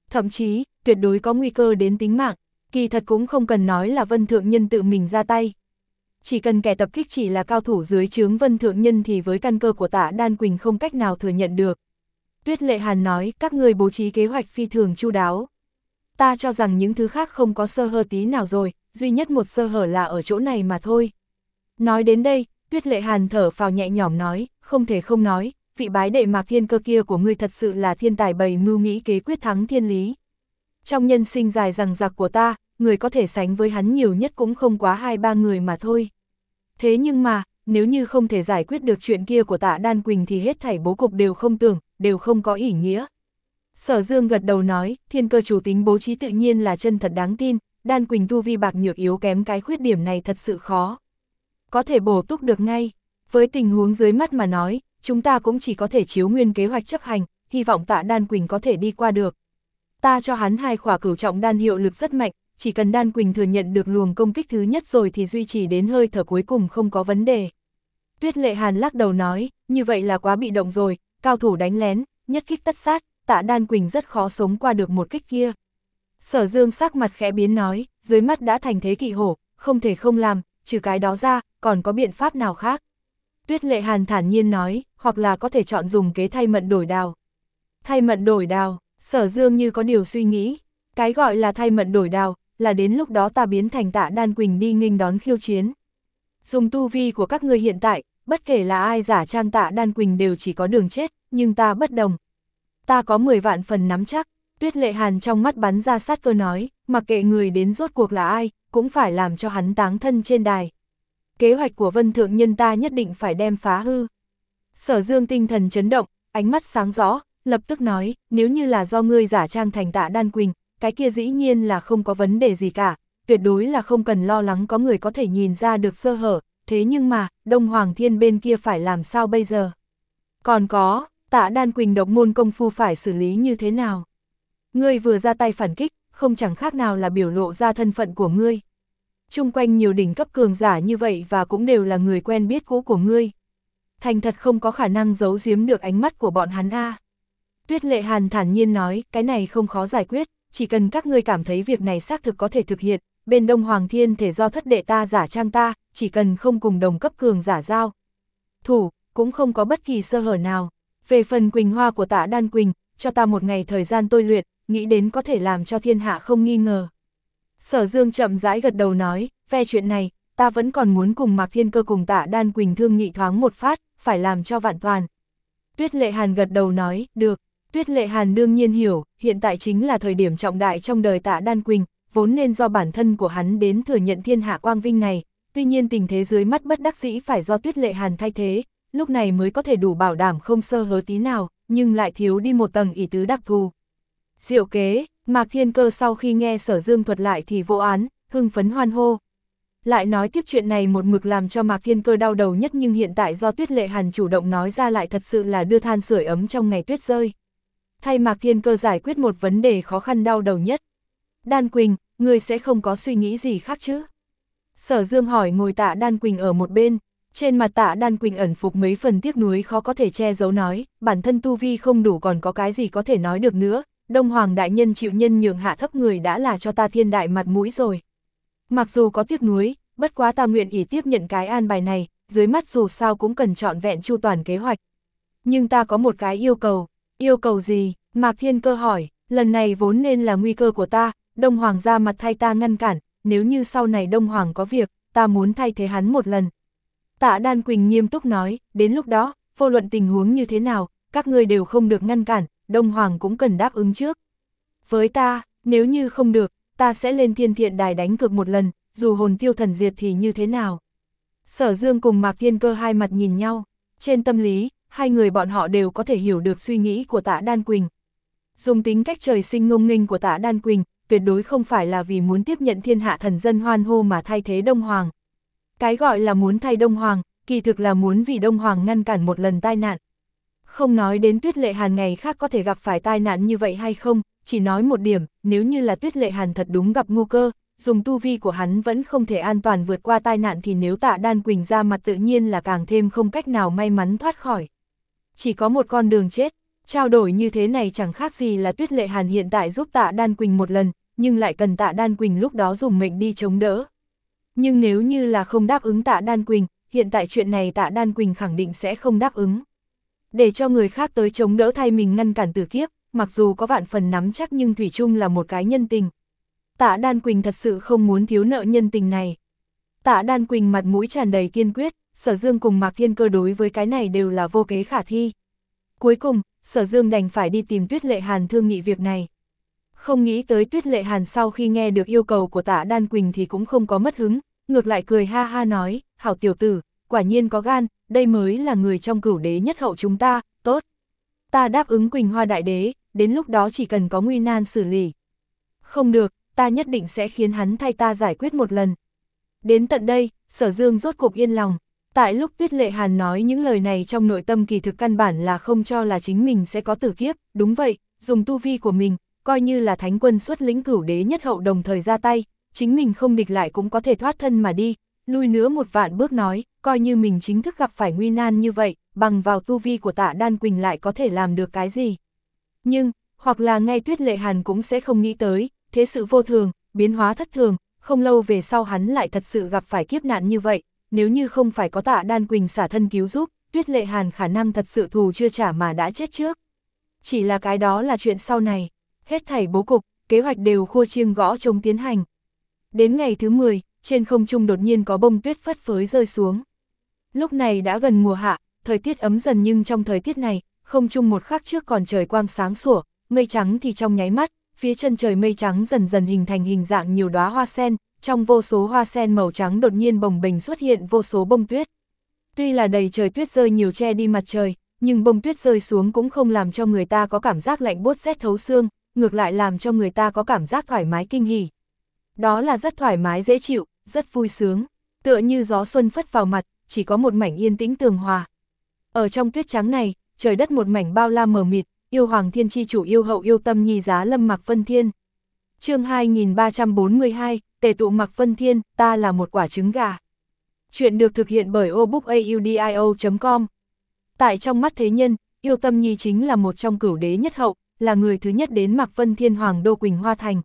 Thậm chí, tuyệt đối có nguy cơ đến tính mạng, kỳ thật cũng không cần nói là Vân Thượng Nhân tự mình ra tay. Chỉ cần kẻ tập kích chỉ là cao thủ dưới trướng Vân Thượng Nhân thì với căn cơ của Tạ Đan Quỳnh không cách nào thừa nhận được. Tuyết Lệ Hàn nói, các người bố trí kế hoạch phi thường chu đáo. Ta cho rằng những thứ khác không có sơ hở tí nào rồi, duy nhất một sơ hở là ở chỗ này mà thôi. Nói đến đây, Tuyết Lệ Hàn thở phào nhẹ nhõm nói, không thể không nói, vị bái đệ Mạc Thiên Cơ kia của ngươi thật sự là thiên tài bày mưu nghĩ kế quyết thắng thiên lý. Trong nhân sinh dài dằng dặc của ta, người có thể sánh với hắn nhiều nhất cũng không quá hai ba người mà thôi. Thế nhưng mà, nếu như không thể giải quyết được chuyện kia của Tạ Đan Quỳnh thì hết thảy bố cục đều không tưởng, đều không có ý nghĩa. Sở Dương gật đầu nói, Thiên Cơ chủ tính bố trí tự nhiên là chân thật đáng tin, Đan Quỳnh tu vi bạc nhược yếu kém, cái khuyết điểm này thật sự khó có thể bổ túc được ngay. Với tình huống dưới mắt mà nói, chúng ta cũng chỉ có thể chiếu nguyên kế hoạch chấp hành, hy vọng Tạ Đan Quỳnh có thể đi qua được. Ta cho hắn hai khỏa cửu trọng đan hiệu lực rất mạnh, chỉ cần Đan Quỳnh thừa nhận được luồng công kích thứ nhất rồi thì duy trì đến hơi thở cuối cùng không có vấn đề. Tuyết Lệ Hàn lắc đầu nói, như vậy là quá bị động rồi, cao thủ đánh lén, nhất kích tất sát, Tạ Đan Quỳnh rất khó sống qua được một kích kia. Sở Dương sắc mặt khẽ biến nói, dưới mắt đã thành thế kỵ hổ, không thể không làm, trừ cái đó ra, còn có biện pháp nào khác? Tuyết Lệ Hàn thản nhiên nói, hoặc là có thể chọn dùng kế thay mận đổi đào. Thay mận đổi đào, Sở Dương như có điều suy nghĩ, cái gọi là thay mận đổi đào, là đến lúc đó ta biến thành Tạ Đan Quỳnh đi nghênh đón khiêu chiến. Dùng tu vi của các ngươi hiện tại, bất kể là ai giả trang Tạ Đan Quỳnh đều chỉ có đường chết, nhưng ta bất đồng. Ta có mười vạn phần nắm chắc. Tuyết Lệ Hàn trong mắt bắn ra sát cơ nói, mặc kệ người đến rốt cuộc là ai, cũng phải làm cho hắn táng thân trên đài. Kế hoạch của Vân Thượng Nhân ta nhất định phải đem phá hư. Sở Dương tinh thần chấn động, ánh mắt sáng rõ, lập tức nói, nếu như là do ngươi giả trang thành Tạ Đan Quỳnh, cái kia dĩ nhiên là không có vấn đề gì cả, tuyệt đối là không cần lo lắng có người có thể nhìn ra được sơ hở, thế nhưng mà, Đông Hoàng Thiên bên kia phải làm sao bây giờ? Còn có, Tạ Đan Quỳnh độc môn công phu phải xử lý như thế nào? Ngươi vừa ra tay phản kích, không chẳng khác nào là biểu lộ ra thân phận của ngươi. Chung quanh nhiều đỉnh cấp cường giả như vậy và cũng đều là người quen biết cũ của ngươi. Thành thật không có khả năng giấu giếm được ánh mắt của bọn hắn a. Tuyết Lệ Hàn thản nhiên nói, cái này không khó giải quyết, chỉ cần các ngươi cảm thấy việc này xác thực có thể thực hiện, bên Đông Hoàng Thiên thể do thất đệ ta giả trang ta, chỉ cần không cùng đồng cấp cường giả giao thủ, cũng không có bất kỳ sơ hở nào. Về phần Quỳnh Hoa của Tạ Đan Quỳnh, cho ta một ngày thời gian tôi luyện, nghĩ đến có thể làm cho thiên hạ không nghi ngờ. Sở Dương chậm rãi gật đầu nói, về chuyện này, ta vẫn còn muốn cùng Mạc Thiên Cơ cùng Tạ Đan Quỳnh thương nghị thoáng một phát, phải làm cho vạn toàn. Tuyết Lệ Hàn gật đầu nói, được. Tuyết Lệ Hàn đương nhiên hiểu, hiện tại chính là thời điểm trọng đại trong đời Tạ Đan Quỳnh, vốn nên do bản thân của hắn đến thừa nhận thiên hạ quang vinh này, tuy nhiên tình thế dưới mắt bất đắc dĩ phải do Tuyết Lệ Hàn thay thế, lúc này mới có thể đủ bảo đảm không sơ hở tí nào, nhưng lại thiếu đi một tầng ý tứ đặc thù. Diệu kế, Mạc Thiên Cơ sau khi nghe Sở Dương thuật lại thì vô án, hưng phấn hoan hô. Lại nói tiếp chuyện này một mực làm cho Mạc Thiên Cơ đau đầu nhất, nhưng hiện tại do Tuyết Lệ Hàn chủ động nói ra lại thật sự là đưa than sưởi ấm trong ngày tuyết rơi. Thay Mạc Thiên Cơ giải quyết một vấn đề khó khăn đau đầu nhất. Đan Quỳnh, ngươi sẽ không có suy nghĩ gì khác chứ? Sở Dương hỏi ngồi Tạ Đan Quỳnh ở một bên, trên mặt Tạ Đan Quỳnh ẩn phục mấy phần tiếc nuối khó có thể che giấu nói, bản thân tu vi không đủ còn có cái gì có thể nói được nữa, Đông Hoàng đại nhân chịu nhân nhường hạ thấp người đã là cho ta thiên đại mặt mũi rồi. Mặc dù có tiếc nuối, bất quá ta nguyện ý tiếp nhận cái an bài này, dưới mắt dù sao cũng cần trọn vẹn chu toàn kế hoạch. Nhưng ta có một cái yêu cầu. Yêu cầu gì? Mạc Thiên Cơ hỏi, lần này vốn nên là nguy cơ của ta, Đông Hoàng ra mặt thay ta ngăn cản, nếu như sau này Đông Hoàng có việc, ta muốn thay thế hắn một lần. Tạ Đan Quỳnh nghiêm túc nói, đến lúc đó, vô luận tình huống như thế nào, các ngươi đều không được ngăn cản, Đông Hoàng cũng cần đáp ứng trước. Với ta, nếu như không được, ta sẽ lên Thiên Thiện Đài đánh cược một lần, dù hồn tiêu thần diệt thì như thế nào. Sở Dương cùng Mạc Thiên Cơ hai mặt nhìn nhau, trên tâm lý, hai người bọn họ đều có thể hiểu được suy nghĩ của Tạ Đan Quỳnh. Dùng tính cách trời sinh ngông nghênh của Tạ Đan Quỳnh, tuyệt đối không phải là vì muốn tiếp nhận thiên hạ thần dân hoan hô mà thay thế Đông Hoàng. Cái gọi là muốn thay Đông Hoàng, kỳ thực là muốn vì Đông Hoàng ngăn cản một lần tai nạn. Không nói đến Tuyết Lệ Hàn ngày khác có thể gặp phải tai nạn như vậy hay không, chỉ nói một điểm, nếu như là Tuyết Lệ Hàn thật đúng gặp ngu cơ, dùng tu vi của hắn vẫn không thể an toàn vượt qua tai nạn thì nếu Tạ Đan Quỳnh ra mặt tự nhiên là càng thêm không cách nào may mắn thoát khỏi. Chỉ có một con đường chết, Trao đổi như thế này chẳng khác gì là Tuyết Lệ Hàn hiện tại giúp Tạ Đan Quỳnh một lần, nhưng lại cần Tạ Đan Quỳnh lúc đó dùng mệnh đi chống đỡ. Nhưng nếu như là không đáp ứng Tạ Đan Quỳnh, hiện tại chuyện này Tạ Đan Quỳnh khẳng định sẽ không đáp ứng. Để cho người khác tới chống đỡ thay mình ngăn cản tử kiếp, mặc dù có vạn phần nắm chắc nhưng thủy chung là một cái nhân tình. Tạ Đan Quỳnh thật sự không muốn thiếu nợ nhân tình này. Tạ Đan Quỳnh mặt mũi tràn đầy kiên quyết, Sở Dương cùng Mạc Thiên Cơ đối với cái này đều là vô kế khả thi. Cuối cùng, Sở Dương đành phải đi tìm Tuyết Lệ Hàn thương nghị việc này. Không nghĩ tới Tuyết Lệ Hàn sau khi nghe được yêu cầu của Tạ Đan Quỳnh thì cũng không có mất hứng, ngược lại cười ha ha nói, hảo tiểu tử, quả nhiên có gan, đây mới là người trong Cửu Đế nhất hậu chúng ta, tốt. Ta đáp ứng Quỳnh Hoa Đại Đế, đến lúc đó chỉ cần có nguy nan xử lý. Không được, ta nhất định sẽ khiến hắn thay ta giải quyết một lần. Đến tận đây, Sở Dương rốt cục yên lòng. Tại lúc Tuyết Lệ Hàn nói những lời này trong nội tâm kỳ thực căn bản là không cho là chính mình sẽ có tử kiếp, đúng vậy, dùng tu vi của mình, coi như là thánh quân xuất lĩnh Cửu Đế nhất hậu đồng thời ra tay, chính mình không địch lại cũng có thể thoát thân mà đi, lui nữa một vạn bước nói, coi như mình chính thức gặp phải nguy nan như vậy, bằng vào tu vi của Tạ Đan Quỳnh lại có thể làm được cái gì. Nhưng, hoặc là ngay Tuyết Lệ Hàn cũng sẽ không nghĩ tới, thế sự vô thường, biến hóa thất thường, không lâu về sau hắn lại thật sự gặp phải kiếp nạn như vậy, nếu như không phải có Tạ Đan Quỳnh xả thân cứu giúp, Tuyết Lệ Hàn khả năng thật sự thù chưa trả mà đã chết trước. Chỉ là cái đó là chuyện sau này, hết thảy bố cục, kế hoạch đều khua chiêng gõ trống tiến hành. Đến ngày thứ mười, trên không trung đột nhiên có bông tuyết phất phới rơi xuống. Lúc này đã gần mùa hạ, thời tiết ấm dần nhưng trong thời tiết này, không trung một khắc trước còn trời quang sáng sủa, mây trắng thì trong nháy mắt, phía chân trời mây trắng dần dần hình thành hình dạng nhiều đóa hoa sen, trong vô số hoa sen màu trắng đột nhiên bồng bềnh xuất hiện vô số bông tuyết. Tuy là đầy trời tuyết rơi nhiều che đi mặt trời, nhưng bông tuyết rơi xuống cũng không làm cho người ta có cảm giác lạnh buốt rét thấu xương, ngược lại làm cho người ta có cảm giác thoải mái kinh hỉ. Đó là rất thoải mái dễ chịu, rất vui sướng, tựa như gió xuân phất vào mặt, chỉ có một mảnh yên tĩnh tường hòa. Ở trong tuyết trắng này, trời đất một mảnh bao la mờ mịt, yêu hoàng thiên chi chủ yêu hậu yêu tâm nhi giá lâm Mạc Vân Thiên. Chương hai nghìn ba trăm bốn mươi hai, tề tụ Mạc Vân Thiên, ta là một quả trứng gà. Chuyện được thực hiện bởi obookaudio chấm com. Tại trong mắt thế nhân, yêu tâm nhi chính là một trong Cửu Đế nhất hậu, là người thứ nhất đến Mạc Vân Thiên hoàng đô Quỳnh Hoa Thành.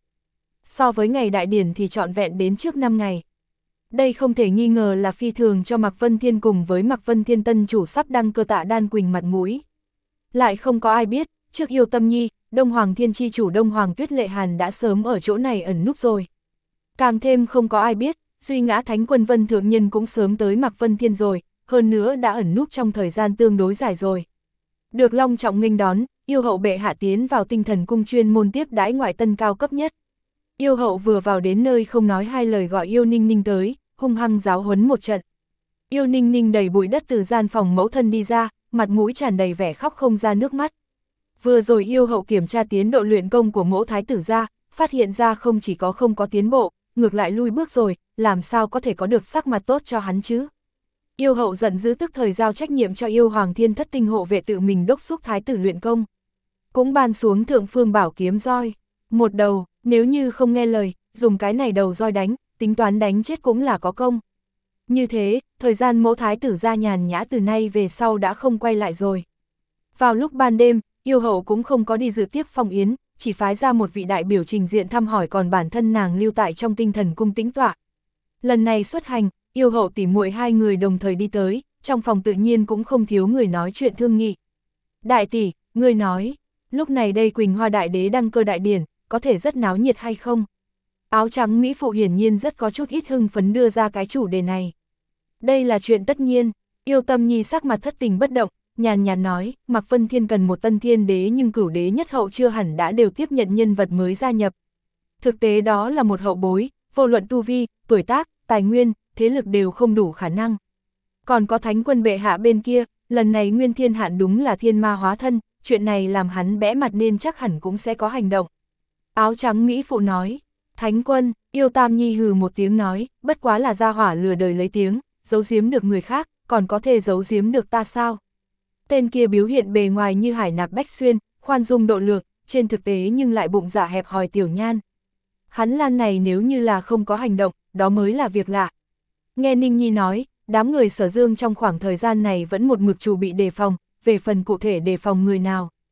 So với ngày đại điển thì trọn vẹn đến trước năm ngày. Đây không thể nghi ngờ là phi thường cho Mạc Vân Thiên cùng với Mạc Vân Thiên tân chủ sắp đăng cơ Tạ Đan Quỳnh mặt mũi. Lại không có ai biết, trước yêu tâm nhi, Đông Hoàng Thiên chi chủ Đông Hoàng Tuyết Lệ Hàn đã sớm ở chỗ này ẩn núp rồi. Càng thêm không có ai biết, Duy Ngã Thánh Quân Vân Thượng Nhân cũng sớm tới Mạc Vân Thiên rồi, hơn nữa đã ẩn núp trong thời gian tương đối dài rồi. Được long trọng nghênh đón, yêu hậu bệ hạ tiến vào tinh thần cung chuyên môn tiếp đãi ngoại tân cao cấp nhất. Yêu hậu vừa vào đến nơi không nói hai lời gọi yêu Ninh Ninh tới, hung hăng giáo huấn một trận. Yêu Ninh Ninh đầy bụi đất từ gian phòng mẫu thân đi ra, mặt mũi tràn đầy vẻ khóc không ra nước mắt. Vừa rồi yêu hậu kiểm tra tiến độ luyện công của mẫu thái tử ra, phát hiện ra không chỉ có không có tiến bộ, ngược lại lui bước rồi, làm sao có thể có được sắc mặt tốt cho hắn chứ. Yêu hậu giận dữ tức thời giao trách nhiệm cho yêu hoàng thiên thất tinh hộ vệ tự mình đốc thúc thái tử luyện công. Cũng ban xuống thượng phương bảo kiếm roi, một đầu, nếu như không nghe lời, dùng cái này đầu roi đánh, tính toán đánh chết cũng là có công. Như thế, thời gian mẫu thái tử ra nhàn nhã từ nay về sau đã không quay lại rồi. Vào lúc ban đêm, yêu hậu cũng không có đi dự tiếp phong yến, chỉ phái ra một vị đại biểu trình diện thăm hỏi còn bản thân nàng lưu tại trong tinh thần cung tĩnh tọa. Lần này xuất hành, yêu hậu tỉ muội hai người đồng thời đi tới, trong phòng tự nhiên cũng không thiếu người nói chuyện thương nghị. Đại tỷ, ngươi nói, lúc này đây Quỳnh Hoa Đại Đế đăng cơ đại điển, có thể rất náo nhiệt hay không? Áo trắng Mỹ phụ hiển nhiên rất có chút ít hưng phấn đưa ra cái chủ đề này. Đây là chuyện tất nhiên, yêu tâm nhi sắc mặt thất tình bất động, nhàn nhạt nói, Mạc Vân Thiên cần một tân thiên đế nhưng Cửu Đế nhất hậu chưa hẳn đã đều tiếp nhận nhân vật mới gia nhập. Thực tế đó là một hậu bối, vô luận tu vi, tuổi tác, tài nguyên, thế lực đều không đủ khả năng. Còn có Thánh Quân bệ hạ bên kia, lần này Nguyên Thiên Hạn đúng là thiên ma hóa thân, chuyện này làm hắn bẽ mặt nên chắc hẳn cũng sẽ có hành động. Áo trắng Mỹ phụ nói, Thánh Quân, yêu Tam Nhi hừ một tiếng nói, bất quá là gia hỏa lừa đời lấy tiếng, giấu giếm được người khác, còn có thể giấu giếm được ta sao? Tên kia biểu hiện bề ngoài như hải nạp bách xuyên, khoan dung độ lượng, trên thực tế nhưng lại bụng dạ hẹp hòi tiểu nhan. Hắn Lan này nếu như là không có hành động, đó mới là việc lạ. Nghe Ninh Nhi nói, đám người Sở Dương trong khoảng thời gian này vẫn một mực chủ bị đề phòng, về phần cụ thể đề phòng người nào.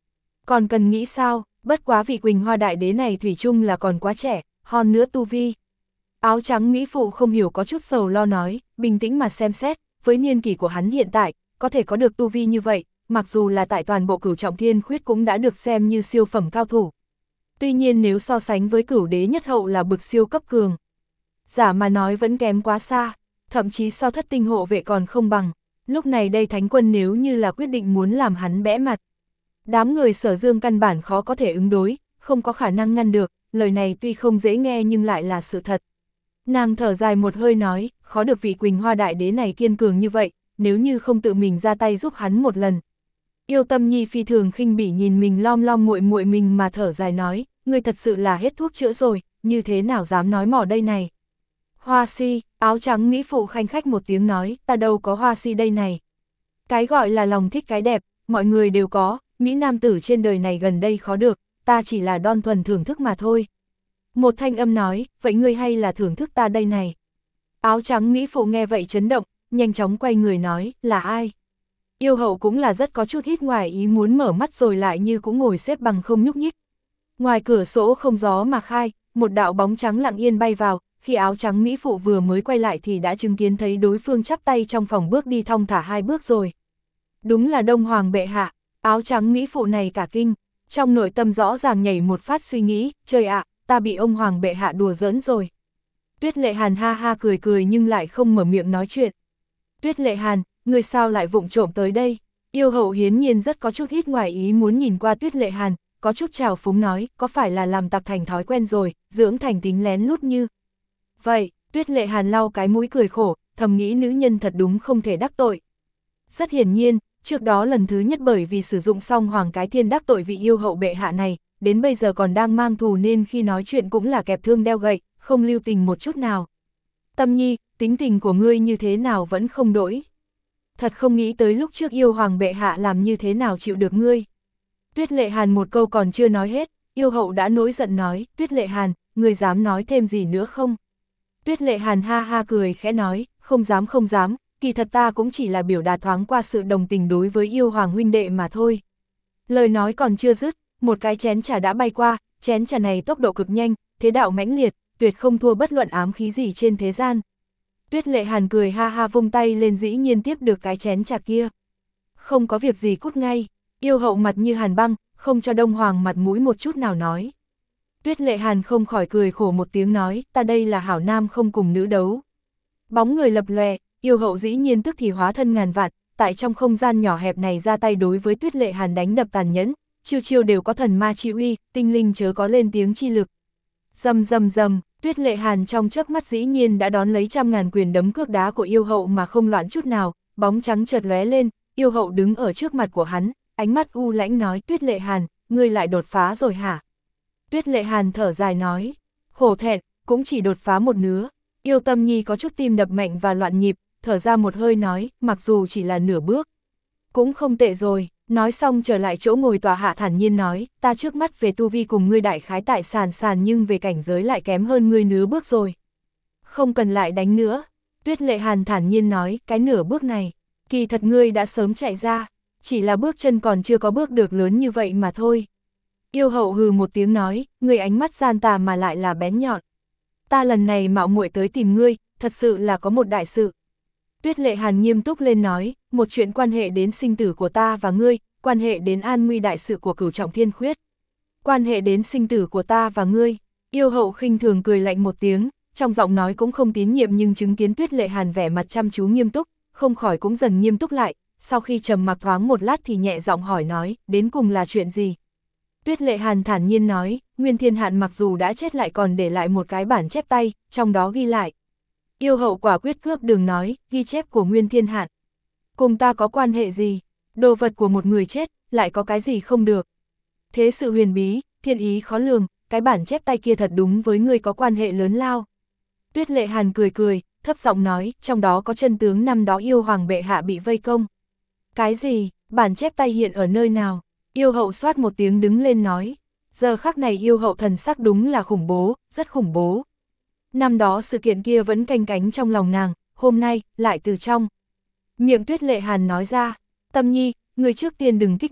Còn cần nghĩ sao, bất quá vị Quỳnh Hoa đại đế này thủy chung là còn quá trẻ, hòn nữa tu vi. Áo trắng mỹ phụ không hiểu có chút sầu lo nói, bình tĩnh mà xem xét, với niên kỷ của hắn hiện tại, có thể có được tu vi như vậy, mặc dù là tại toàn bộ Cửu Trọng Thiên Khuyết cũng đã được xem như siêu phẩm cao thủ. Tuy nhiên nếu so sánh với Cửu Đế nhất hậu là bực siêu cấp cường, giả mà nói vẫn kém quá xa, thậm chí so thất tinh hộ vệ còn không bằng. Lúc này đây Thánh Quân nếu như là quyết định muốn làm hắn bẽ mặt, đám người Sở Dương căn bản khó có thể ứng đối, không có khả năng ngăn được, lời này tuy không dễ nghe nhưng lại là sự thật. Nàng thở dài một hơi nói, khó được vị Quỳnh Hoa đại đế này kiên cường như vậy, nếu như không tự mình ra tay giúp hắn một lần. Yêu Tâm Nhi phi thường khinh bỉ nhìn mình lom lom muội muội mình mà thở dài nói, ngươi thật sự là hết thuốc chữa rồi, như thế nào dám nói mỏ đây này. Hoa si, áo trắng mỹ phụ khanh khách một tiếng nói, ta đâu có hoa si đây này. Cái gọi là lòng thích cái đẹp, mọi người đều có, Mỹ nam tử trên đời này gần đây khó được, ta chỉ là đơn thuần thưởng thức mà thôi. Một thanh âm nói, vậy ngươi hay là thưởng thức ta đây này. Áo trắng mỹ phụ nghe vậy chấn động, nhanh chóng quay người nói, là ai? Yêu hậu cũng là rất có chút hít ngoài ý muốn mở mắt rồi lại như cũng ngồi xếp bằng không nhúc nhích. Ngoài cửa sổ không gió mà khai, một đạo bóng trắng lặng yên bay vào, khi áo trắng mỹ phụ vừa mới quay lại thì đã chứng kiến thấy đối phương chắp tay trong phòng bước đi thong thả hai bước rồi. Đúng là Đông Hoàng bệ hạ, áo trắng mỹ phụ này cả kinh, trong nội tâm rõ ràng nhảy một phát suy nghĩ, trời ạ, ta bị ông Hoàng bệ hạ đùa giỡn rồi. Tuyết Lệ Hàn ha ha cười cười nhưng lại không mở miệng nói chuyện. Tuyết Lệ Hàn, người sao lại vụng trộm tới đây? Yêu hậu hiến nhiên rất có chút hít ngoài ý muốn nhìn qua Tuyết Lệ Hàn, có chút trào phúng nói, có phải là làm tặc thành thói quen rồi, dưỡng thành tính lén lút như. Vậy, Tuyết Lệ Hàn lau cái mũi cười khổ, thầm nghĩ nữ nhân thật đúng không thể đắc tội. Rất hiển nhiên, trước đó lần thứ nhất bởi vì sử dụng xong Hoàng Cái Thiên đắc tội vị yêu hậu bệ hạ này, đến bây giờ còn đang mang thù nên khi nói chuyện cũng là kẹp thương đeo gậy, không lưu tình một chút nào. Tâm Nhi, tính tình của ngươi như thế nào vẫn không đổi. Thật không nghĩ tới lúc trước yêu Hoàng bệ hạ làm như thế nào chịu được ngươi. Tuyết Lệ Hàn một câu còn chưa nói hết, yêu hậu đã nổi giận nói, Tuyết Lệ Hàn, ngươi dám nói thêm gì nữa không? Tuyết Lệ Hàn ha ha cười khẽ nói, không dám không dám, kỳ thật ta cũng chỉ là biểu đạt thoáng qua sự đồng tình đối với yêu Hoàng huynh đệ mà thôi. Lời nói còn chưa dứt, một cái chén trà đã bay qua, chén trà này tốc độ cực nhanh, thế đạo mãnh liệt, tuyệt không thua bất luận ám khí gì trên thế gian. Tuyết Lệ Hàn cười ha ha vung tay lên dĩ nhiên tiếp được cái chén trà kia. Không có việc gì cút ngay, yêu hậu mặt như hàn băng, không cho Đông Hoàng mặt mũi một chút nào nói. Tuyết Lệ Hàn không khỏi cười khổ một tiếng nói, ta đây là hảo nam không cùng nữ đấu. Bóng người lập lòe, yêu hậu dĩ nhiên tức thì hóa thân ngàn vạn, tại trong không gian nhỏ hẹp này ra tay đối với Tuyết Lệ Hàn đánh đập tàn nhẫn, chiêu chiêu đều có thần ma chi uy, tinh linh chớ có lên tiếng chi lực. Rầm rầm rầm, Tuyết Lệ Hàn trong chớp mắt dĩ nhiên đã đón lấy trăm ngàn quyền đấm cước đá của yêu hậu mà không loạn chút nào, bóng trắng chợt lóe lên, yêu hậu đứng ở trước mặt của hắn, ánh mắt u lãnh nói, Tuyết Lệ Hàn, ngươi lại đột phá rồi hả? Tuyết Lệ Hàn thở dài nói, hổ thẹn, cũng chỉ đột phá một nửa. Yêu Tâm Nhi có chút tim đập mạnh và loạn nhịp, thở ra một hơi nói, mặc dù chỉ là nửa bước, cũng không tệ rồi. Nói xong trở lại chỗ ngồi tòa hạ thản nhiên nói, ta trước mắt về tu vi cùng ngươi đại khái tại sàn sàn nhưng về cảnh giới lại kém hơn ngươi nửa bước rồi. Không cần lại đánh nữa. Tuyết Lệ Hàn thản nhiên nói, cái nửa bước này, kỳ thật ngươi đã sớm chạy ra, chỉ là bước chân còn chưa có bước được lớn như vậy mà thôi. Yêu hậu hừ một tiếng nói, ngươi ánh mắt gian tà mà lại là bén nhọn. Ta lần này mạo muội tới tìm ngươi, thật sự là có một đại sự. Tuyết Lệ Hàn nghiêm túc lên nói, một chuyện quan hệ đến sinh tử của ta và ngươi, quan hệ đến an nguy đại sự của Cửu Trọng Thiên Khuyết. Quan hệ đến sinh tử của ta và ngươi. Yêu hậu khinh thường cười lạnh một tiếng, trong giọng nói cũng không tín nhiệm nhưng chứng kiến Tuyết Lệ Hàn vẻ mặt chăm chú nghiêm túc, không khỏi cũng dần nghiêm túc lại, sau khi trầm mặc thoáng một lát thì nhẹ giọng hỏi nói, đến cùng là chuyện gì? Tuyết Lệ Hàn thản nhiên nói, Nguyên Thiên Hạn mặc dù đã chết lại còn để lại một cái bản chép tay, trong đó ghi lại. Yêu hậu quả quyết cướp đường nói, ghi chép của Nguyên Thiên Hạn. Cùng ta có quan hệ gì? Đồ vật của một người chết, lại có cái gì không được? Thế sự huyền bí, thiên ý khó lường, cái bản chép tay kia thật đúng với ngươi có quan hệ lớn lao. Tuyết Lệ Hàn cười cười, thấp giọng nói, trong đó có chân tướng năm đó yêu hoàng bệ hạ bị vây công. Cái gì, bản chép tay hiện ở nơi nào? Yêu hậu xoát một tiếng đứng lên nói. Giờ khắc này yêu hậu thần sắc đúng là khủng bố, rất khủng bố. Năm đó sự kiện kia vẫn canh cánh trong lòng nàng, hôm nay, lại từ trong miệng Tuyết Lệ Hàn nói ra, Tâm Nhi, người trước tiên đừng kích động,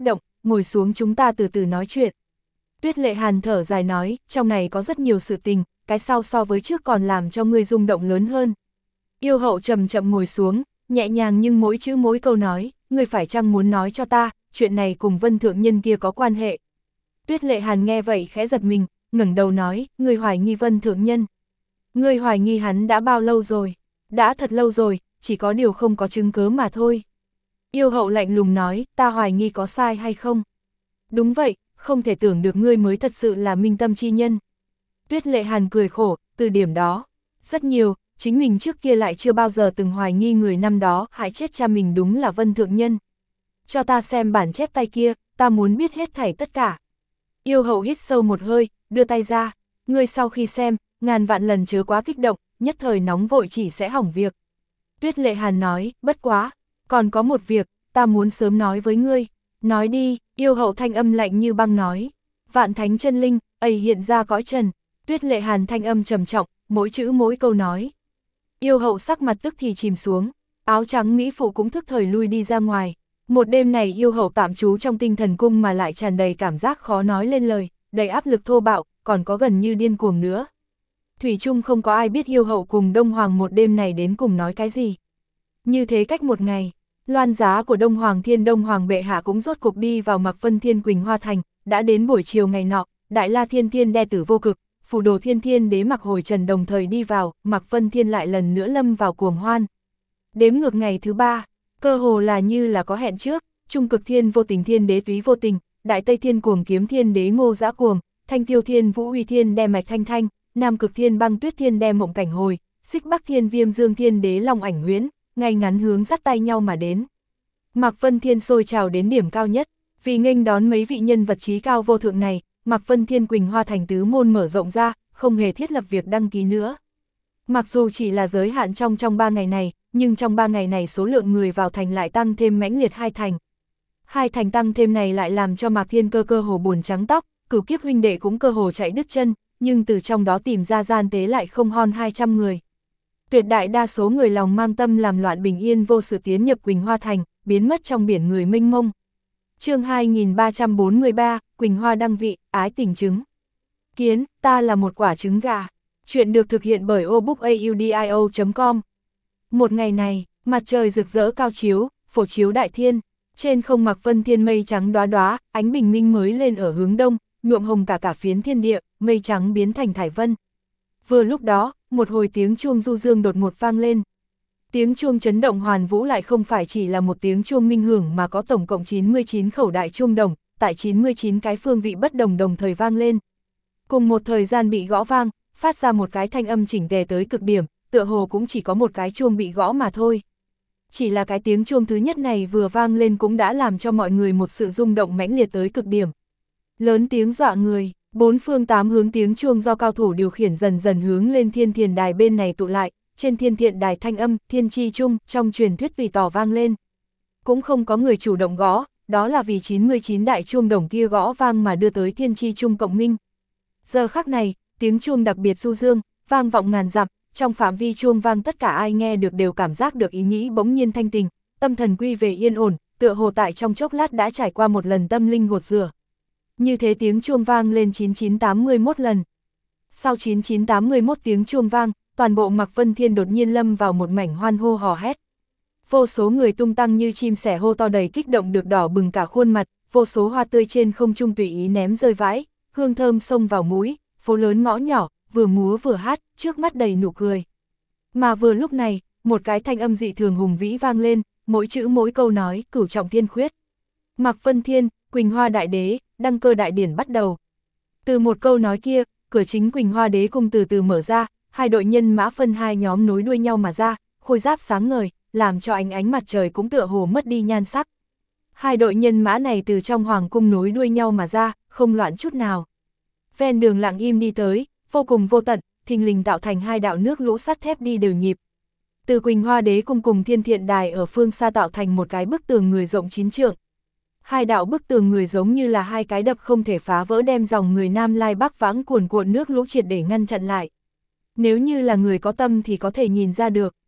ngồi xuống chúng ta từ từ nói chuyện. Tuyết Lệ Hàn thở dài nói, trong này có rất nhiều sự tình, cái sau so với trước còn làm cho ngươi rung động lớn hơn. Yêu hậu chậm chậm ngồi xuống, nhẹ nhàng nhưng mỗi chữ mỗi câu nói, ngươi phải chăng muốn nói cho ta, chuyện này cùng Vân thượng nhân kia có quan hệ. Tuyết Lệ Hàn nghe vậy khẽ giật mình, ngẩng đầu nói, ngươi hoài nghi Vân thượng nhân. Ngươi hoài nghi hắn đã bao lâu rồi? Đã thật lâu rồi, chỉ có điều không có chứng cớ mà thôi. Yêu hậu lạnh lùng nói, ta hoài nghi có sai hay không? Đúng vậy, không thể tưởng được ngươi mới thật sự là minh tâm chi nhân. Tuyết Lệ Hàn cười khổ, từ điểm đó, rất nhiều, chính mình trước kia lại chưa bao giờ từng hoài nghi người năm đó hại chết cha mình đúng là Vân thượng nhân. Cho ta xem bản chép tay kia, ta muốn biết hết thảy tất cả. Yêu hậu hít sâu một hơi, đưa tay ra, ngươi sau khi xem, ngàn vạn lần chớ quá kích động, nhất thời nóng vội chỉ sẽ hỏng việc. Tuyết Lệ Hàn nói, bất quá, còn có một việc, ta muốn sớm nói với ngươi. Nói đi, yêu hậu thanh âm lạnh như băng nói. Vạn thánh chân linh, ầy hiện ra cõi trần. Tuyết Lệ Hàn thanh âm trầm trọng, mỗi chữ mỗi câu nói. Yêu hậu sắc mặt tức thì chìm xuống, áo trắng mỹ phụ cũng thức thời lui đi ra ngoài. Một đêm này yêu hậu tạm trú trong tinh thần cung mà lại tràn đầy cảm giác khó nói lên lời, đầy áp lực thô bạo, còn có gần như điên cuồng nữa. Thủy chung không có ai biết yêu hậu cùng Đông Hoàng một đêm này đến cùng nói cái gì. Như thế cách một ngày, loan giá của Đông Hoàng Thiên Đông Hoàng bệ hạ cũng rốt cục đi vào Mạc Vân Thiên Quỳnh Hoa Thành, đã đến buổi chiều ngày nọ, Đại La Thiên Thiên đe tử vô cực, Phù Đồ Thiên Thiên đế Mạc Hồi Trần đồng thời đi vào, Mạc Vân Thiên lại lần nữa lâm vào cuồng hoan. Đếm ngược ngày thứ ba, cơ hồ là như là có hẹn trước, Trung Cực Thiên Vô Tình Thiên đế Túy Vô Tình, Đại Tây Thiên Cuồng Kiếm Thiên đế Ngô Dã Cuồng, Thanh Tiêu Thiên Vũ Uy Thiên đe Mạch Thanh Thanh, Nam Cực Thiên Băng Tuyết Thiên đe Mộng Cảnh Hồi, Xích Bắc Thiên Viêm Dương Thiên đế Long Ảnh Huyễn, ngay ngắn hướng dắt tay nhau mà đến. Mạc Vân Thiên sôi trào đến điểm cao nhất, vì nghênh đón mấy vị nhân vật trí cao vô thượng này, Mạc Vân Thiên Quỳnh Hoa Thành tứ môn mở rộng ra, không hề thiết lập việc đăng ký nữa. Mặc dù chỉ là giới hạn trong trong ba ngày này, nhưng trong ba ngày này số lượng người vào thành lại tăng thêm mãnh liệt hai thành. Hai thành tăng thêm này lại làm cho Mạc Thiên Cơ cơ hồ buồn trắng tóc, Cửu Kiếp huynh đệ cũng cơ hồ chạy đứt chân, nhưng từ trong đó tìm ra gian tế lại không hon hai trăm người. Tuyệt đại đa số người lòng mang tâm làm loạn bình yên vô sự tiến nhập Quỳnh Hoa Thành, biến mất trong biển người mênh mông. Chương hai nghìn ba trăm bốn mươi ba, Quỳnh Hoa đăng vị, ái tình trứng. Kiến, ta là một quả trứng gà. Chuyện được thực hiện bởi obookaudio chấm com. Một ngày này, mặt trời rực rỡ cao chiếu, phổ chiếu đại thiên, trên không Mạc Vân Thiên mây trắng đóa đóa, ánh bình minh mới lên ở hướng đông, nhuộm hồng cả cả phiến thiên địa, mây trắng biến thành thải vân. Vừa lúc đó, một hồi tiếng chuông du dương đột ngột vang lên. Tiếng chuông chấn động hoàn vũ lại không phải chỉ là một tiếng chuông minh hưởng mà có tổng cộng chín mươi chín khẩu đại chuông đồng, tại chín mươi chín cái phương vị bất đồng đồng thời vang lên. Cùng một thời gian bị gõ vang, phát ra một cái thanh âm chỉnh tề tới cực điểm, tựa hồ cũng chỉ có một cái chuông bị gõ mà thôi. Chỉ là cái tiếng chuông thứ nhất này vừa vang lên cũng đã làm cho mọi người một sự rung động mãnh liệt tới cực điểm. Lớn tiếng dọa người, bốn phương tám hướng tiếng chuông do cao thủ điều khiển dần dần hướng lên thiên thiền đài bên này tụ lại, trên thiên thiện đài thanh âm, thiên chi chung, trong truyền thuyết vì tỏ vang lên. Cũng không có người chủ động gõ, đó là vì chín mươi chín đại chuông đồng kia gõ vang mà đưa tới thiên chi chung cộng minh. Giờ khắc này, tiếng chuông đặc biệt du dương, vang vọng ngàn dặm, trong phạm vi chuông vang tất cả ai nghe được đều cảm giác được ý nghĩ bỗng nhiên thanh tình, tâm thần quy về yên ổn, tựa hồ tại trong chốc lát đã trải qua một lần tâm linh gột rửa. Như thế tiếng chuông vang lên chín chín tám mươi mốt lần. Sau chín chín tám mươi mốt tiếng chuông vang, toàn bộ Mạc Vân Thiên đột nhiên lâm vào một mảnh hoan hô hò hét. Vô số người tung tăng như chim sẻ hô to đầy kích động được đỏ bừng cả khuôn mặt, vô số hoa tươi trên không trung tùy ý ném rơi vãi, hương thơm xông vào mũi, phố lớn ngõ nhỏ, vừa múa vừa hát, trước mắt đầy nụ cười. Mà vừa lúc này, một cái thanh âm dị thường hùng vĩ vang lên, mỗi chữ mỗi câu nói, cửu trọng thiên khuyết. Mạc Vân Thiên, Quỳnh Hoa đại đế, đăng cơ đại điển bắt đầu. Từ một câu nói kia, cửa chính Quỳnh Hoa đế cung từ từ mở ra, hai đội nhân mã phân hai nhóm nối đuôi nhau mà ra, khôi giáp sáng ngời, làm cho ánh ánh mặt trời cũng tựa hồ mất đi nhan sắc. Hai đội nhân mã này từ trong hoàng cung nối đuôi nhau mà ra, không loạn chút nào. Ven đường lặng im đi tới, vô cùng vô tận, thình lình tạo thành hai đạo nước lũ sắt thép đi đều nhịp. Từ Quỳnh Hoa đế cung cùng thiên thiện đài ở phương xa tạo thành một cái bức tường người rộng chín trượng. Hai đạo bức tường người giống như là hai cái đập không thể phá vỡ đem dòng người Nam Lai Bắc vãng cuồn cuộn nước lũ triệt để ngăn chặn lại. Nếu như là người có tâm thì có thể nhìn ra được.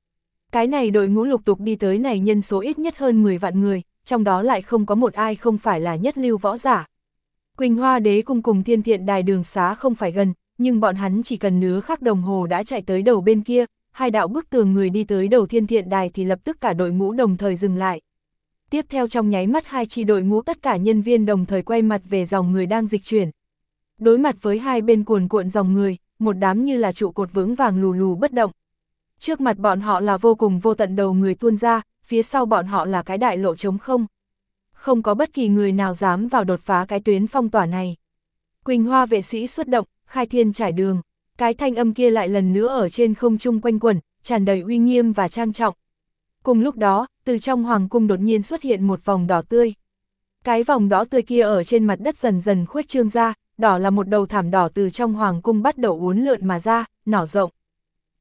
Cái này đội ngũ lục tục đi tới này nhân số ít nhất hơn mười vạn người, trong đó lại không có một ai không phải là nhất lưu võ giả. Quỳnh Hoa Đế cung cùng Thiên Thiện Đài đường xá không phải gần, nhưng bọn hắn chỉ cần nửa khắc đồng hồ đã chạy tới đầu bên kia, hai đạo bức tường người đi tới đầu Thiên Thiện Đài thì lập tức cả đội ngũ đồng thời dừng lại. Tiếp theo trong nháy mắt hai chi đội ngũ tất cả nhân viên đồng thời quay mặt về dòng người đang dịch chuyển. Đối mặt với hai bên cuồn cuộn dòng người, một đám như là trụ cột vững vàng lù lù bất động. Trước mặt bọn họ là vô cùng vô tận đầu người tuôn ra, phía sau bọn họ là cái đại lộ trống không. Không có bất kỳ người nào dám vào đột phá cái tuyến phong tỏa này. Quỳnh Hoa vệ sĩ xuất động, khai thiên trải đường. Cái thanh âm kia lại lần nữa ở trên không trung quanh quẩn, tràn đầy uy nghiêm và trang trọng. Cùng lúc đó, từ trong hoàng cung đột nhiên xuất hiện một vòng đỏ tươi. Cái vòng đỏ tươi kia ở trên mặt đất dần dần khuếch trương ra, đỏ là một đầu thảm đỏ từ trong hoàng cung bắt đầu uốn lượn mà ra, nở rộng.